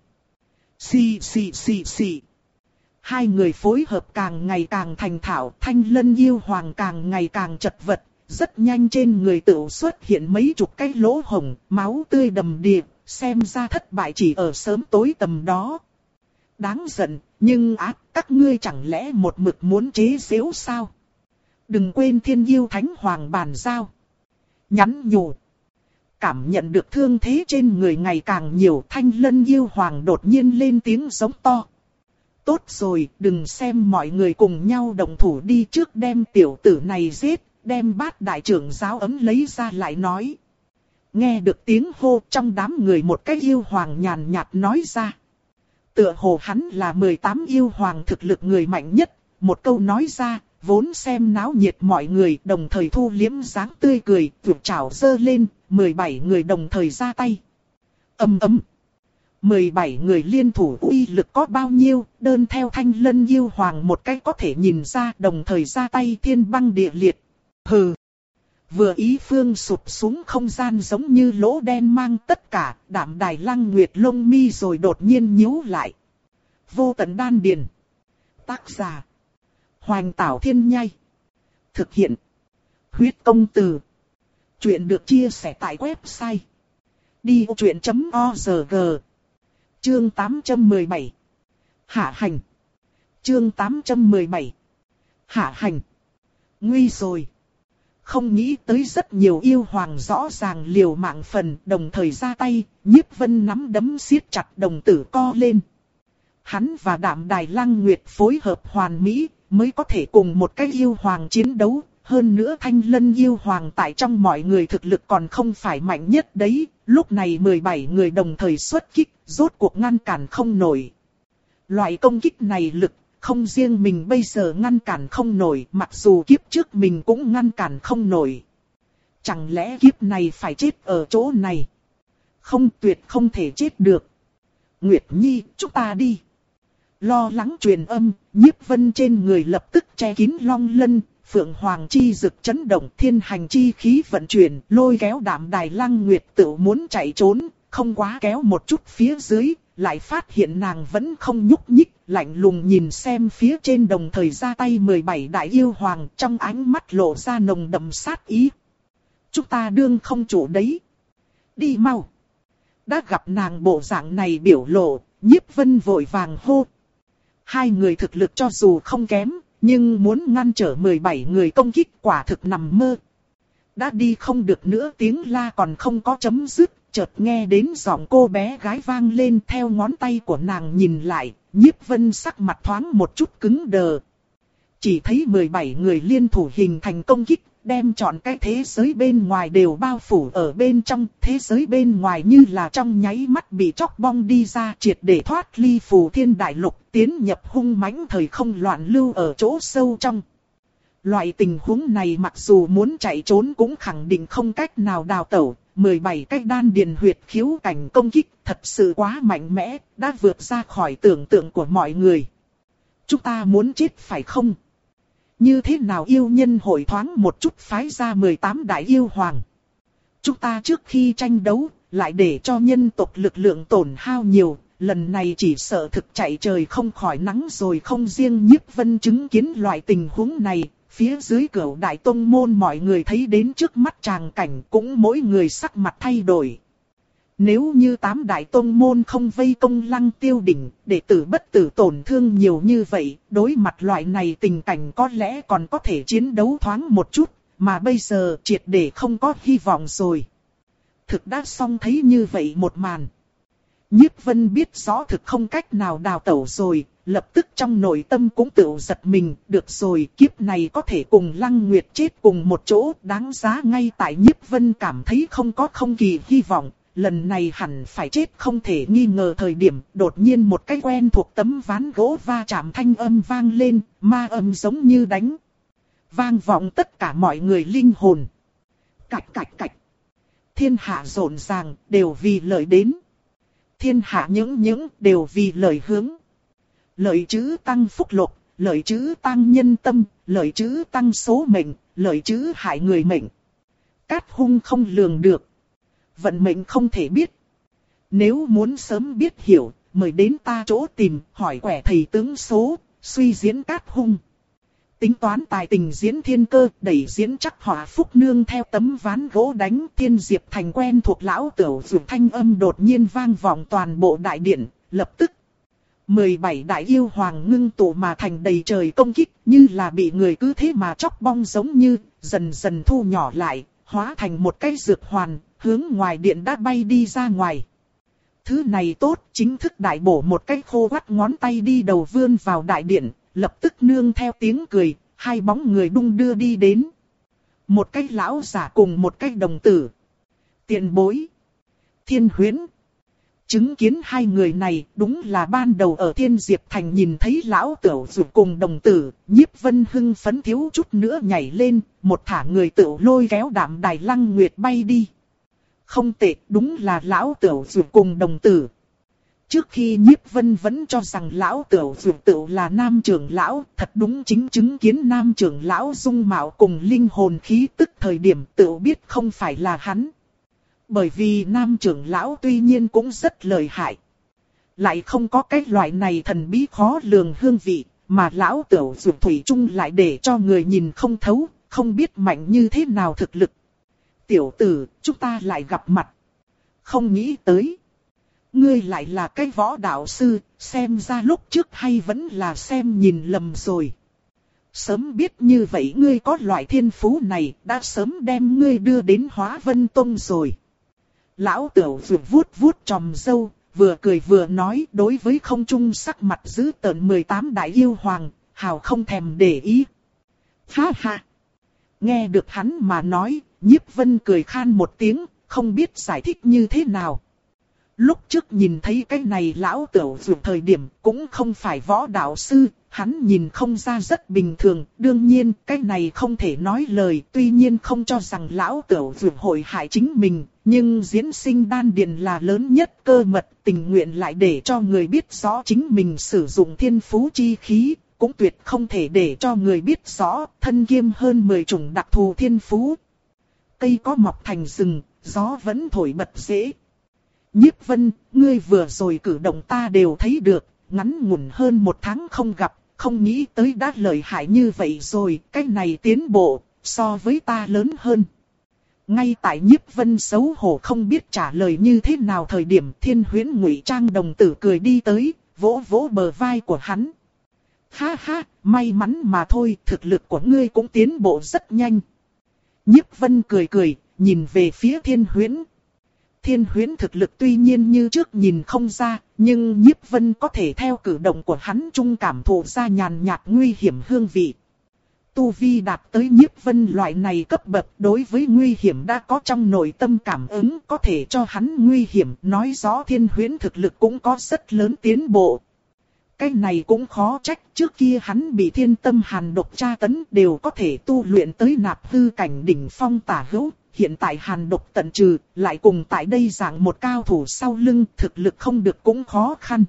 Xì xì xì xì. Hai người phối hợp càng ngày càng thành thạo, Thanh Lân yêu hoàng càng ngày càng chật vật, rất nhanh trên người tự xuất hiện mấy chục cái lỗ hổng, máu tươi đầm đìa, xem ra thất bại chỉ ở sớm tối tầm đó. Đáng giận, nhưng ác, các ngươi chẳng lẽ một mực muốn chế giễu sao? Đừng quên thiên yêu thánh hoàng bàn giao. Nhắn nhủ. Cảm nhận được thương thế trên người ngày càng nhiều, Thanh Lân yêu hoàng đột nhiên lên tiếng giống to. Tốt rồi, đừng xem mọi người cùng nhau đồng thủ đi, trước đem tiểu tử này giết, đem bát đại trưởng giáo ấm lấy ra lại nói. Nghe được tiếng hô trong đám người, một cái yêu hoàng nhàn nhạt nói ra. Tựa hồ hắn là mười tám yêu hoàng thực lực người mạnh nhất, một câu nói ra, vốn xem náo nhiệt mọi người đồng thời thu liếm dáng tươi cười, vụt chảo giơ lên, mười bảy người đồng thời ra tay. Ầm ầm. mười bảy người liên thủ uy lực có bao nhiêu, đơn theo Thanh Lân yêu hoàng một cách có thể nhìn ra, đồng thời ra tay thiên băng địa liệt. Hừ. Vừa ý phương sụp xuống không gian giống như lỗ đen mang tất cả, Đạm Đài Lăng Nguyệt lông mi rồi đột nhiên nhíu lại. Vô tận đan điền. Tác giả. Hoành Tảo Thiên Nhai. Thực hiện. Huyết Công Từ. Chuyện được chia sẻ tại website đi vô chuyện chấm org. Chương tám trăm mười bảy. Hạ hành. Chương tám trăm mười bảy. Hạ hành. Nguy rồi. Không nghĩ tới rất nhiều yêu hoàng rõ ràng liều mạng phần, đồng thời ra tay, Nhiếp Vân nắm đấm siết chặt, đồng tử co lên. hắn và Đạm Đài Lăng Nguyệt phối hợp hoàn mỹ, mới có thể cùng một cái yêu hoàng chiến đấu. Hơn nữa Thanh Lân yêu hoàng tại trong mọi người thực lực còn không phải mạnh nhất đấy, lúc này mười bảy người đồng thời xuất kích, rốt cuộc ngăn cản không nổi. Loại công kích này lực, không riêng mình bây giờ ngăn cản không nổi, mặc dù kiếp trước mình cũng ngăn cản không nổi. Chẳng lẽ kiếp này phải chết ở chỗ này? Không, tuyệt không thể chết được. Nguyệt Nhi, chúng ta đi. Lo lắng truyền âm, Nhiếp Vân trên người lập tức che kín long lân, Phượng Hoàng chi rực chấn động, thiên hành chi khí vận chuyển, lôi kéo Đạm Đài Lăng Nguyệt tự muốn chạy trốn, không quá kéo một chút phía dưới, lại phát hiện nàng vẫn không nhúc nhích, lạnh lùng nhìn xem phía trên, đồng thời ra tay mười bảy đại yêu hoàng, trong ánh mắt lộ ra nồng đậm sát ý. Chúng ta đương không chủ đấy. Đi mau. Đã gặp nàng bộ dạng này biểu lộ, Nhiếp Vân vội vàng hô. Hai người thực lực cho dù không kém, nhưng muốn ngăn trở mười bảy người công kích quả thực nằm mơ. Đã đi không được nữa, tiếng la còn không có chấm dứt, chợt nghe đến giọng cô bé gái vang lên, theo ngón tay của nàng nhìn lại, Nhiếp Vân sắc mặt thoáng một chút cứng đờ. Chỉ thấy mười bảy người liên thủ hình thành công kích, đem trọn cái thế giới bên ngoài đều bao phủ ở bên trong, thế giới bên ngoài như là trong nháy mắt bị chóc bong đi ra, triệt để thoát ly phù thiên đại lục, tiến nhập hung mãnh thời không loạn lưu ở chỗ sâu trong. Loại tình huống này mặc dù muốn chạy trốn cũng khẳng định không cách nào đào tẩu, mười bảy cái đan điền huyệt khiếu cảnh công kích thật sự quá mạnh mẽ, đã vượt ra khỏi tưởng tượng của mọi người. Chúng ta muốn chết phải không? Như thế nào yêu nhân hội thoáng một chút phái ra mười tám đại yêu hoàng? Chúng ta trước khi tranh đấu, lại để cho nhân tộc lực lượng tổn hao nhiều, lần này chỉ sợ thực chạy trời không khỏi nắng rồi. Không riêng Nhiếp Vân chứng kiến loại tình huống này, phía dưới Cửu Đại Tông môn mọi người thấy đến trước mắt tràng cảnh cũng mỗi người sắc mặt thay đổi. Nếu như tám đại tông môn không vây công Lăng Tiêu đỉnh, đệ tử bất tử tổn thương nhiều như vậy, đối mặt loại này tình cảnh có lẽ còn có thể chiến đấu thoáng một chút, mà bây giờ triệt để không có hy vọng rồi. Thực đã xong thấy như vậy một màn. Nhiếp Vân biết rõ thực không cách nào đào tẩu rồi, lập tức trong nội tâm cũng tự giật mình, được rồi, kiếp này có thể cùng Lăng Nguyệt chết cùng một chỗ, đáng giá. Ngay tại Nhiếp Vân cảm thấy không có không kỳ hy vọng, lần này hẳn phải chết không thể nghi ngờ thời điểm, đột nhiên một cái quen thuộc tấm ván gỗ va chạm thanh âm vang lên, ma âm giống như đánh vang vọng tất cả mọi người linh hồn. Cạch cạch cạch. Thiên hạ rộn ràng, đều vì lợi đến. Thiên hạ những những, đều vì lợi hướng. Lợi chữ tăng phúc lộc, lợi chữ tăng nhân tâm, lợi chữ tăng số mệnh, lợi chữ hại người mệnh. Cát hung không lường được. Vận mệnh không thể biết. Nếu muốn sớm biết hiểu, mời đến ta chỗ tìm, hỏi quẻ thầy tướng số, suy diễn cát hung. Tính toán tài tình diễn thiên cơ, đẩy diễn chắc họa phúc nương theo tấm ván gỗ đánh. Thiên Diệp Thành quen thuộc lão tửu dược thanh âm đột nhiên vang vọng toàn bộ đại điện, lập tức. mười bảy đại yêu hoàng ngưng tụ mà thành đầy trời công kích, như là bị người cứ thế mà chóc bong giống như, dần dần thu nhỏ lại, hóa thành một cái dược hoàn, hướng ngoài điện đã bay đi ra ngoài. Thứ này tốt, chính thức đại bổ một cái khô quắt ngón tay đi đầu vươn vào đại điện, lập tức nương theo tiếng cười, hai bóng người đung đưa đi đến. Một cái lão giả cùng một cái đồng tử. Tiền bối. Thiên Huyễn. Chứng kiến hai người này đúng là ban đầu ở Thiên Diệp Thành nhìn thấy lão tửu dụ cùng đồng tử, Nhiếp Vân hưng phấn thiếu chút nữa nhảy lên, một thả người tửu lôi kéo Đạm Đài Lăng Nguyệt bay đi. Không tệ, đúng là lão tửu dụ cùng đồng tử. Trước khi Nhiếp Vân vẫn cho rằng lão tửu dụ tửu là nam trưởng lão, thật đúng chính chứng kiến nam trưởng lão dung mạo cùng linh hồn khí tức thời điểm tửu biết không phải là hắn. Bởi vì nam trưởng lão tuy nhiên cũng rất lợi hại. Lại không có cái loại này thần bí khó lường hương vị, mà lão tửu dụ thủy chung lại để cho người nhìn không thấu, không biết mạnh như thế nào thực lực. Tiểu tử, chúng ta lại gặp mặt. Không nghĩ tới. Ngươi lại là cái võ đạo sư, xem ra lúc trước hay vẫn là xem nhìn lầm rồi. Sớm biết như vậy ngươi có loại thiên phú này, đã sớm đem ngươi đưa đến Hóa Vân Tông rồi. Lão tửu dụ vuốt vuốt tròm râu, vừa cười vừa nói đối với không trung sắc mặt dữ tợn mười tám đại yêu hoàng, hào không thèm để ý. Ha ha! Nghe được hắn mà nói, Nhiếp Vân cười khan một tiếng, không biết giải thích như thế nào. Lúc trước nhìn thấy cái này lão tửu dù thời điểm cũng không phải võ đạo sư, hắn nhìn không ra rất bình thường, đương nhiên cái này không thể nói lời, tuy nhiên không cho rằng lão tửu dù hội hại chính mình, nhưng diễn sinh đan điền là lớn nhất cơ mật, tình nguyện lại để cho người biết rõ chính mình sử dụng thiên phú chi khí, cũng tuyệt không thể để cho người biết rõ thân kiêm hơn mười chủng đặc thù thiên phú. Cây có mọc thành rừng, gió vẫn thổi bật rễ. Nhiếp Vân, ngươi vừa rồi cử động ta đều thấy được, ngắn ngủn hơn một tháng không gặp, không nghĩ tới đã lợi hại như vậy rồi, cái này tiến bộ, so với ta lớn hơn. Ngay tại Nhiếp Vân xấu hổ không biết trả lời như thế nào thời điểm Thiên Huyễn ngụy trang đồng tử cười đi tới, vỗ vỗ bờ vai của hắn. Ha ha, may mắn mà thôi, thực lực của ngươi cũng tiến bộ rất nhanh. Nhiếp Vân cười cười, nhìn về phía Thiên Huyễn. Thiên Huyễn thực lực tuy nhiên như trước nhìn không ra, nhưng Nhiếp Vân có thể theo cử động của hắn trung cảm thụ ra nhàn nhạt nguy hiểm hương vị. Tu vi đạt tới Nhiếp Vân loại này cấp bậc đối với nguy hiểm đã có trong nội tâm cảm ứng có thể cho hắn nguy hiểm, nói rõ Thiên Huyễn thực lực cũng có rất lớn tiến bộ. Cái này cũng khó trách, trước kia hắn bị thiên tâm hàn độc tra tấn đều có thể tu luyện tới nạp hư cảnh đỉnh phong tả hữu. Hiện tại hàn độc tận trừ, lại cùng tại đây dạng một cao thủ sau lưng, thực lực không được cũng khó khăn.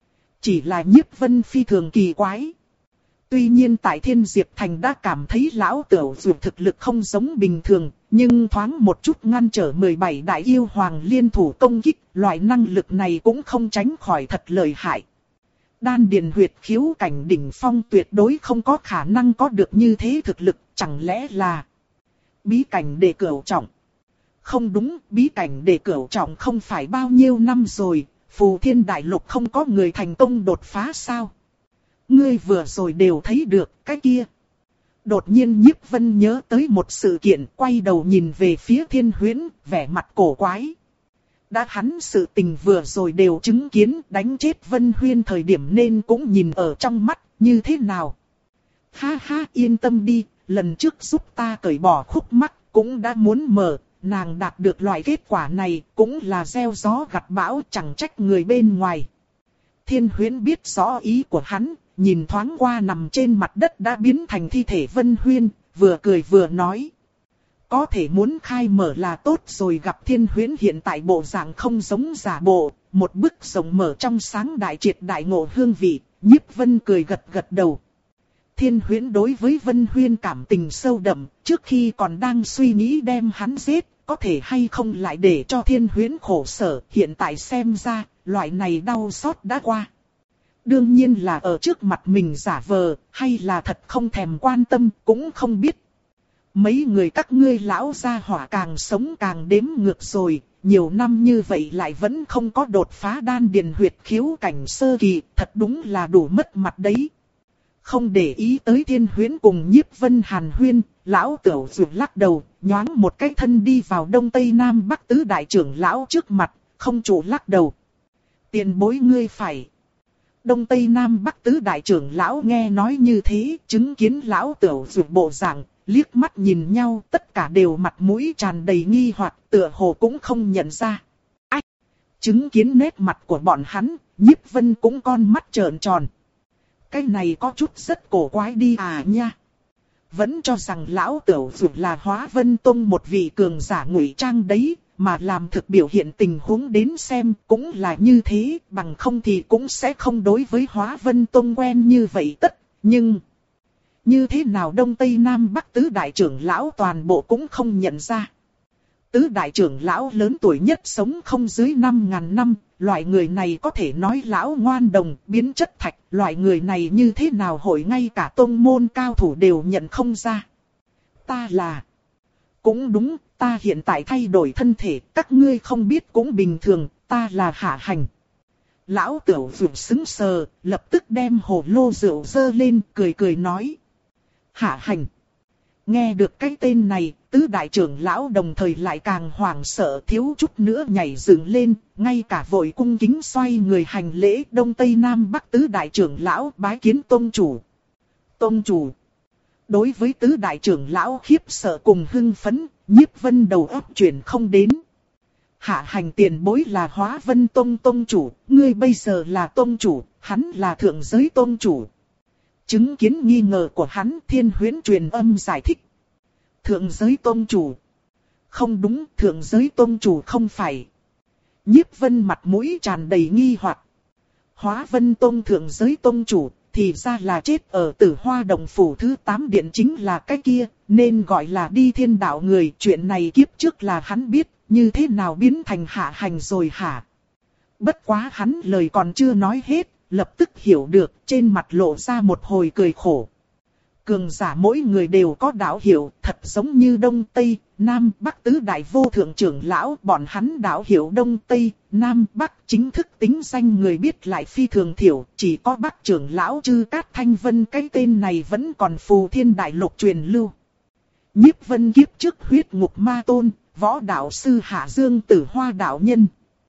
Chỉ là Nhiếp Vân phi thường kỳ quái. Tuy nhiên tại Thiên Diệp Thành đã cảm thấy lão tửu dù thực lực không giống bình thường, nhưng thoáng một chút ngăn trở mười bảy đại yêu hoàng liên thủ công kích, loại năng lực này cũng không tránh khỏi thật lợi hại. Đan điền huyệt khiếu cảnh đỉnh phong tuyệt đối không có khả năng có được như thế thực lực, chẳng lẽ là bí cảnh đệ cửu trọng? Không đúng, bí cảnh đệ cửu trọng không phải bao nhiêu năm rồi, Phù Thiên Đại Lục không có người thành công đột phá sao? Ngươi vừa rồi đều thấy được cái kia. Đột nhiên Nhiếp Vân nhớ tới một sự kiện, quay đầu nhìn về phía Thiên Huyễn, vẻ mặt cổ quái. Đã hắn sự tình vừa rồi đều chứng kiến, đánh chết Vân Huyên thời điểm nên cũng nhìn ở trong mắt, như thế nào? Ha ha, yên tâm đi, lần trước giúp ta cởi bỏ khúc mắc, cũng đã muốn mở, nàng đạt được loại kết quả này, cũng là gieo gió gặt bão, chẳng trách người bên ngoài. Thiên Huyễn biết rõ ý của hắn, nhìn thoáng qua nằm trên mặt đất đã biến thành thi thể Vân Huyên, vừa cười vừa nói. Có thể muốn khai mở là tốt rồi, gặp Thiên Huyễn hiện tại bộ dạng không giống giả bộ, một bức rộng mở trong sáng đại triệt đại ngộ hương vị, Nhiếp Vân cười gật gật đầu. Thiên Huyễn đối với Vân Huyên cảm tình sâu đậm, trước khi còn đang suy nghĩ đem hắn giết, có thể hay không lại để cho Thiên Huyễn khổ sở, hiện tại xem ra, loại này đau xót đã qua. Đương nhiên là ở trước mặt mình giả vờ, hay là thật không thèm quan tâm, cũng không biết. Mấy người các ngươi lão gia hỏa càng sống càng đếm ngược rồi, nhiều năm như vậy lại vẫn không có đột phá đan điền huyệt khiếu cảnh sơ kỳ, thật đúng là đủ mất mặt đấy. Không để ý tới Thiên Huyễn cùng Nhiếp Vân hàn huyên, lão tửu dù lắc đầu, nhoáng một cái thân đi vào Đông Tây Nam Bắc tứ đại trưởng lão trước mặt, không chủ lắc đầu. Tiền bối ngươi phải. Đông Tây Nam Bắc tứ đại trưởng lão nghe nói như thế, chứng kiến lão tửu dù bộ dạng, liếc mắt nhìn nhau, tất cả đều mặt mũi tràn đầy nghi hoặc, tựa hồ cũng không nhận ra. Ách! Chứng kiến nét mặt của bọn hắn, Nhiếp Vân cũng con mắt trợn tròn. Cái này có chút rất cổ quái đi à nha. Vẫn cho rằng lão tửu dù là Hóa Vân Tông một vị cường giả ngụy trang đấy, mà làm thực biểu hiện tình huống đến xem cũng là như thế, bằng không thì cũng sẽ không đối với Hóa Vân Tông quen như vậy tất, nhưng như thế nào Đông Tây Nam Bắc tứ đại trưởng lão toàn bộ cũng không nhận ra. Tứ đại trưởng lão lớn tuổi nhất sống không dưới năm ngàn năm, loại người này có thể nói lão ngoan đồng, biến chất thạch, loại người này như thế nào hội ngay cả tông môn cao thủ đều nhận không ra. Ta là... Cũng đúng, ta hiện tại thay đổi thân thể, các ngươi không biết cũng bình thường, ta là Hạ Hành. Lão tửu dù sững sờ, lập tức đem hồ lô rượu dơ lên, cười cười nói. Hạ Hành. Nghe được cái tên này, tứ đại trưởng lão đồng thời lại càng hoảng sợ, thiếu chút nữa nhảy dựng lên, ngay cả vội cung kính xoay người hành lễ. Đông Tây Nam Bắc tứ đại trưởng lão bái kiến tông chủ. Tông chủ. Đối với tứ đại trưởng lão khiếp sợ cùng hưng phấn, Nhiếp Vân đầu óc chuyển không đến. Hạ hành tiền bối là Hóa Vân Tông tông chủ, ngươi bây giờ là tông chủ, hắn là thượng giới tông chủ. Chứng kiến nghi ngờ của hắn, Thiên Huyễn truyền âm giải thích. Thượng giới tông chủ. Không đúng, thượng giới tông chủ không phải. Nhiếp Vân mặt mũi tràn đầy nghi hoặc. Hóa Vân Tông thượng giới tông chủ, thì ra là chết ở Tử Hoa Động Phủ thứ tám điện, chính là cái kia, nên gọi là đi thiên đạo người. Chuyện này kiếp trước là hắn biết, như thế nào biến thành hạ hành rồi hả? Bất quá hắn lời còn chưa nói hết, lập tức hiểu được, trên mặt lộ ra một hồi cười khổ. Cường giả mỗi người đều có đạo hiệu, thật giống như Đông Tây, Nam Bắc tứ đại vô thượng trưởng lão, bọn hắn đạo hiệu Đông Tây, Nam Bắc chính thức tính danh người biết lại phi thường thiểu, chỉ có Bắc trưởng lão Chư Cát Thanh Vân cái tên này vẫn còn phù thiên đại lục truyền lưu. Nhiếp Vân kiếp trước huyết ngục ma tôn, võ đạo sư Hạ Dương Tử Hoa đạo nhân.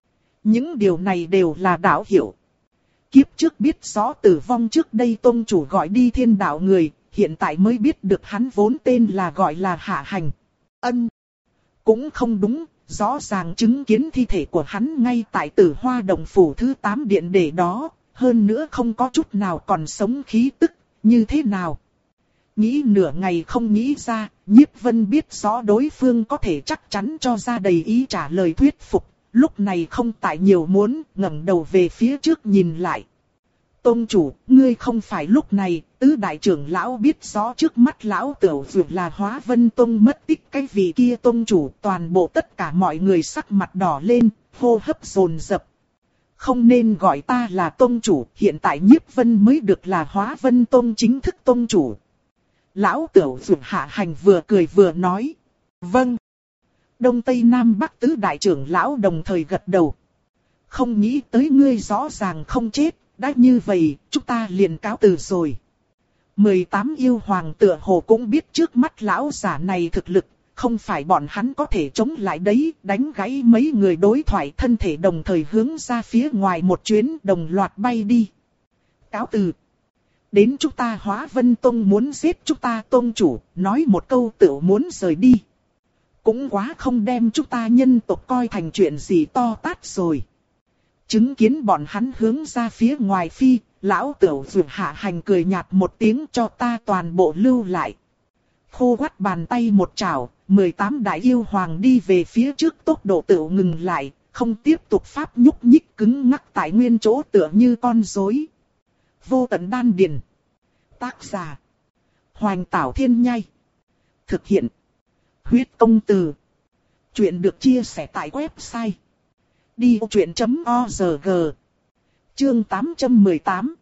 Những điều này đều là đạo hiệu. Kiếp trước biết rõ tử vong trước đây tông chủ gọi đi thiên đạo người, hiện tại mới biết được hắn vốn tên là gọi là Hạ Hành. Ân. Cũng không đúng, rõ ràng chứng kiến thi thể của hắn ngay tại Tử Hoa Động Phủ thứ tám điện để đó, hơn nữa không có chút nào còn sống khí tức, như thế nào? Nghĩ nửa ngày không nghĩ ra, Nhiếp Vân biết rõ đối phương có thể chắc chắn cho ra đầy ý trả lời thuyết phục, lúc này không tại nhiều muốn, ngẩng đầu về phía trước nhìn lại. Tông chủ, ngươi không phải lúc này, tứ đại trưởng lão biết rõ trước mắt lão tiểu dược là Hóa Vân Tông mất tích cái vị kia tông chủ, toàn bộ tất cả mọi người sắc mặt đỏ lên, hô hấp dồn dập. Không nên gọi ta là tông chủ, hiện tại Nhiếp Vân mới được là Hóa Vân Tông chính thức tông chủ. Lão tiểu dược Hạ Hành vừa cười vừa nói. Vâng. Đông Tây Nam Bắc tứ đại trưởng lão đồng thời gật đầu. Không nghĩ tới ngươi rõ ràng không chết, đã như vậy, chúng ta liền cáo từ rồi. mười tám yêu hoàng tựa hồ cũng biết trước mắt lão giả này thực lực, không phải bọn hắn có thể chống lại đấy, đánh gãy mấy người đối thoại, thân thể đồng thời hướng ra phía ngoài một chuyến, đồng loạt bay đi. Cáo từ. Đến chúng ta Hóa Vân Tông muốn giết chúng ta tông chủ, nói một câu tựu muốn rời đi. Cũng quá không đem chúng ta nhân tộc coi thành chuyện gì to tát rồi. Chứng kiến bọn hắn hướng ra phía ngoài phi, lão tiểu dược Hạ Hành cười nhạt một tiếng, cho ta toàn bộ lưu lại. Khô quắt bàn tay một chảo, mười tám đại yêu hoàng đi về phía trước, tốc độ tựu ngừng lại, không tiếp tục pháp nhúc nhích, cứng ngắc tại nguyên chỗ tựa như con rối. Vô tận đan điền. Tác giả. Hoành Tảo Thiên Nhai. Thực hiện. Huyết Công Từ. Chuyện được chia sẻ tại website đi vô chuyện chấm org. Chương tám trăm mười tám.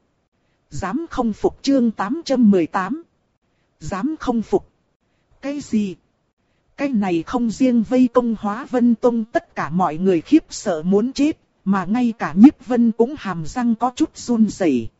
Dám không phục. Chương tám trăm mười tám. Dám không phục. Cái gì? Cái này không riêng vây công Hóa Vân Tông tất cả mọi người khiếp sợ muốn chết, mà ngay cả Nhiếp Vân cũng hàm răng có chút run rẩy.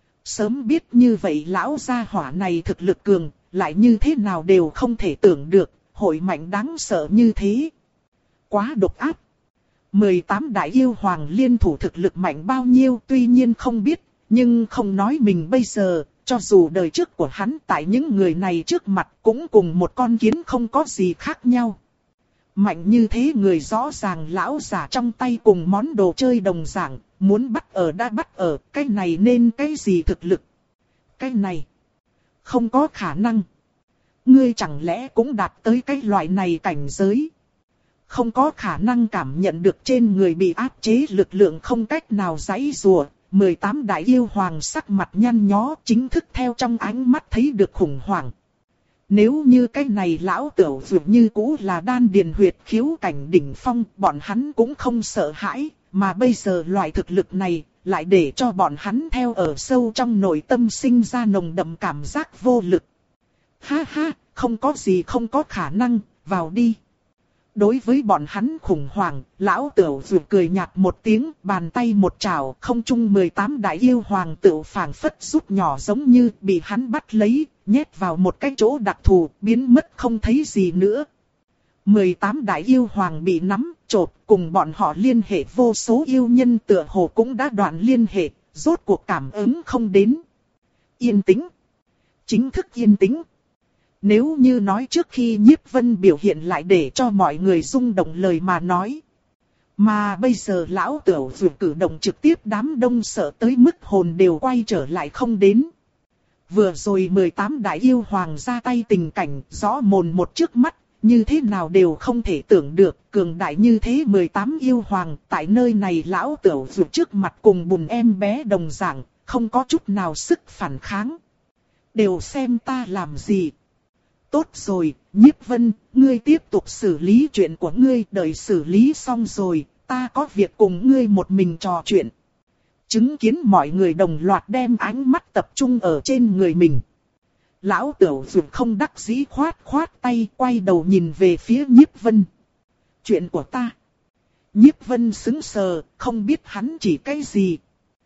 Sớm biết như vậy lão gia hỏa này thực lực cường, lại như thế nào đều không thể tưởng được, hội mạnh đáng sợ như thế. Quá độc ác. mười tám đại yêu hoàng liên thủ thực lực mạnh bao nhiêu tuy nhiên không biết, nhưng không nói mình bây giờ, cho dù đời trước của hắn tại những người này trước mặt cũng cùng một con kiến không có gì khác nhau. Mạnh như thế người rõ ràng lão giả trong tay cùng món đồ chơi đồng dạng, muốn bắt ở đã bắt ở, cái này nên cái gì thực lực? Cái này không có khả năng. Ngươi chẳng lẽ cũng đạt tới cái loại này cảnh giới? Không có khả năng cảm nhận được trên người bị áp chế lực lượng không cách nào giãy giụa. mười tám đại yêu hoàng sắc mặt nhăn nhó, chính thức theo trong ánh mắt thấy được khủng hoảng. Nếu như cái này lão tiểu dược như cũ là đan điền huyệt khiếu cảnh đỉnh phong, bọn hắn cũng không sợ hãi, mà bây giờ loại thực lực này lại để cho bọn hắn theo ở sâu trong nội tâm sinh ra nồng đậm cảm giác vô lực. Ha ha, không có gì không có khả năng, vào đi. Đối với bọn hắn khủng hoảng, lão tiểu dược cười nhạt một tiếng, bàn tay một chảo, không trung mười tám đại yêu hoàng tự phảng phất rút nhỏ giống như bị hắn bắt lấy, nhét vào một cái chỗ đặc thù, biến mất không thấy gì nữa. mười tám đại yêu hoàng bị nắm, chộp, cùng bọn họ liên hệ vô số yêu nhân tựa hồ cũng đã đoạn liên hệ, rốt cuộc cảm ứng không đến. Yên tĩnh. Chính thức yên tĩnh. Nếu như nói trước khi Nhiếp Vân biểu hiện lại để cho mọi người rung động lời mà nói. Mà bây giờ lão tiểu vừa cử động trực tiếp đám đông sợ tới mức hồn đều quay trở lại không đến. Vừa rồi mười tám đại yêu hoàng ra tay tình cảnh rõ mồn một trước mắt, như thế nào đều không thể tưởng được, cường đại như thế mười tám yêu hoàng tại nơi này lão tiểu vừa trước mặt cùng bùn em bé đồng dạng, không có chút nào sức phản kháng. Đều xem ta làm gì. Tốt rồi, Nhiếp Vân, ngươi tiếp tục xử lý chuyện của ngươi, đợi xử lý xong rồi, ta có việc cùng ngươi một mình trò chuyện. Chứng kiến mọi người đồng loạt đem ánh mắt tập trung ở trên người mình. Lão tiểu dược không đắc dĩ khoát khoát tay, quay đầu nhìn về phía Nhiếp Vân. Chuyện của ta. Nhiếp Vân sững sờ, không biết hắn chỉ cái gì.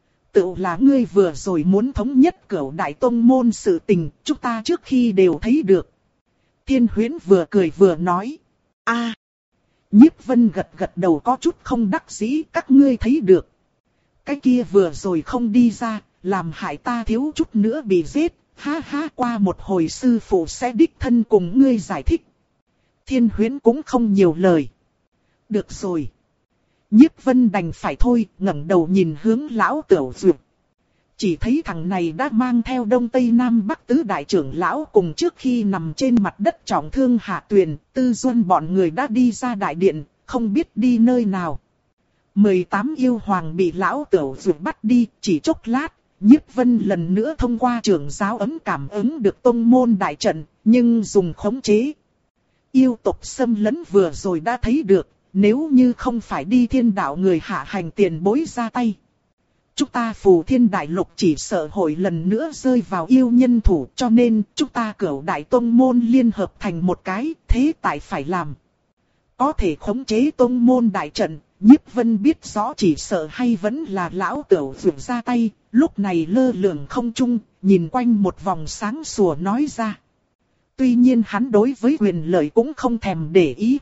Tự là ngươi vừa rồi muốn thống nhất cửu đại tông môn sự tình, chúng ta trước khi đều thấy được. Thiên Huyễn vừa cười vừa nói. A. À. Nhiếp Vân gật gật đầu có chút không đắc dĩ, các ngươi thấy được. Cái kia vừa rồi không đi ra, làm hại ta thiếu chút nữa bị giết, ha ha, qua một hồi sư phụ sẽ đích thân cùng ngươi giải thích. Thiên Huyễn cũng không nhiều lời. Được rồi. Nhiếp Vân đành phải thôi, ngẩng đầu nhìn hướng lão tiểu dược. Chỉ thấy thằng này đã mang theo Đông Tây Nam Bắc tứ đại trưởng lão cùng trước khi nằm trên mặt đất trọng thương Hạ Tuyền, Tư Duân bọn người đã đi ra đại điện, không biết đi nơi nào. mười tám yêu hoàng bị lão tiểu dược bắt đi, chỉ chốc lát, Nhiếp Vân lần nữa thông qua trưởng giáo ấm cảm ứng được tông môn đại trận, nhưng dùng khống chế. Yêu tộc xâm lấn vừa rồi đã thấy được, nếu như không phải đi thiên đạo người hạ hành tiền bối ra tay. Chúng ta Phù Thiên Đại Lục chỉ sợ hội lần nữa rơi vào yêu nhân thủ, cho nên chúng ta cửu đại tông môn liên hợp thành một cái, thế tại phải làm. Có thể khống chế tông môn đại trận, Nhiếp Vân biết rõ chỉ sợ hay vẫn là lão tiểu dược ra tay, lúc này lơ lửng không trung, nhìn quanh một vòng sáng sủa nói ra. Tuy nhiên hắn đối với quyền lợi cũng không thèm để ý.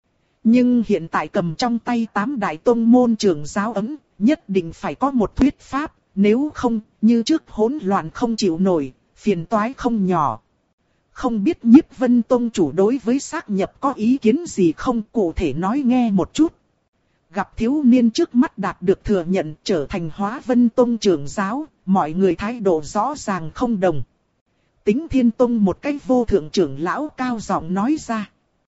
Nhưng hiện tại cầm trong tay tám đại tông môn trưởng giáo ấm, nhất định phải có một thuyết pháp, nếu không, như trước hỗn loạn không chịu nổi, phiền toái không nhỏ. Không biết Nhiếp Vân tông chủ đối với xác nhập có ý kiến gì không, cụ thể nói nghe một chút. Gặp thiếu niên trước mắt đạt được thừa nhận trở thành Hóa Vân tông trưởng giáo, mọi người thái độ rõ ràng không đồng. Tính Thiên tông một cách vô thượng trưởng lão cao giọng nói ra.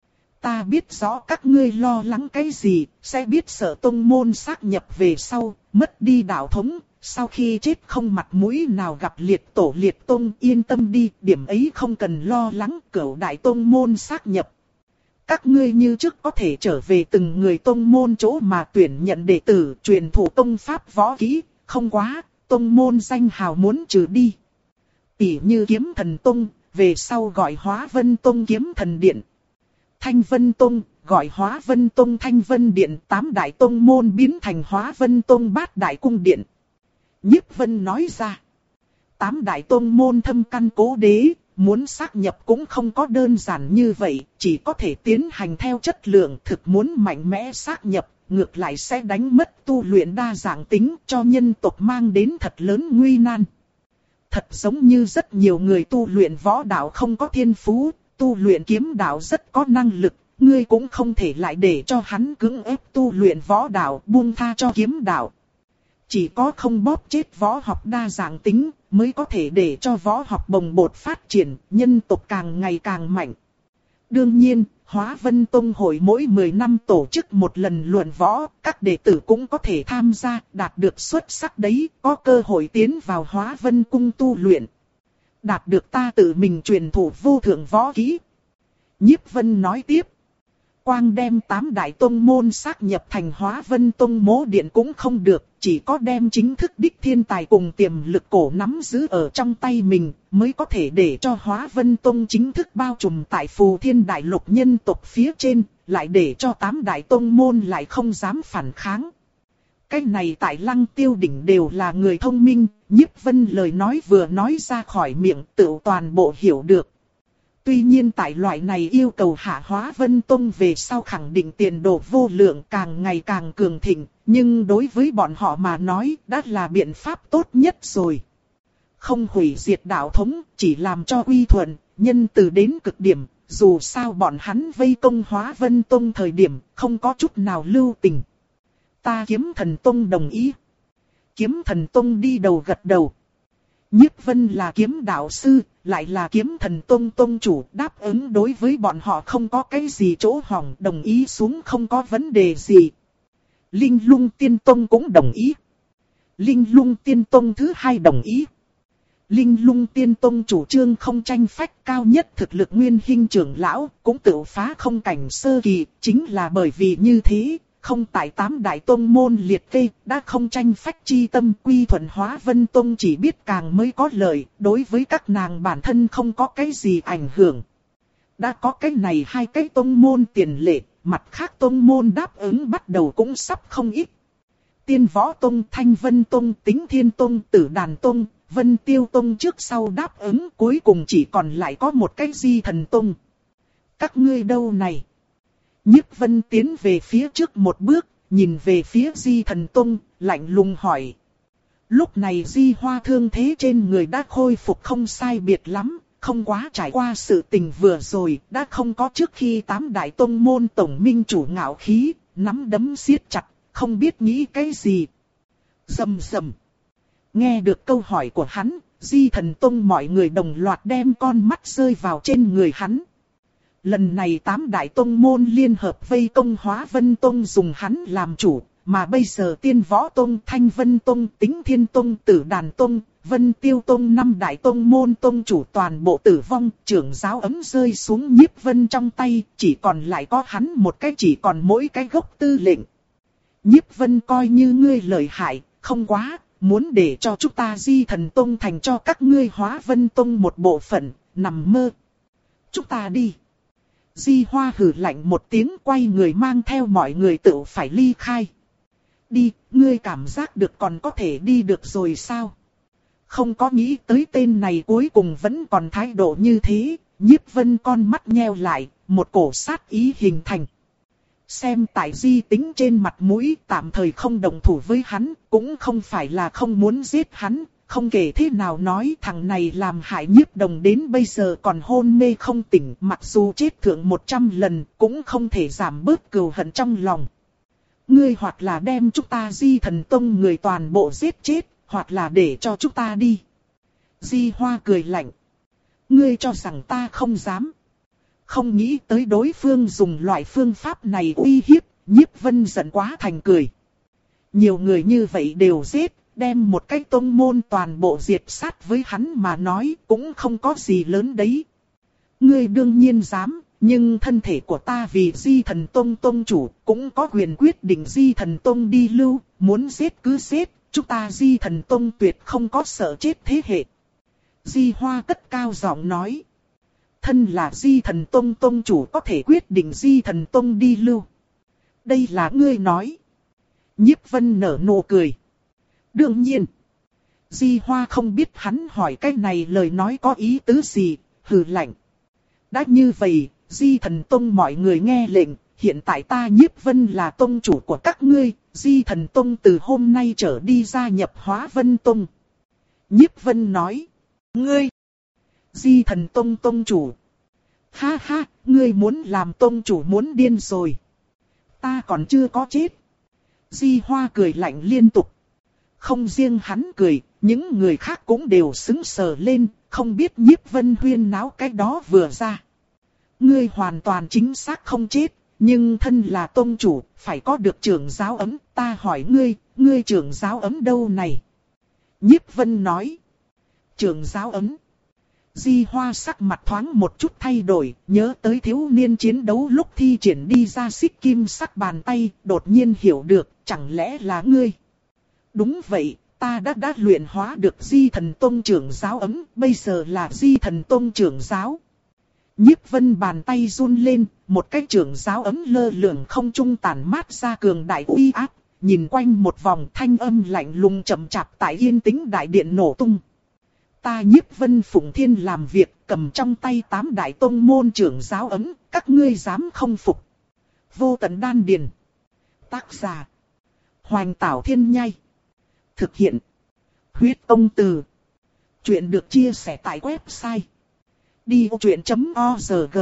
Ta biết rõ các ngươi lo lắng cái gì, sẽ biết sợ tông môn xác nhập về sau, mất đi đạo thống, sau khi chết không mặt mũi nào gặp liệt tổ liệt tông, yên tâm đi, điểm ấy không cần lo lắng, cửu đại tông môn xác nhập. Các ngươi như trước có thể trở về từng người tông môn chỗ mà tuyển nhận đệ tử, truyền thụ tông pháp võ kỹ, không quá, tông môn danh hào muốn trừ đi. Tỷ như Kiếm Thần Tông, về sau gọi Hóa Vân Tông Kiếm Thần Điện. Thanh Vân Tông, gọi Hóa Vân Tông Thanh Vân Điện, tám đại tông môn biến thành Hóa Vân Tông Bát Đại Cung Điện. Nhiếp Vân nói ra, tám đại tông môn thâm căn cố đế, muốn xác nhập cũng không có đơn giản như vậy, chỉ có thể tiến hành theo chất lượng, thực muốn mạnh mẽ xác nhập, ngược lại sẽ đánh mất tu luyện đa dạng tính, cho nhân tộc mang đến thật lớn nguy nan. Thật giống như rất nhiều người tu luyện võ đạo không có thiên phú, tu luyện kiếm đạo rất có năng lực, ngươi cũng không thể lại để cho hắn cưỡng ép tu luyện võ đạo, buông tha cho kiếm đạo. Chỉ có không bóp chết võ học đa dạng tính, mới có thể để cho võ học bồng bột phát triển, nhân tộc càng ngày càng mạnh. Đương nhiên, Hóa Vân Tông hội mỗi mười năm tổ chức một lần luận võ, các đệ tử cũng có thể tham gia, đạt được xuất sắc đấy, có cơ hội tiến vào Hóa Vân Cung tu luyện. Đạt được ta tự mình truyền thụ vô thượng võ kỹ. Nhiếp Vân nói tiếp. Quang đem tám đại tông môn xác nhập thành Hóa Vân Tông mố điện cũng không được, chỉ có đem chính thức đích thiên tài cùng tiềm lực cổ nắm giữ ở trong tay mình, mới có thể để cho Hóa Vân Tông chính thức bao trùm tại Phù Thiên Đại Lục nhân tộc phía trên, lại để cho tám đại tông môn lại không dám phản kháng. Cái này tại Lăng Tiêu Đỉnh đều là người thông minh, Nhiếp Vân lời nói vừa nói ra khỏi miệng tự toàn bộ hiểu được. Tuy nhiên tại loại này yêu cầu hạ hóa Vân Tông về sau khẳng định tiền đồ vô lượng càng ngày càng cường thịnh, nhưng đối với bọn họ mà nói đã là biện pháp tốt nhất rồi. Không hủy diệt đạo thống, chỉ làm cho uy thuận, nhân từ đến cực điểm, dù sao bọn hắn vây công hóa Vân Tông thời điểm không có chút nào lưu tình. Ta Kiếm Thần Tông đồng ý. Kiếm Thần Tông đi đầu gật đầu. Nhiếp Vân là kiếm đạo sư, lại là Kiếm Thần Tông tông chủ, đáp ứng đối với bọn họ không có cái gì chỗ hỏng, đồng ý xuống không có vấn đề gì. Linh Lung Tiên Tông cũng đồng ý. Linh Lung Tiên Tông thứ hai đồng ý. Linh Lung Tiên Tông chủ trương không tranh phách, cao nhất thực lực nguyên hinh trưởng lão, cũng tự phá không cảnh sơ kỳ, chính là bởi vì như thế, không tại tám đại tông môn liệt kê, đã không tranh phách chi tâm, quy thuận hóa Vân Tông chỉ biết càng mới có lợi, đối với các nàng bản thân không có cái gì ảnh hưởng. Đã có cái này hai cái tông môn tiền lệ, mặt khác tông môn đáp ứng bắt đầu cũng sắp không ít. Tiên Võ Tông, Thanh Vân Tông, Tính Thiên Tông, Tử Đàn Tông, Vân Tiêu Tông trước sau đáp ứng, cuối cùng chỉ còn lại có một cái Di Thần Tông. Các ngươi đâu này? Nhiếp Vân tiến về phía trước một bước, nhìn về phía Di Thần Tông, lạnh lùng hỏi. Lúc này Di Hoa thương thế trên người đã khôi phục không sai biệt lắm, không quá trải qua sự tình vừa rồi, đã không có trước khi tám đại tông môn tổng minh chủ ngạo khí, nắm đấm siết chặt, không biết nghĩ cái gì. Rầm rầm. Nghe được câu hỏi của hắn, Di Thần Tông mọi người đồng loạt đem con mắt rơi vào trên người hắn. Lần này tám đại tông môn liên hợp vây công hóa Vân Tông dùng hắn làm chủ, mà bây giờ Tiên Võ Tông, Thanh Vân Tông, Tính Thiên Tông, Tử Đàn Tông, Vân Tiêu Tông năm đại tông môn tông chủ toàn bộ tử vong, trưởng giáo ấm rơi xuống Nhiếp Vân trong tay, chỉ còn lại có hắn một cái, chỉ còn mỗi cái gốc tư lệnh. Nhiếp Vân coi như ngươi lợi hại, không quá, muốn để cho chúng ta Di Thần Tông thành cho các ngươi hóa Vân Tông một bộ phận, nằm mơ. Chúng ta đi. Di Hoa hừ lạnh một tiếng, quay người mang theo mọi người tự phải ly khai. Đi, ngươi cảm giác được còn có thể đi được rồi sao? Không có nghĩ tới tên này cuối cùng vẫn còn thái độ như thế, Nhiếp Vân con mắt nheo lại, một cổ sát ý hình thành. Xem tại Di Tính trên mặt mũi, tạm thời không đồng thủ với hắn, cũng không phải là không muốn giết hắn, không kể thế nào nói thằng này làm hại Nhiếp Đồng đến bây giờ còn hôn mê không tỉnh, mặc dù chết thượng một trăm lần, cũng không thể giảm bớt cừu hận trong lòng. Ngươi hoặc là đem chúng ta Di Thần Tông người toàn bộ giết chết, hoặc là để cho chúng ta đi. Di Hoa cười lạnh. Ngươi cho rằng ta không dám. Không nghĩ tới đối phương dùng loại phương pháp này uy hiếp, Nhiếp Vân giận quá thành cười. Nhiều người như vậy đều giết, đem một cái tông môn toàn bộ diệt sát với hắn mà nói cũng không có gì lớn đấy. Ngươi đương nhiên dám, nhưng thân thể của ta vì Di Thần Tông tông chủ cũng có quyền quyết định Di Thần Tông đi lưu, muốn giết cứ giết, chúng ta Di Thần Tông tuyệt không có sợ chết thế hệ. Di Hoa cất cao giọng nói. Thân là Di Thần Tông tông chủ có thể quyết định Di Thần Tông đi lưu. Đây là ngươi nói. Nhiếp Vân nở nụ cười. Đương nhiên. Di Hoa không biết hắn hỏi cái này lời nói có ý tứ gì, hừ lạnh. Đã như vậy, Di Thần Tông mọi người nghe lệnh, hiện tại ta Nhiếp Vân là tông chủ của các ngươi, Di Thần Tông từ hôm nay trở đi gia nhập Hóa Vân Tông. Nhiếp Vân nói. Ngươi. Di Thần Tông tông chủ. Ha ha, ngươi muốn làm tông chủ muốn điên rồi. Ta còn chưa có chết. Di Hoa cười lạnh liên tục. Không riêng hắn cười, những người khác cũng đều sững sờ lên, không biết Nhiếp Vân huyên náo cái đó vừa ra. Ngươi hoàn toàn chính xác không chết, nhưng thân là tông chủ, phải có được trưởng giáo ấm, ta hỏi ngươi, ngươi trưởng giáo ấm đâu này? Nhiếp Vân nói. Trưởng giáo ấm. Di Hoa sắc mặt thoáng một chút thay đổi, nhớ tới thiếu niên chiến đấu lúc thi triển đi ra xích kim sắc bàn tay, đột nhiên hiểu được, chẳng lẽ là ngươi? Đúng vậy, ta đã đã luyện hóa được Di Thần Tông trưởng giáo ấm, bây giờ là Di Thần Tông trưởng giáo. Nhiếp Vân bàn tay run lên, một cái trưởng giáo ấm lơ lửng không trung tản mát ra cường đại uy áp, nhìn quanh một vòng, thanh âm lạnh lùng chậm chạp tại yên tĩnh đại điện nổ tung. Ta Nhiếp Vân Phụng Thiên làm việc, cầm trong tay tám đại tông môn trưởng giáo ấm, các ngươi dám không phục. Vô Tận Đan Điền. Tác giả: Hoành Tảo Thiên Nhai. Thực hiện: Huyết Tông Từ. Chuyện được chia sẻ tại website đi ô chuyện chấm org.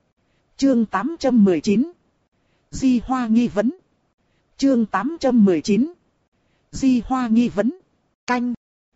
Chương tám trăm mười chín. Di Hoa nghi vấn. Chương tám trăm mười chín. Di Hoa nghi vấn. Canh.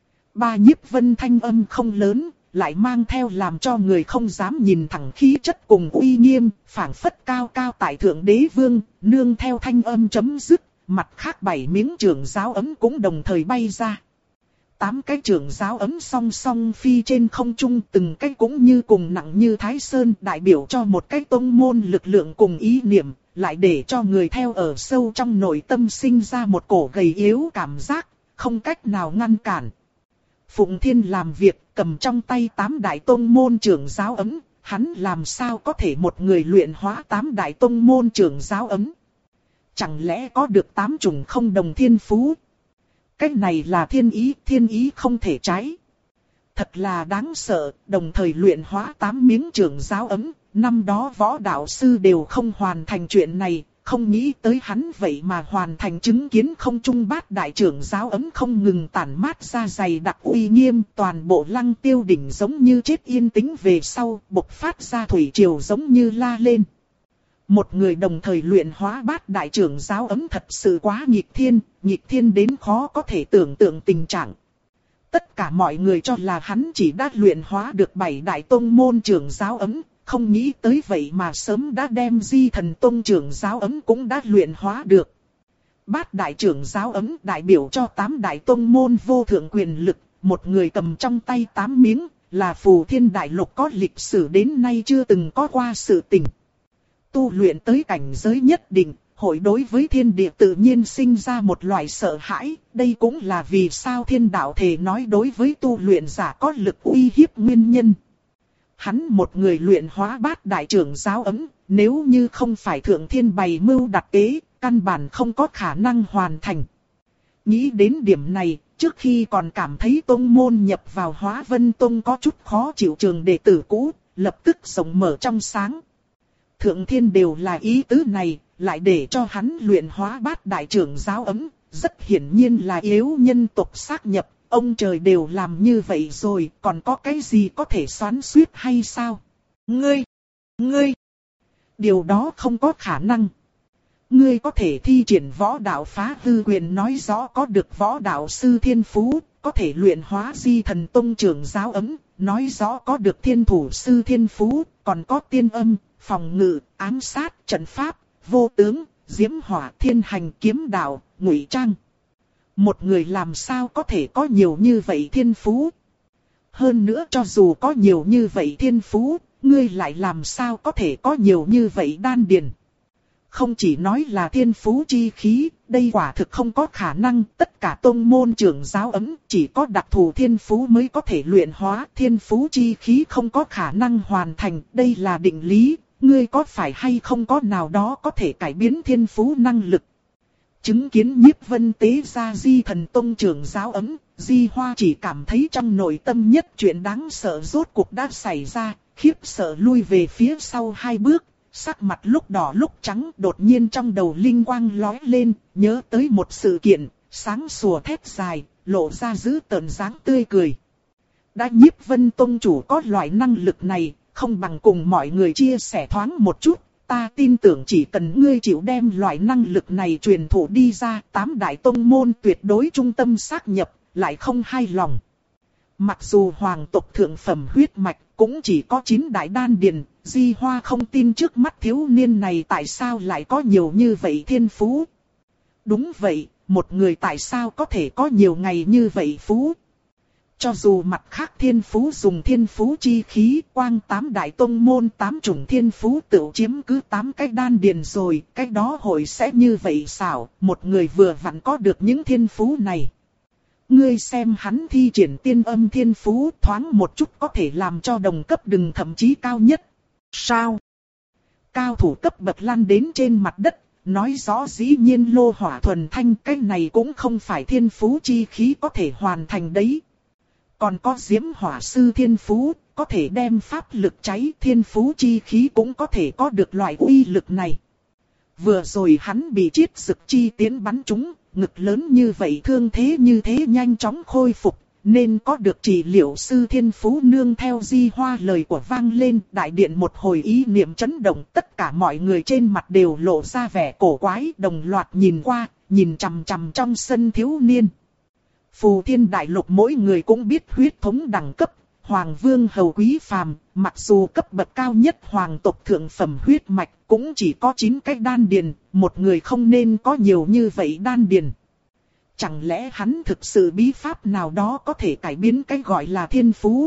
Ba Nhiếp Vân thanh âm không lớn, lại mang theo làm cho người không dám nhìn thẳng khí chất cùng uy nghiêm, phảng phất cao cao tại thượng đế vương, nương theo thanh âm chấm dứt, mặt khác bảy miếng trưởng giáo ấm cũng đồng thời bay ra. Tám cái trưởng giáo ấm song song phi trên không trung, từng cái cũng như cùng nặng như Thái Sơn, đại biểu cho một cái tông môn lực lượng cùng ý niệm, lại để cho người theo ở sâu trong nội tâm sinh ra một cổ gầy yếu cảm giác, không cách nào ngăn cản. Phụng Thiên làm việc, cầm trong tay tám đại tông môn trưởng giáo ấm, hắn làm sao có thể một người luyện hóa tám đại tông môn trưởng giáo ấm? Chẳng lẽ có được tám chủng không đồng thiên phú? Cái này là thiên ý, thiên ý không thể trái. Thật là đáng sợ, đồng thời luyện hóa tám miếng trưởng giáo ấm, năm đó võ đạo sư đều không hoàn thành chuyện này, không nghĩ tới hắn vậy mà hoàn thành, chứng kiến không trung bát đại trưởng giáo ấm không ngừng tản mát ra dày đặc uy nghiêm, toàn bộ Lăng Tiêu đỉnh giống như chết yên tĩnh về sau, bộc phát ra thủy triều giống như la lên. Một người đồng thời luyện hóa bát đại trưởng giáo ấm thật sự quá nghịch thiên, nghịch thiên đến khó có thể tưởng tượng tình trạng. Tất cả mọi người cho là hắn chỉ đã luyện hóa được bảy đại tông môn trưởng giáo ấm, không nghĩ tới vậy mà sớm đã đem Di Thần Tông trưởng giáo ấm cũng đã luyện hóa được. Bát đại trưởng giáo ấm đại biểu cho tám đại tông môn vô thượng quyền lực, một người cầm trong tay tám miếng, là Phù Thiên Đại Lục có lịch sử đến nay chưa từng có qua sự tình. Tu luyện tới cảnh giới nhất định, hội đối với thiên địa tự nhiên sinh ra một loại sợ hãi, đây cũng là vì sao thiên đạo thể nói đối với tu luyện giả có lực uy hiếp nguyên nhân. Hắn một người luyện hóa bát đại trưởng giáo ấm, nếu như không phải thượng thiên bày mưu đặt kế, căn bản không có khả năng hoàn thành. Nghĩ đến điểm này, trước khi còn cảm thấy tông môn nhập vào Hóa Vân Tông có chút khó chịu trường đệ tử cũ, lập tức rộng mở trong sáng. Thượng thiên đều là ý tứ này, lại để cho hắn luyện hóa bát đại trưởng giáo ấm, rất hiển nhiên là yếu nhân tộc xác nhập. Ông trời đều làm như vậy rồi, còn có cái gì có thể xoắn xuýt hay sao? Ngươi! Ngươi! Điều đó không có khả năng. Ngươi có thể thi triển võ đạo phá hư quyền, nói rõ có được võ đạo sư thiên phú, có thể luyện hóa Di Thần Tông trưởng giáo ấm, nói rõ có được thiên thủ sư thiên phú, còn có tiên âm, phòng ngự, ám sát, trận pháp, vô tướng, diễm hỏa, thiên hành, kiếm đạo, ngụy trang. Một người làm sao có thể có nhiều như vậy thiên phú? Hơn nữa cho dù có nhiều như vậy thiên phú, ngươi lại làm sao có thể có nhiều như vậy đan điền? Không chỉ nói là thiên phú chi khí, đây quả thực không có khả năng. Tất cả tông môn trưởng giáo ấm chỉ có đặc thù thiên phú mới có thể luyện hóa, thiên phú chi khí không có khả năng hoàn thành, đây là định lý. Ngươi có phải hay không có nào đó có thể cải biến thiên phú năng lực? Chứng kiến Nhiếp Vân tế ra Di Thần Tông trưởng giáo ấm, Di Hoa chỉ cảm thấy trong nội tâm nhất chuyện đáng sợ rốt cuộc đã xảy ra, khiếp sợ lui về phía sau hai bước, sắc mặt lúc đỏ lúc trắng, đột nhiên trong đầu linh quang lóe lên, nhớ tới một sự kiện, sáng sủa thét dài, lộ ra dữ tợn dáng tươi cười. Đã Nhiếp Vân Tông chủ có loại năng lực này, không bằng cùng mọi người chia sẻ thoáng một chút. Ta tin tưởng chỉ cần ngươi chịu đem loại năng lực này truyền thụ đi ra, tám đại tông môn tuyệt đối trung tâm xác nhập, lại không hai lòng. Mặc dù hoàng tộc thượng phẩm huyết mạch cũng chỉ có chín đại đan điền, Di Hoa không tin trước mắt thiếu niên này tại sao lại có nhiều như vậy thiên phú. Đúng vậy, một người tại sao có thể có nhiều ngày như vậy phú? Cho dù mặt khác thiên phú dùng thiên phú chi khí, quang tám đại tông môn tám chủng thiên phú tự chiếm cứ tám cái đan điền rồi, cái đó hội sẽ như vậy sao? Một người vừa vặn có được những thiên phú này. Ngươi xem hắn thi triển tiên âm thiên phú, thoáng một chút có thể làm cho đồng cấp đừng thậm chí cao nhất. Sao? Cao thủ cấp bậc lăn đến trên mặt đất, nói rõ dĩ nhiên lô hỏa thuần thanh cái này cũng không phải thiên phú chi khí có thể hoàn thành đấy. Còn có diễm hỏa sư thiên phú, có thể đem pháp lực cháy thiên phú chi khí cũng có thể có được loại uy lực này. Vừa rồi hắn bị chiết dực chi tiến bắn trúng, ngực lớn như vậy thương thế như thế nhanh chóng khôi phục, nên có được trị liệu sư thiên phú nương theo Di Hoa lời của vang lên, đại điện một hồi ý niệm chấn động, tất cả mọi người trên mặt đều lộ ra vẻ cổ quái, đồng loạt nhìn qua, nhìn chằm chằm trong sân thiếu niên. Phù Thiên Đại Lục mỗi người cũng biết huyết thống đẳng cấp, Hoàng Vương Hầu Quý Phàm, mặc dù cấp bậc cao nhất hoàng tộc thượng phẩm huyết mạch cũng chỉ có chín cái đan điền, một người không nên có nhiều như vậy đan điền. Chẳng lẽ hắn thực sự bí pháp nào đó có thể cải biến cái gọi là thiên phú?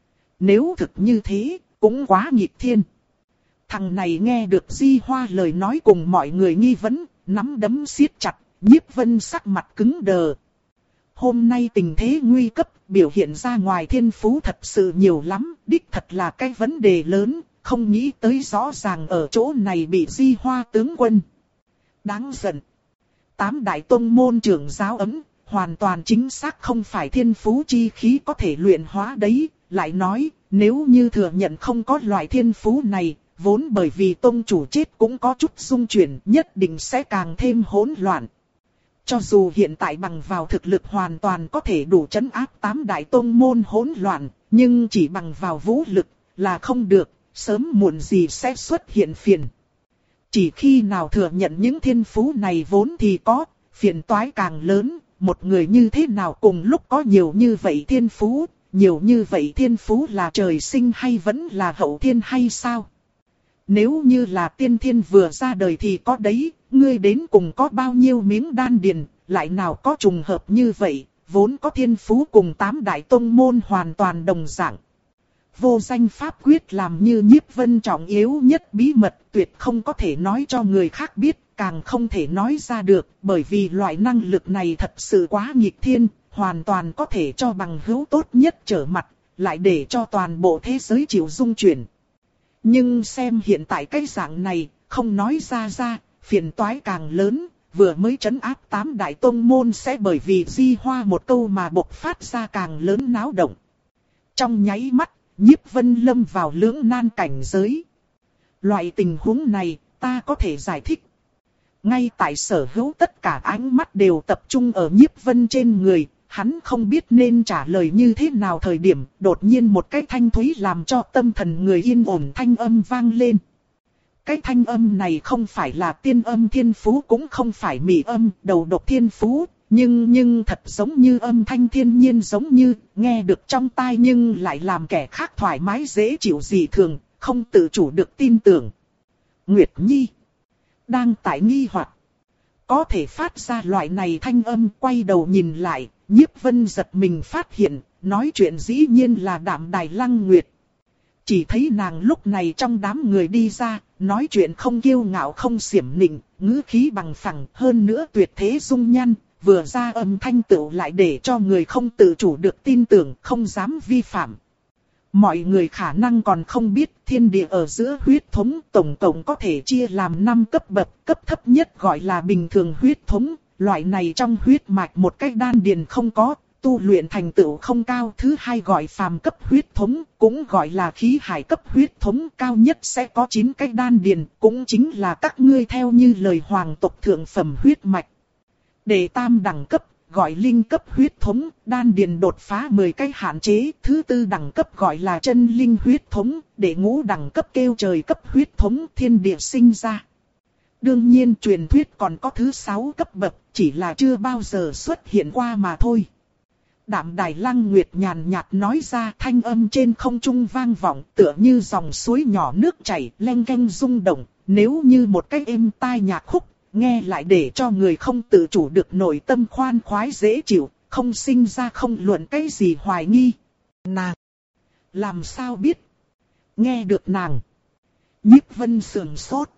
Nếu thực như thế, cũng quá nghịch thiên. Thằng này nghe được Di Hoa lời nói cùng mọi người nghi vấn, nắm đấm siết chặt, Nhiếp Vân sắc mặt cứng đờ. Hôm nay tình thế nguy cấp, biểu hiện ra ngoài thiên phú thật sự nhiều lắm, đích thật là cái vấn đề lớn, không nghĩ tới rõ ràng ở chỗ này bị Di Hoa tướng quân. Đáng giận. Tám đại tông môn trưởng giáo ấm, hoàn toàn chính xác không phải thiên phú chi khí có thể luyện hóa đấy, lại nói, nếu như thừa nhận không có loại thiên phú này, vốn bởi vì tông chủ chết cũng có chút xung chuyển, nhất định sẽ càng thêm hỗn loạn. Cho dù hiện tại bằng vào thực lực hoàn toàn có thể đủ trấn áp tám đại tông môn hỗn loạn, nhưng chỉ bằng vào vũ lực là không được, sớm muộn gì sẽ xuất hiện phiền. Chỉ khi nào thừa nhận những thiên phú này vốn thì có, phiền toái càng lớn, một người như thế nào cùng lúc có nhiều như vậy thiên phú, nhiều như vậy thiên phú là trời sinh hay vẫn là hậu thiên hay sao? Nếu như là tiên thiên vừa ra đời thì có đấy, ngươi đến cùng có bao nhiêu miếng đan điền, lại nào có trùng hợp như vậy, vốn có thiên phú cùng tám đại tông môn hoàn toàn đồng dạng. Vô danh pháp quyết làm như Nhiếp Vân trọng yếu nhất bí mật tuyệt không có thể nói cho người khác biết, càng không thể nói ra được, bởi vì loại năng lực này thật sự quá nghịch thiên, hoàn toàn có thể cho bằng hữu tốt nhất trở mặt, lại để cho toàn bộ thế giới chịu rung chuyển. Nhưng xem hiện tại cái dạng này, không nói ra ra, phiền toái càng lớn, vừa mới trấn áp tám đại tông môn sẽ bởi vì Di Hoa một câu mà bộc phát ra càng lớn náo động. Trong nháy mắt, Nhiếp Vân lâm vào lưỡng nan cảnh giới. Loại tình huống này, ta có thể giải thích. Ngay tại sở hữu tất cả ánh mắt đều tập trung ở Nhiếp Vân trên người, hắn không biết nên trả lời như thế nào thời điểm, đột nhiên một cái thanh thúy làm cho tâm thần người yên ổn thanh âm vang lên. Cái thanh âm này không phải là tiên âm thiên phú cũng không phải mị âm đầu độc thiên phú, nhưng nhưng thật giống như âm thanh thiên nhiên giống như, nghe được trong tai nhưng lại làm kẻ khác thoải mái dễ chịu dị thường, không tự chủ được tin tưởng. Nguyệt Nhi đang tại nghi hoặc, có thể phát ra loại này thanh âm, quay đầu nhìn lại, Nhiếp Vân giật mình phát hiện, nói chuyện dĩ nhiên là Đạm Đài Lăng Nguyệt. Chỉ thấy nàng lúc này trong đám người đi ra, nói chuyện không kiêu ngạo không xiểm nịnh, ngữ khí bằng phẳng, hơn nữa tuyệt thế dung nhan, vừa ra âm thanh tựu lại để cho người không tự chủ được tin tưởng, không dám vi phạm. Mọi người khả năng còn không biết thiên địa ở giữa huyết thống tổng cộng có thể chia làm năm cấp bậc, cấp thấp nhất gọi là bình thường huyết thống, loại này trong huyết mạch một cách đan điền không có, tu luyện thành tựu không cao. Thứ hai gọi phàm cấp huyết thống, cũng gọi là khí hải cấp huyết thống, cao nhất sẽ có chín cái đan điền, cũng chính là các ngươi theo như lời hoàng tộc thượng phẩm huyết mạch. Đệ tam đẳng cấp, gọi linh cấp huyết thống, đan điền đột phá mười cái hạn chế. Thứ tư đẳng cấp gọi là chân linh huyết thống, đệ ngũ đẳng cấp kêu trời cấp huyết thống, thiên địa sinh ra. Đương nhiên truyền thuyết còn có thứ sáu cấp bậc, chỉ là chưa bao giờ xuất hiện qua mà thôi. Đạm Đài Lăng Nguyệt nhàn nhạt nói ra, thanh âm trên không trung vang vọng, tựa như dòng suối nhỏ nước chảy, leng keng rung động, nếu như một cái êm tai nhạc khúc, nghe lại để cho người không tự chủ được nội tâm khoan khoái dễ chịu, không sinh ra không luận cái gì hoài nghi. Nàng! Làm sao biết? Nghe được nàng! Nhiếp Vân sườn sốt.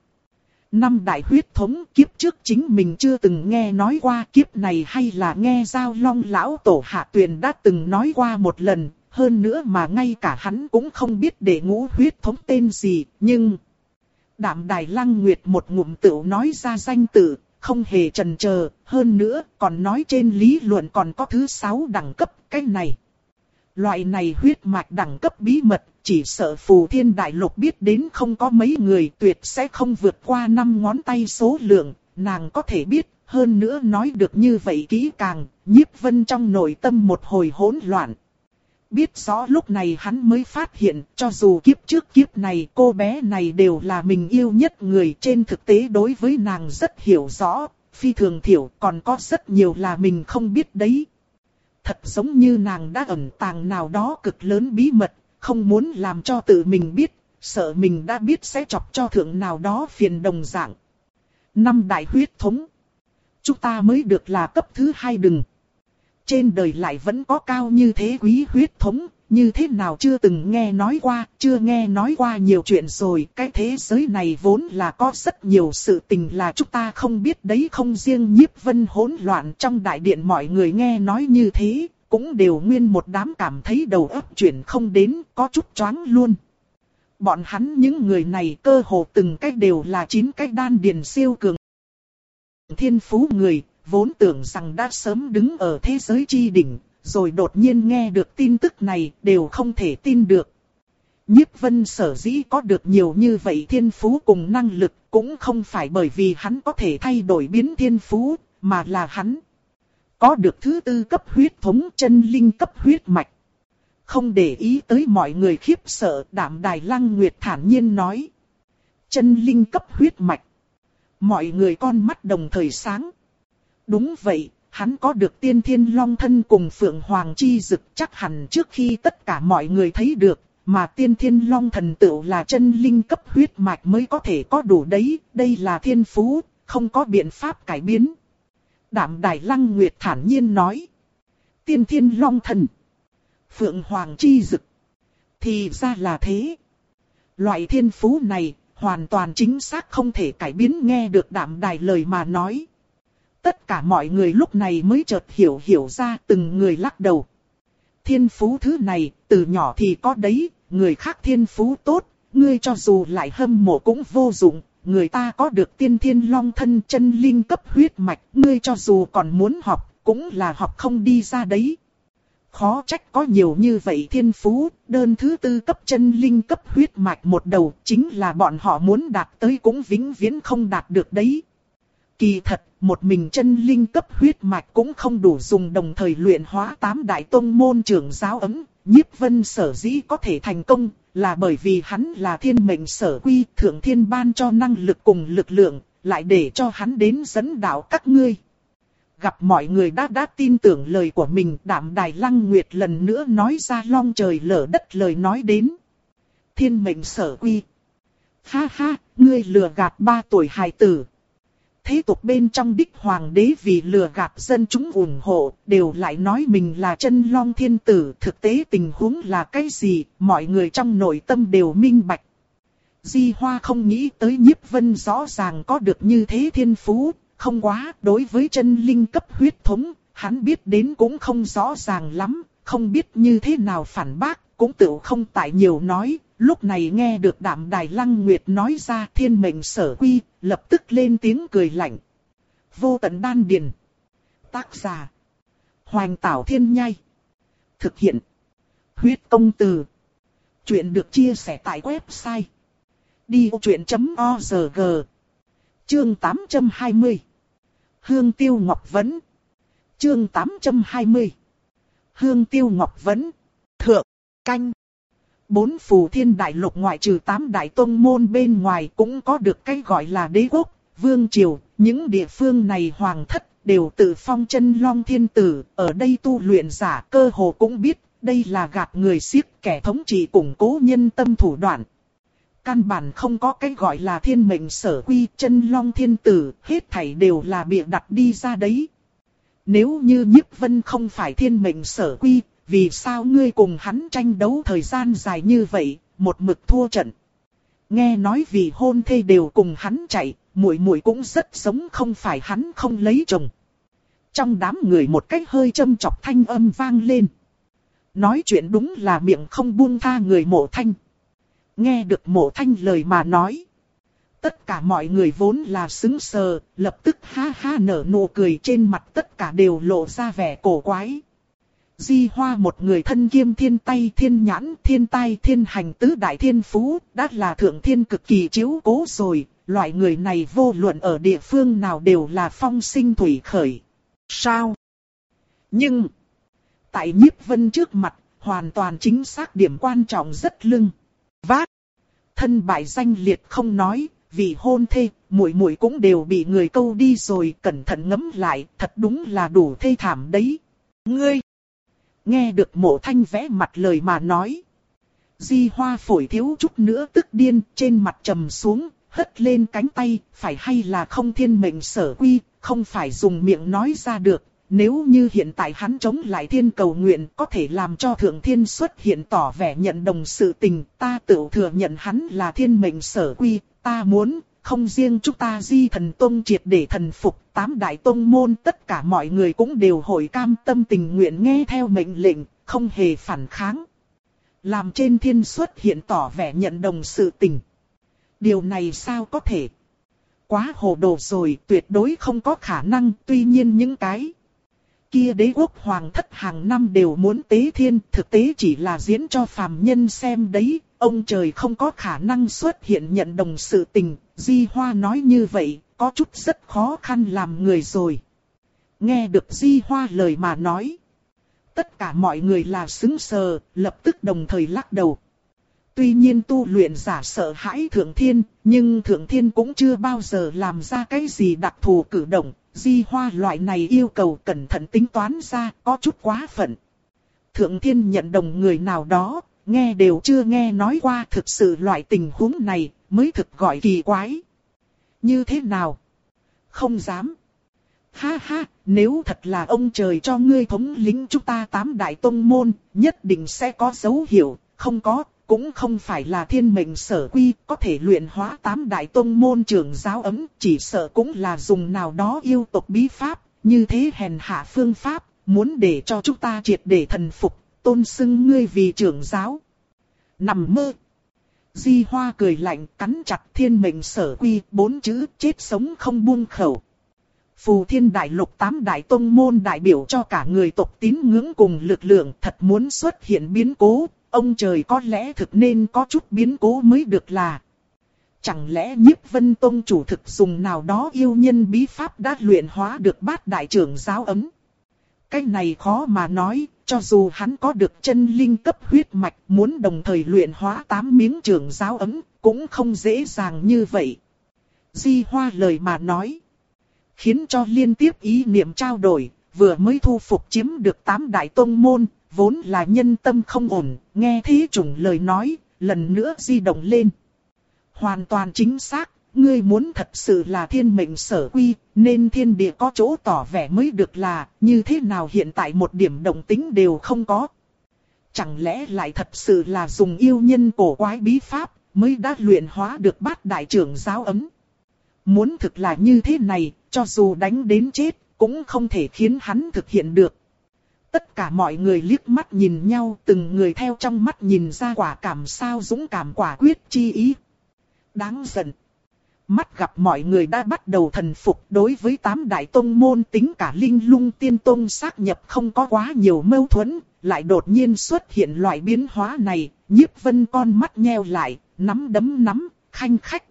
Năm đại huyết thống kiếp trước chính mình chưa từng nghe nói qua, kiếp này hay là nghe Giao Long lão tổ Hạ Tuyền đã từng nói qua một lần, hơn nữa mà ngay cả hắn cũng không biết đệ ngũ huyết thống tên gì, nhưng Đạm Đài Lăng Nguyệt một ngụm tựu nói ra danh tự, không hề chần chờ, hơn nữa còn nói trên lý luận còn có thứ sáu đẳng cấp, cái này. Loại này huyết mạch đẳng cấp bí mật, chỉ sợ Phù Thiên Đại Lục biết đến không có mấy người, tuyệt sẽ không vượt qua năm ngón tay số lượng, nàng có thể biết, hơn nữa nói được như vậy kỹ càng, Nhiếp Vân trong nội tâm một hồi hỗn loạn. Biết rõ lúc này hắn mới phát hiện, cho dù kiếp trước kiếp này cô bé này đều là mình yêu nhất người, trên thực tế đối với nàng rất hiểu rõ, phi thường thiểu, còn có rất nhiều là mình không biết đấy. Thật giống như nàng đã ẩn tàng nào đó cực lớn bí mật, không muốn làm cho tự mình biết, sợ mình đã biết sẽ chọc cho thượng nào đó phiền đồng dạng. Năm đại huyết thống. Chúng ta mới được là cấp thứ hai đừng. Trên đời lại vẫn có cao như thế quý huyết thống, như thế nào chưa từng nghe nói qua, chưa nghe nói qua nhiều chuyện rồi. Cái thế giới này vốn là có rất nhiều sự tình là chúng ta không biết đấy, không riêng Nhiếp Vân hỗn loạn. Trong đại điện mọi người nghe nói như thế, cũng đều nguyên một đám cảm thấy đầu óc chuyển không đến, có chút choáng luôn. Bọn hắn những người này cơ hồ từng cách đều là chín cách đan điền siêu cường thiên phú người, vốn tưởng rằng đã sớm đứng ở thế giới chi đỉnh, rồi đột nhiên nghe được tin tức này, đều không thể tin được. Nhiếp Vân sở dĩ có được nhiều như vậy thiên phú cùng năng lực, cũng không phải bởi vì hắn có thể thay đổi biến thiên phú, mà là hắn có được thứ tư cấp huyết thống chân linh cấp huyết mạch. Không để ý tới mọi người khiếp sợ, Đạm Đài Lăng Nguyệt thản nhiên nói. Chân linh cấp huyết mạch. Mọi người con mắt đồng thời sáng. Đúng vậy, hắn có được tiên thiên long thân cùng phượng hoàng chi dực, chắc hẳn trước khi tất cả mọi người thấy được, mà tiên thiên long thần tựu là chân linh cấp huyết mạch mới có thể có đủ đấy, đây là thiên phú, không có biện pháp cải biến. Đạm Đài Lăng Nguyệt thản nhiên nói. Tiên thiên long thần, phượng hoàng chi dực. Thì ra là thế. Loại thiên phú này, hoàn toàn chính xác không thể cải biến, nghe được Đạm Đài lời mà nói. Tất cả mọi người lúc này mới chợt hiểu hiểu ra, từng người lắc đầu. Thiên phú thứ này, từ nhỏ thì có đấy, người khác thiên phú tốt, ngươi cho dù lại hâm mộ cũng vô dụng, người ta có được tiên thiên long thân chân linh cấp huyết mạch, ngươi cho dù còn muốn học, cũng là học không đi ra đấy. Khó trách có nhiều như vậy thiên phú, đơn thứ tư cấp chân linh cấp huyết mạch một đầu, chính là bọn họ muốn đạt tới cũng vĩnh viễn không đạt được đấy. Kỳ thật, một mình chân linh cấp huyết mạch cũng không đủ dùng, đồng thời luyện hóa tám đại tông môn trưởng giáo ấm. Nhiếp Vân sở dĩ có thể thành công, là bởi vì hắn là thiên mệnh sở quy, thượng thiên ban cho năng lực cùng lực lượng, lại để cho hắn đến dẫn đạo các ngươi. Gặp mọi người đã đã tin tưởng lời của mình, Đạm Đài Lăng Nguyệt lần nữa nói ra long trời lở đất lời nói đến. Thiên mệnh sở quy. Ha ha, ngươi lừa gạt ba tuổi hài tử. Thế tục bên trong đích hoàng đế vì lừa gạt dân chúng ủng hộ, đều lại nói mình là chân long thiên tử. Thực tế tình huống là cái gì, mọi người trong nội tâm đều minh bạch. Di Hoa không nghĩ tới Nhiếp Vân rõ ràng có được như thế thiên phú, không quá, đối với chân linh cấp huyết thống, hắn biết đến cũng không rõ ràng lắm, không biết như thế nào phản bác, cũng tự không tại nhiều nói. Lúc này nghe được Đạm Đài Lăng Nguyệt nói ra thiên mệnh sở quy, lập tức lên tiếng cười lạnh. Vô tận đan điền. Tác giả. Hoành Tảo Thiên Nhai. Thực hiện. Huyết Công Từ. Chuyện được chia sẻ tại website. đi ô chuyện chấm o rờ giê. Chương tám trăm hai mươi. Hương Tiêu Ngọc Vấn. Chương tám trăm hai mươi. Hương Tiêu Ngọc Vấn. Thượng. Canh. Bốn phù thiên đại lục ngoại trừ tám đại tông môn bên ngoài cũng có được cái gọi là đế quốc, vương triều. Những địa phương này hoàng thất đều tự phong chân long thiên tử. Ở đây tu luyện giả cơ hồ cũng biết đây là gạt người xiếc kẻ thống trị củng cố nhân tâm thủ đoạn. Căn bản không có cái gọi là thiên mệnh sở quy chân long thiên tử, hết thảy đều là bịa đặt đi ra đấy. Nếu như Nhiếp Vân không phải thiên mệnh sở quy, vì sao ngươi cùng hắn tranh đấu thời gian dài như vậy, một mực thua trận? Nghe nói vì hôn thê đều cùng hắn chạy, muội muội cũng rất giống, không phải hắn không lấy chồng. Trong đám người một cách hơi châm chọc thanh âm vang lên. Nói chuyện đúng là miệng không buông tha người Mộ Thanh. Nghe được Mộ Thanh lời mà nói, Tất cả mọi người vốn là sững sờ, lập tức ha ha nở nụ cười, trên mặt tất cả đều lộ ra vẻ cổ quái. Di Hoa một người thân kiêm thiên tay thiên nhãn thiên tai thiên hành tứ đại thiên phú, đã là thượng thiên cực kỳ chiếu cố rồi, loại người này vô luận ở địa phương nào đều là phong sinh thủy khởi. Sao? Nhưng, tại Nhiếp Vân trước mặt, hoàn toàn chính xác điểm quan trọng rất lưng. Vác, thân bại danh liệt không nói, vì hôn thê, muội muội cũng đều bị người câu đi rồi, cẩn thận ngẫm lại, thật đúng là đủ thê thảm đấy. Ngươi! Nghe được Mộ Thanh vẽ mặt lời mà nói. Di Hoa phổi thiếu chút nữa tức điên, trên mặt trầm xuống, hất lên cánh tay, phải hay là không thiên mệnh sở quy, không phải dùng miệng nói ra được. Nếu như hiện tại hắn chống lại thiên cầu nguyện có thể làm cho thượng thiên xuất hiện tỏ vẻ nhận đồng sự tình, ta tự thừa nhận hắn là thiên mệnh sở quy, ta muốn, không riêng chúng ta Di Thần Tông triệt để thần phục, tám đại tông môn tất cả mọi người cũng đều hội cam tâm tình nguyện nghe theo mệnh lệnh, không hề phản kháng. Làm trên thiên xuất hiện tỏ vẻ nhận đồng sự tình. Điều này sao có thể? Quá hồ đồ rồi, tuyệt đối không có khả năng, tuy nhiên những cái kia đế quốc hoàng thất hàng năm đều muốn tế thiên, thực tế chỉ là diễn cho phàm nhân xem đấy, ông trời không có khả năng xuất hiện nhận đồng sự tình, Di Hoa nói như vậy, có chút rất khó khăn làm người rồi. Nghe được Di Hoa lời mà nói, tất cả mọi người là sững sờ, lập tức đồng thời lắc đầu. Tuy nhiên tu luyện giả sợ hãi thượng thiên, nhưng thượng thiên cũng chưa bao giờ làm ra cái gì đặc thù cử động. Di Hoa loại này yêu cầu cẩn thận tính toán ra có chút quá phận. Thượng thiên nhận đồng người nào đó, nghe đều chưa nghe nói qua, thực sự loại tình huống này mới thực gọi kỳ quái. Như thế nào? Không dám. Ha ha, nếu thật là ông trời cho ngươi thống lĩnh chúng ta tám đại tông môn, nhất định sẽ có dấu hiệu, không có. Cũng không phải là thiên mệnh sở quy, có thể luyện hóa tám đại tông môn trưởng giáo ấm, chỉ sợ cũng là dùng nào đó yêu tộc bí pháp, như thế hèn hạ phương pháp, muốn để cho chúng ta triệt để thần phục, tôn xưng ngươi vì trưởng giáo. Nằm mơ. Di Hoa cười lạnh, cắn chặt thiên mệnh sở quy, bốn chữ chết sống không buông khẩu. Phù Thiên Đại Lục tám đại tông môn đại biểu cho cả người tộc tín ngưỡng cùng lực lượng, thật muốn xuất hiện biến cố. Ông trời có lẽ thực nên có chút biến cố mới được là. Chẳng lẽ Nhiếp Vân Tông chủ thực dùng nào đó yêu nhân bí pháp đã luyện hóa được bát đại trưởng giáo ấm? Cái này khó mà nói, cho dù hắn có được chân linh cấp huyết mạch muốn đồng thời luyện hóa tám miếng trưởng giáo ấm, cũng không dễ dàng như vậy. Di Hoa lời mà nói, khiến cho liên tiếp ý niệm trao đổi, vừa mới thu phục chiếm được tám đại tông môn. Vốn là nhân tâm không ổn, nghe thế trùng lời nói, lần nữa di động lên. Hoàn toàn chính xác, ngươi muốn thật sự là thiên mệnh sở quy, nên thiên địa có chỗ tỏ vẻ mới được là, như thế nào hiện tại một điểm động tính đều không có. Chẳng lẽ lại thật sự là dùng yêu nhân cổ quái bí pháp, mới đã luyện hóa được bát đại trưởng giáo ấm. Muốn thực là như thế này, cho dù đánh đến chết, cũng không thể khiến hắn thực hiện được. Tất cả mọi người liếc mắt nhìn nhau, từng người theo trong mắt nhìn ra quả cảm sao dũng cảm quả quyết chi ý. Đáng giận. Mắt gặp mọi người đã bắt đầu thần phục đối với tám đại tông môn, tính cả Linh Lung Tiên Tông xác nhập không có quá nhiều mâu thuẫn, lại đột nhiên xuất hiện loại biến hóa này, Nhiếp Vân con mắt nheo lại, nắm đấm nắm, khanh khách.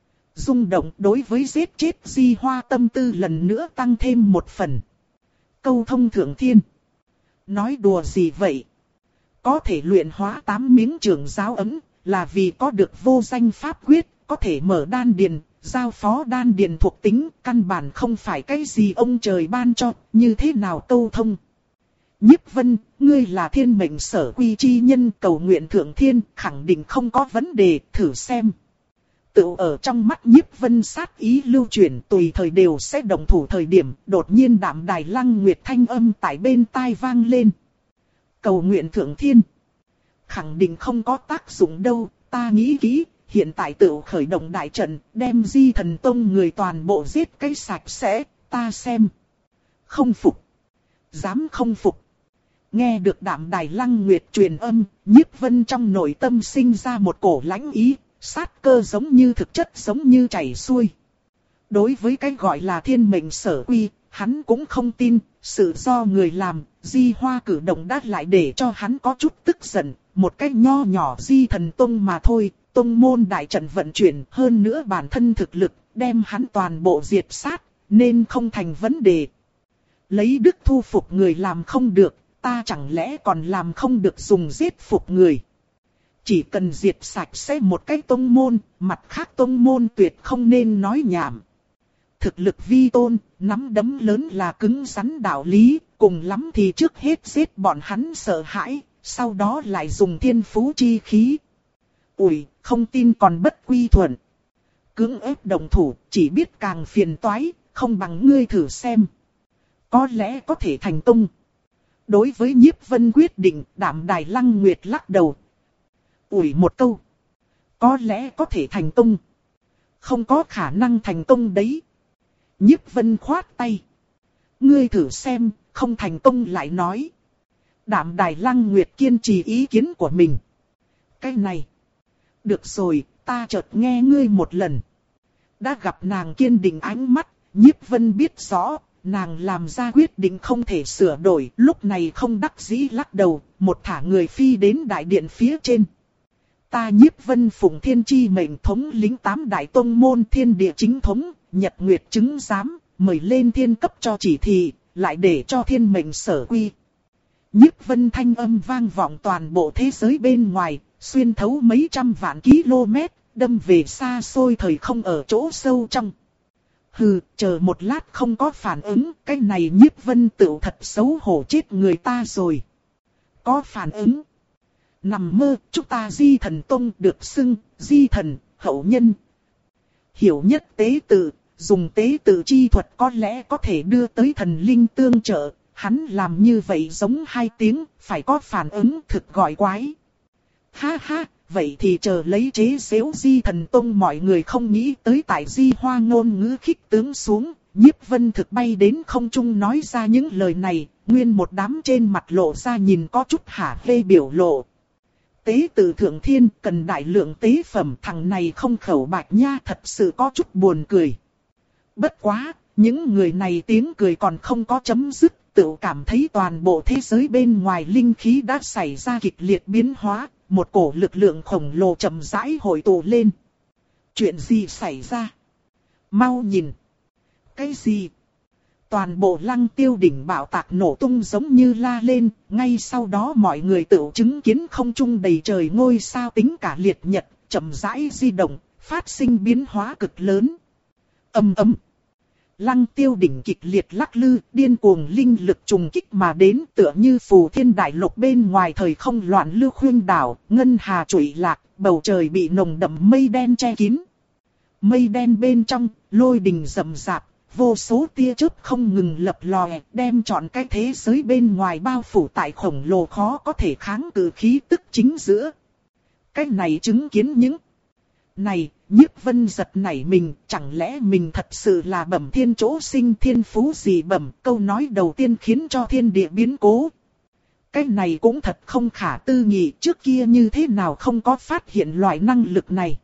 Rung động đối với giết chết Di Hoa tâm tư lần nữa tăng thêm một phần. Câu thông thượng thiên. Nói đùa gì vậy? Có thể luyện hóa tám miếng trưởng giáo ấm, là vì có được vô danh pháp quyết, có thể mở đan điền, giao phó đan điền thuộc tính, căn bản không phải cái gì ông trời ban cho, như thế nào câu thông. Nhiếp Vân, ngươi là thiên mệnh sở quy chi nhân, cầu nguyện thượng thiên, khẳng định không có vấn đề, thử xem. Tự ở trong mắt Nhiếp Vân sát ý lưu chuyển, tùy thời đều sẽ động thủ thời điểm, đột nhiên đạm đài lăng nguyệt thanh âm tại bên tai vang lên. Cầu nguyện thượng thiên. Khẳng định không có tác dụng đâu, ta nghĩ kỹ, hiện tại tự khởi động đại trận, đem Di Thần Tông người toàn bộ giết cái sạch sẽ, ta xem. Không phục. Dám không phục. Nghe được đạm đài lăng nguyệt truyền âm, Nhiếp Vân trong nội tâm sinh ra một cổ lãnh ý. sát cơ giống như thực chất giống như chảy xuôi. Đối với cái gọi là thiên mệnh sở quy, hắn cũng không tin, sự do người làm, Di Hoa cử động đã lại để cho hắn có chút tức giận, một cái nho nhỏ Di Thần Tông mà thôi, tông môn đại trận vận chuyển hơn nữa bản thân thực lực, đem hắn toàn bộ diệt sát, nên không thành vấn đề. Lấy đức thu phục người làm không được, ta chẳng lẽ còn làm không được dùng giết phục người. Chỉ cần diệt sạch sẽ một cái tông môn, mặt khác tông môn tuyệt không nên nói nhảm. Thực lực vi tôn, nắm đấm lớn là cứng rắn đạo lý, cùng lắm thì trước hết giết bọn hắn sợ hãi, sau đó lại dùng thiên phú chi khí. Ủi, không tin còn bất quy thuận. Cưỡng ép động thủ, chỉ biết càng phiền toái, không bằng ngươi thử xem. Có lẽ có thể thành công. Đối với Nhiếp Vân quyết định, Đạm Đài Lăng Nguyệt lắc đầu. Ủi một câu. Có lẽ có thể thành công. Không có khả năng thành công đấy. Nhiếp Vân khoát tay. Ngươi thử xem, không thành công lại nói. Đạm Đài Lăng Nguyệt kiên trì ý kiến của mình. Cái này. Được rồi, ta chợt nghe ngươi một lần. Đã gặp nàng kiên định ánh mắt, Nhiếp Vân biết rõ, nàng làm ra quyết định không thể sửa đổi. Lúc này không đắc dĩ lắc đầu, một thả người phi đến đại điện phía trên. Ta Nhiếp Vân phụng thiên chi mệnh thống lĩnh tám đại tông môn thiên địa chính thống, nhật nguyệt chứng giám, mời lên thiên cấp cho chỉ thị, lại để cho thiên mệnh sở quy. Nhiếp Vân thanh âm vang vọng toàn bộ thế giới bên ngoài, xuyên thấu mấy trăm vạn km, đâm về xa xôi thời không ở chỗ sâu trong. Hừ, chờ một lát không có phản ứng, cái này Nhiếp Vân tựu thật xấu hổ chết người ta rồi. Có phản ứng. Nằm mơ, chúng ta Di Thần Tông được xưng, Di Thần, hậu nhân. Hiểu nhất tế tự, dùng tế tự chi thuật có lẽ có thể đưa tới thần linh tương trợ. Hắn làm như vậy giống hai tiếng, phải có phản ứng thực gọi quái. Ha ha, vậy thì chờ lấy chế giễu Di Thần Tông mọi người không nghĩ tới tại Di Hoa ngôn ngữ khích tướng xuống. Nhiếp Vân thực bay đến không trung nói ra những lời này, nguyên một đám trên mặt lộ ra nhìn có chút hả hê biểu lộ. Tế tự thượng thiên cần đại lượng tế phẩm, thằng này không khẩu bạch nha, thật sự có chút buồn cười. Bất quá, những người này tiếng cười còn không có chấm dứt, tự cảm thấy toàn bộ thế giới bên ngoài linh khí đã xảy ra kịch liệt biến hóa, một cổ lực lượng khổng lồ chậm rãi hội tụ lên. Chuyện gì xảy ra? Mau nhìn. Cái gì? Toàn bộ Lăng Tiêu đỉnh bạo tạc nổ tung giống như la lên, ngay sau đó mọi người tự chứng kiến không trung đầy trời ngôi sao tính cả liệt nhật, chậm rãi di động, phát sinh biến hóa cực lớn. Ầm ầm. Lăng Tiêu đỉnh kịch liệt lắc lư, điên cuồng linh lực trùng kích mà đến, tựa như phù thiên đại lục bên ngoài thời không loạn lưu khuyên đảo, ngân hà trụy lạc, bầu trời bị nồng đậm mây đen che kín. Mây đen bên trong, lôi đình rầm rạp, vô số tia chớp không ngừng lập lòe, đem trọn cái thế giới bên ngoài bao phủ tại khổng lồ khó có thể kháng cự khí tức chính giữa. Cái này chứng kiến những này, Nhiếp Vân giật nảy mình, chẳng lẽ mình thật sự là bẩm thiên chỗ sinh thiên phú gì bẩm, câu nói đầu tiên khiến cho thiên địa biến cố. Cái này cũng thật không khả tư nghị, trước kia như thế nào không có phát hiện loại năng lực này.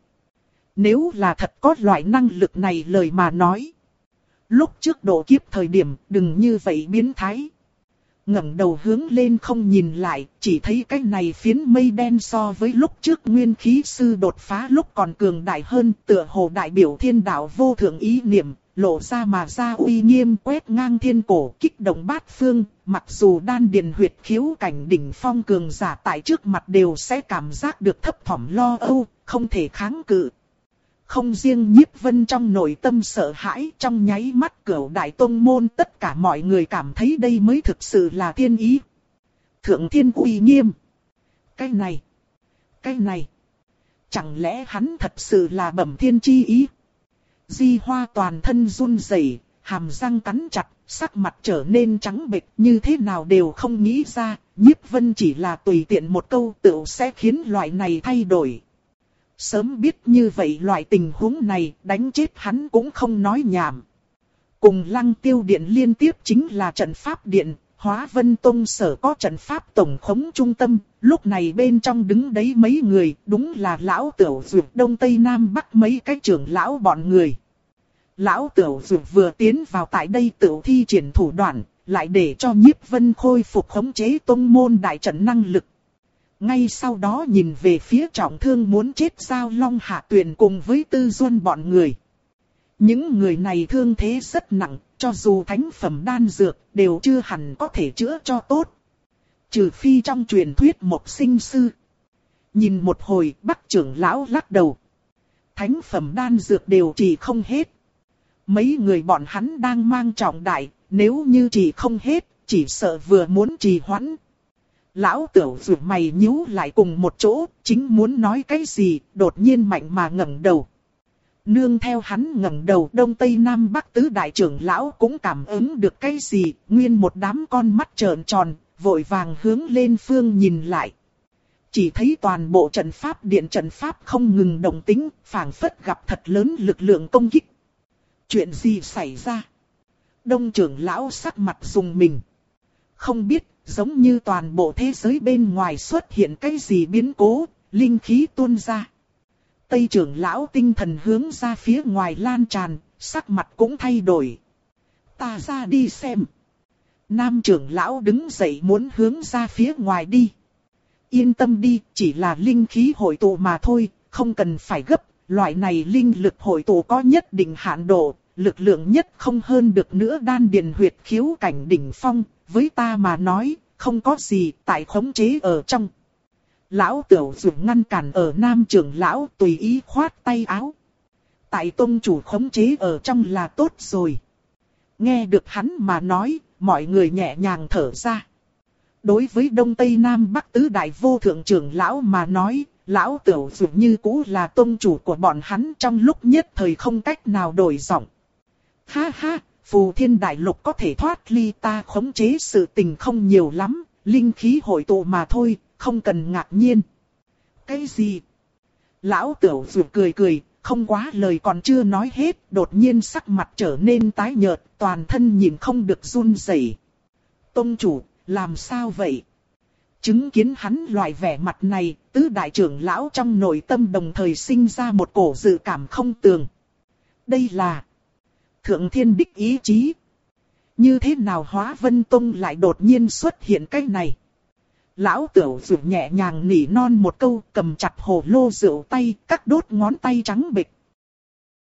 Nếu là thật có loại năng lực này lời mà nói. Lúc trước độ kiếp thời điểm, đừng như vậy biến thái. Ngẩng đầu hướng lên không nhìn lại, chỉ thấy cái này phiến mây đen so với lúc trước nguyên khí sư đột phá lúc còn cường đại hơn, tựa hồ đại biểu thiên đạo vô thượng ý niệm, lộ ra mà ra uy nghiêm quét ngang thiên cổ, kích động bát phương, mặc dù đan điền huyệt khiếu cảnh đỉnh phong cường giả tại trước mặt đều sẽ cảm giác được thấp thỏm lo âu, không thể kháng cự. Không riêng Nhiếp Vân trong nội tâm sợ hãi, trong nháy mắt Cửu Đại Tông môn tất cả mọi người cảm thấy đây mới thực sự là thiên ý. Thượng thiên uy nghiêm. Cái này, cái này, chẳng lẽ hắn thật sự là bẩm thiên chi ý? Di Hoa toàn thân run rẩy, hàm răng cắn chặt, sắc mặt trở nên trắng bệch, như thế nào đều không nghĩ ra, Nhiếp Vân chỉ là tùy tiện một câu tựu sẽ khiến loại này thay đổi. Sớm biết như vậy loại tình huống này, đánh chết hắn cũng không nói nhảm. Cùng Lăng Tiêu điện liên tiếp chính là trận pháp điện, Hóa Vân Tông sở có trận pháp tổng khống trung tâm, lúc này bên trong đứng đấy mấy người, đúng là lão Tửu Dược Đông Tây Nam Bắc mấy cái trưởng lão bọn người. Lão Tửu Dược vừa tiến vào tại đây tự thi triển thủ đoạn, lại để cho Nhiếp Vân khôi phục khống chế tông môn đại trận năng lực. Ngay sau đó nhìn về phía trọng thương muốn chết Giao Long Hạ Tuyền cùng với Tư Duân bọn người. Những người này thương thế rất nặng, cho dù thánh phẩm đan dược đều chưa hẳn có thể chữa cho tốt. Trừ phi trong truyền thuyết một sinh sư. Nhìn một hồi Bắc trưởng lão lắc đầu. Thánh phẩm đan dược đều trị không hết. Mấy người bọn hắn đang mang trọng đại, nếu như trị không hết, chỉ sợ vừa muốn trì hoãn. Lão Tửu Dược mày nhíu lại cùng một chỗ, chính muốn nói cái gì, đột nhiên mạnh mà ngẩng đầu. Nương theo hắn ngẩng đầu, Đông Tây Nam Bắc tứ đại trưởng lão cũng cảm ứng được cái gì, nguyên một đám con mắt trợn tròn, vội vàng hướng lên phương nhìn lại. Chỉ thấy toàn bộ trận pháp điện trận pháp không ngừng động tĩnh, phảng phất gặp thật lớn lực lượng công kích. Chuyện gì xảy ra? Đông trưởng lão sắc mặt rùng mình. Không biết, giống như toàn bộ thế giới bên ngoài xuất hiện cái gì biến cố, linh khí tuôn ra. Tây trưởng lão tinh thần hướng ra phía ngoài lan tràn, sắc mặt cũng thay đổi. Ta ra đi xem. Nam trưởng lão đứng dậy muốn hướng ra phía ngoài đi. Yên tâm đi, chỉ là linh khí hội tụ mà thôi, không cần phải gấp. Loại này linh lực hội tụ có nhất định hạn độ, lực lượng nhất không hơn được nữa đan điền huyệt khiếu cảnh đỉnh phong. Với ta mà nói, không có gì tại khống chế ở trong. Lão Tửu Dược ngăn cản ở Nam trưởng lão tùy ý khoát tay áo. Tại tông chủ khống chế ở trong là tốt rồi. Nghe được hắn mà nói, mọi người nhẹ nhàng thở ra. Đối với Đông Tây Nam Bắc tứ đại vô thượng trưởng lão mà nói, lão Tửu Dược như cũ là tông chủ của bọn hắn trong lúc nhất thời không cách nào đổi giọng. Ha ha, Phù Thiên Đại Lục có thể thoát ly ta khống chế sự tình không nhiều lắm, linh khí hội tụ mà thôi. Không cần ngạc nhiên. Cái gì? Lão Tửu Dược cười cười, không quá lời còn chưa nói hết, đột nhiên sắc mặt trở nên tái nhợt, toàn thân nhìn không được run rẩy. Tông chủ, làm sao vậy? Chứng kiến hắn loại vẻ mặt này, tứ đại trưởng lão trong nội tâm đồng thời sinh ra một cổ dự cảm không tường. Đây là Thượng Thiên đích ý chí. Như thế nào Hóa Vân Tông lại đột nhiên xuất hiện cái này? Lão Tửu Dược nhẹ nhàng nỉ non một câu, cầm chặt hồ lô rượu tay, các đốt ngón tay trắng bệch,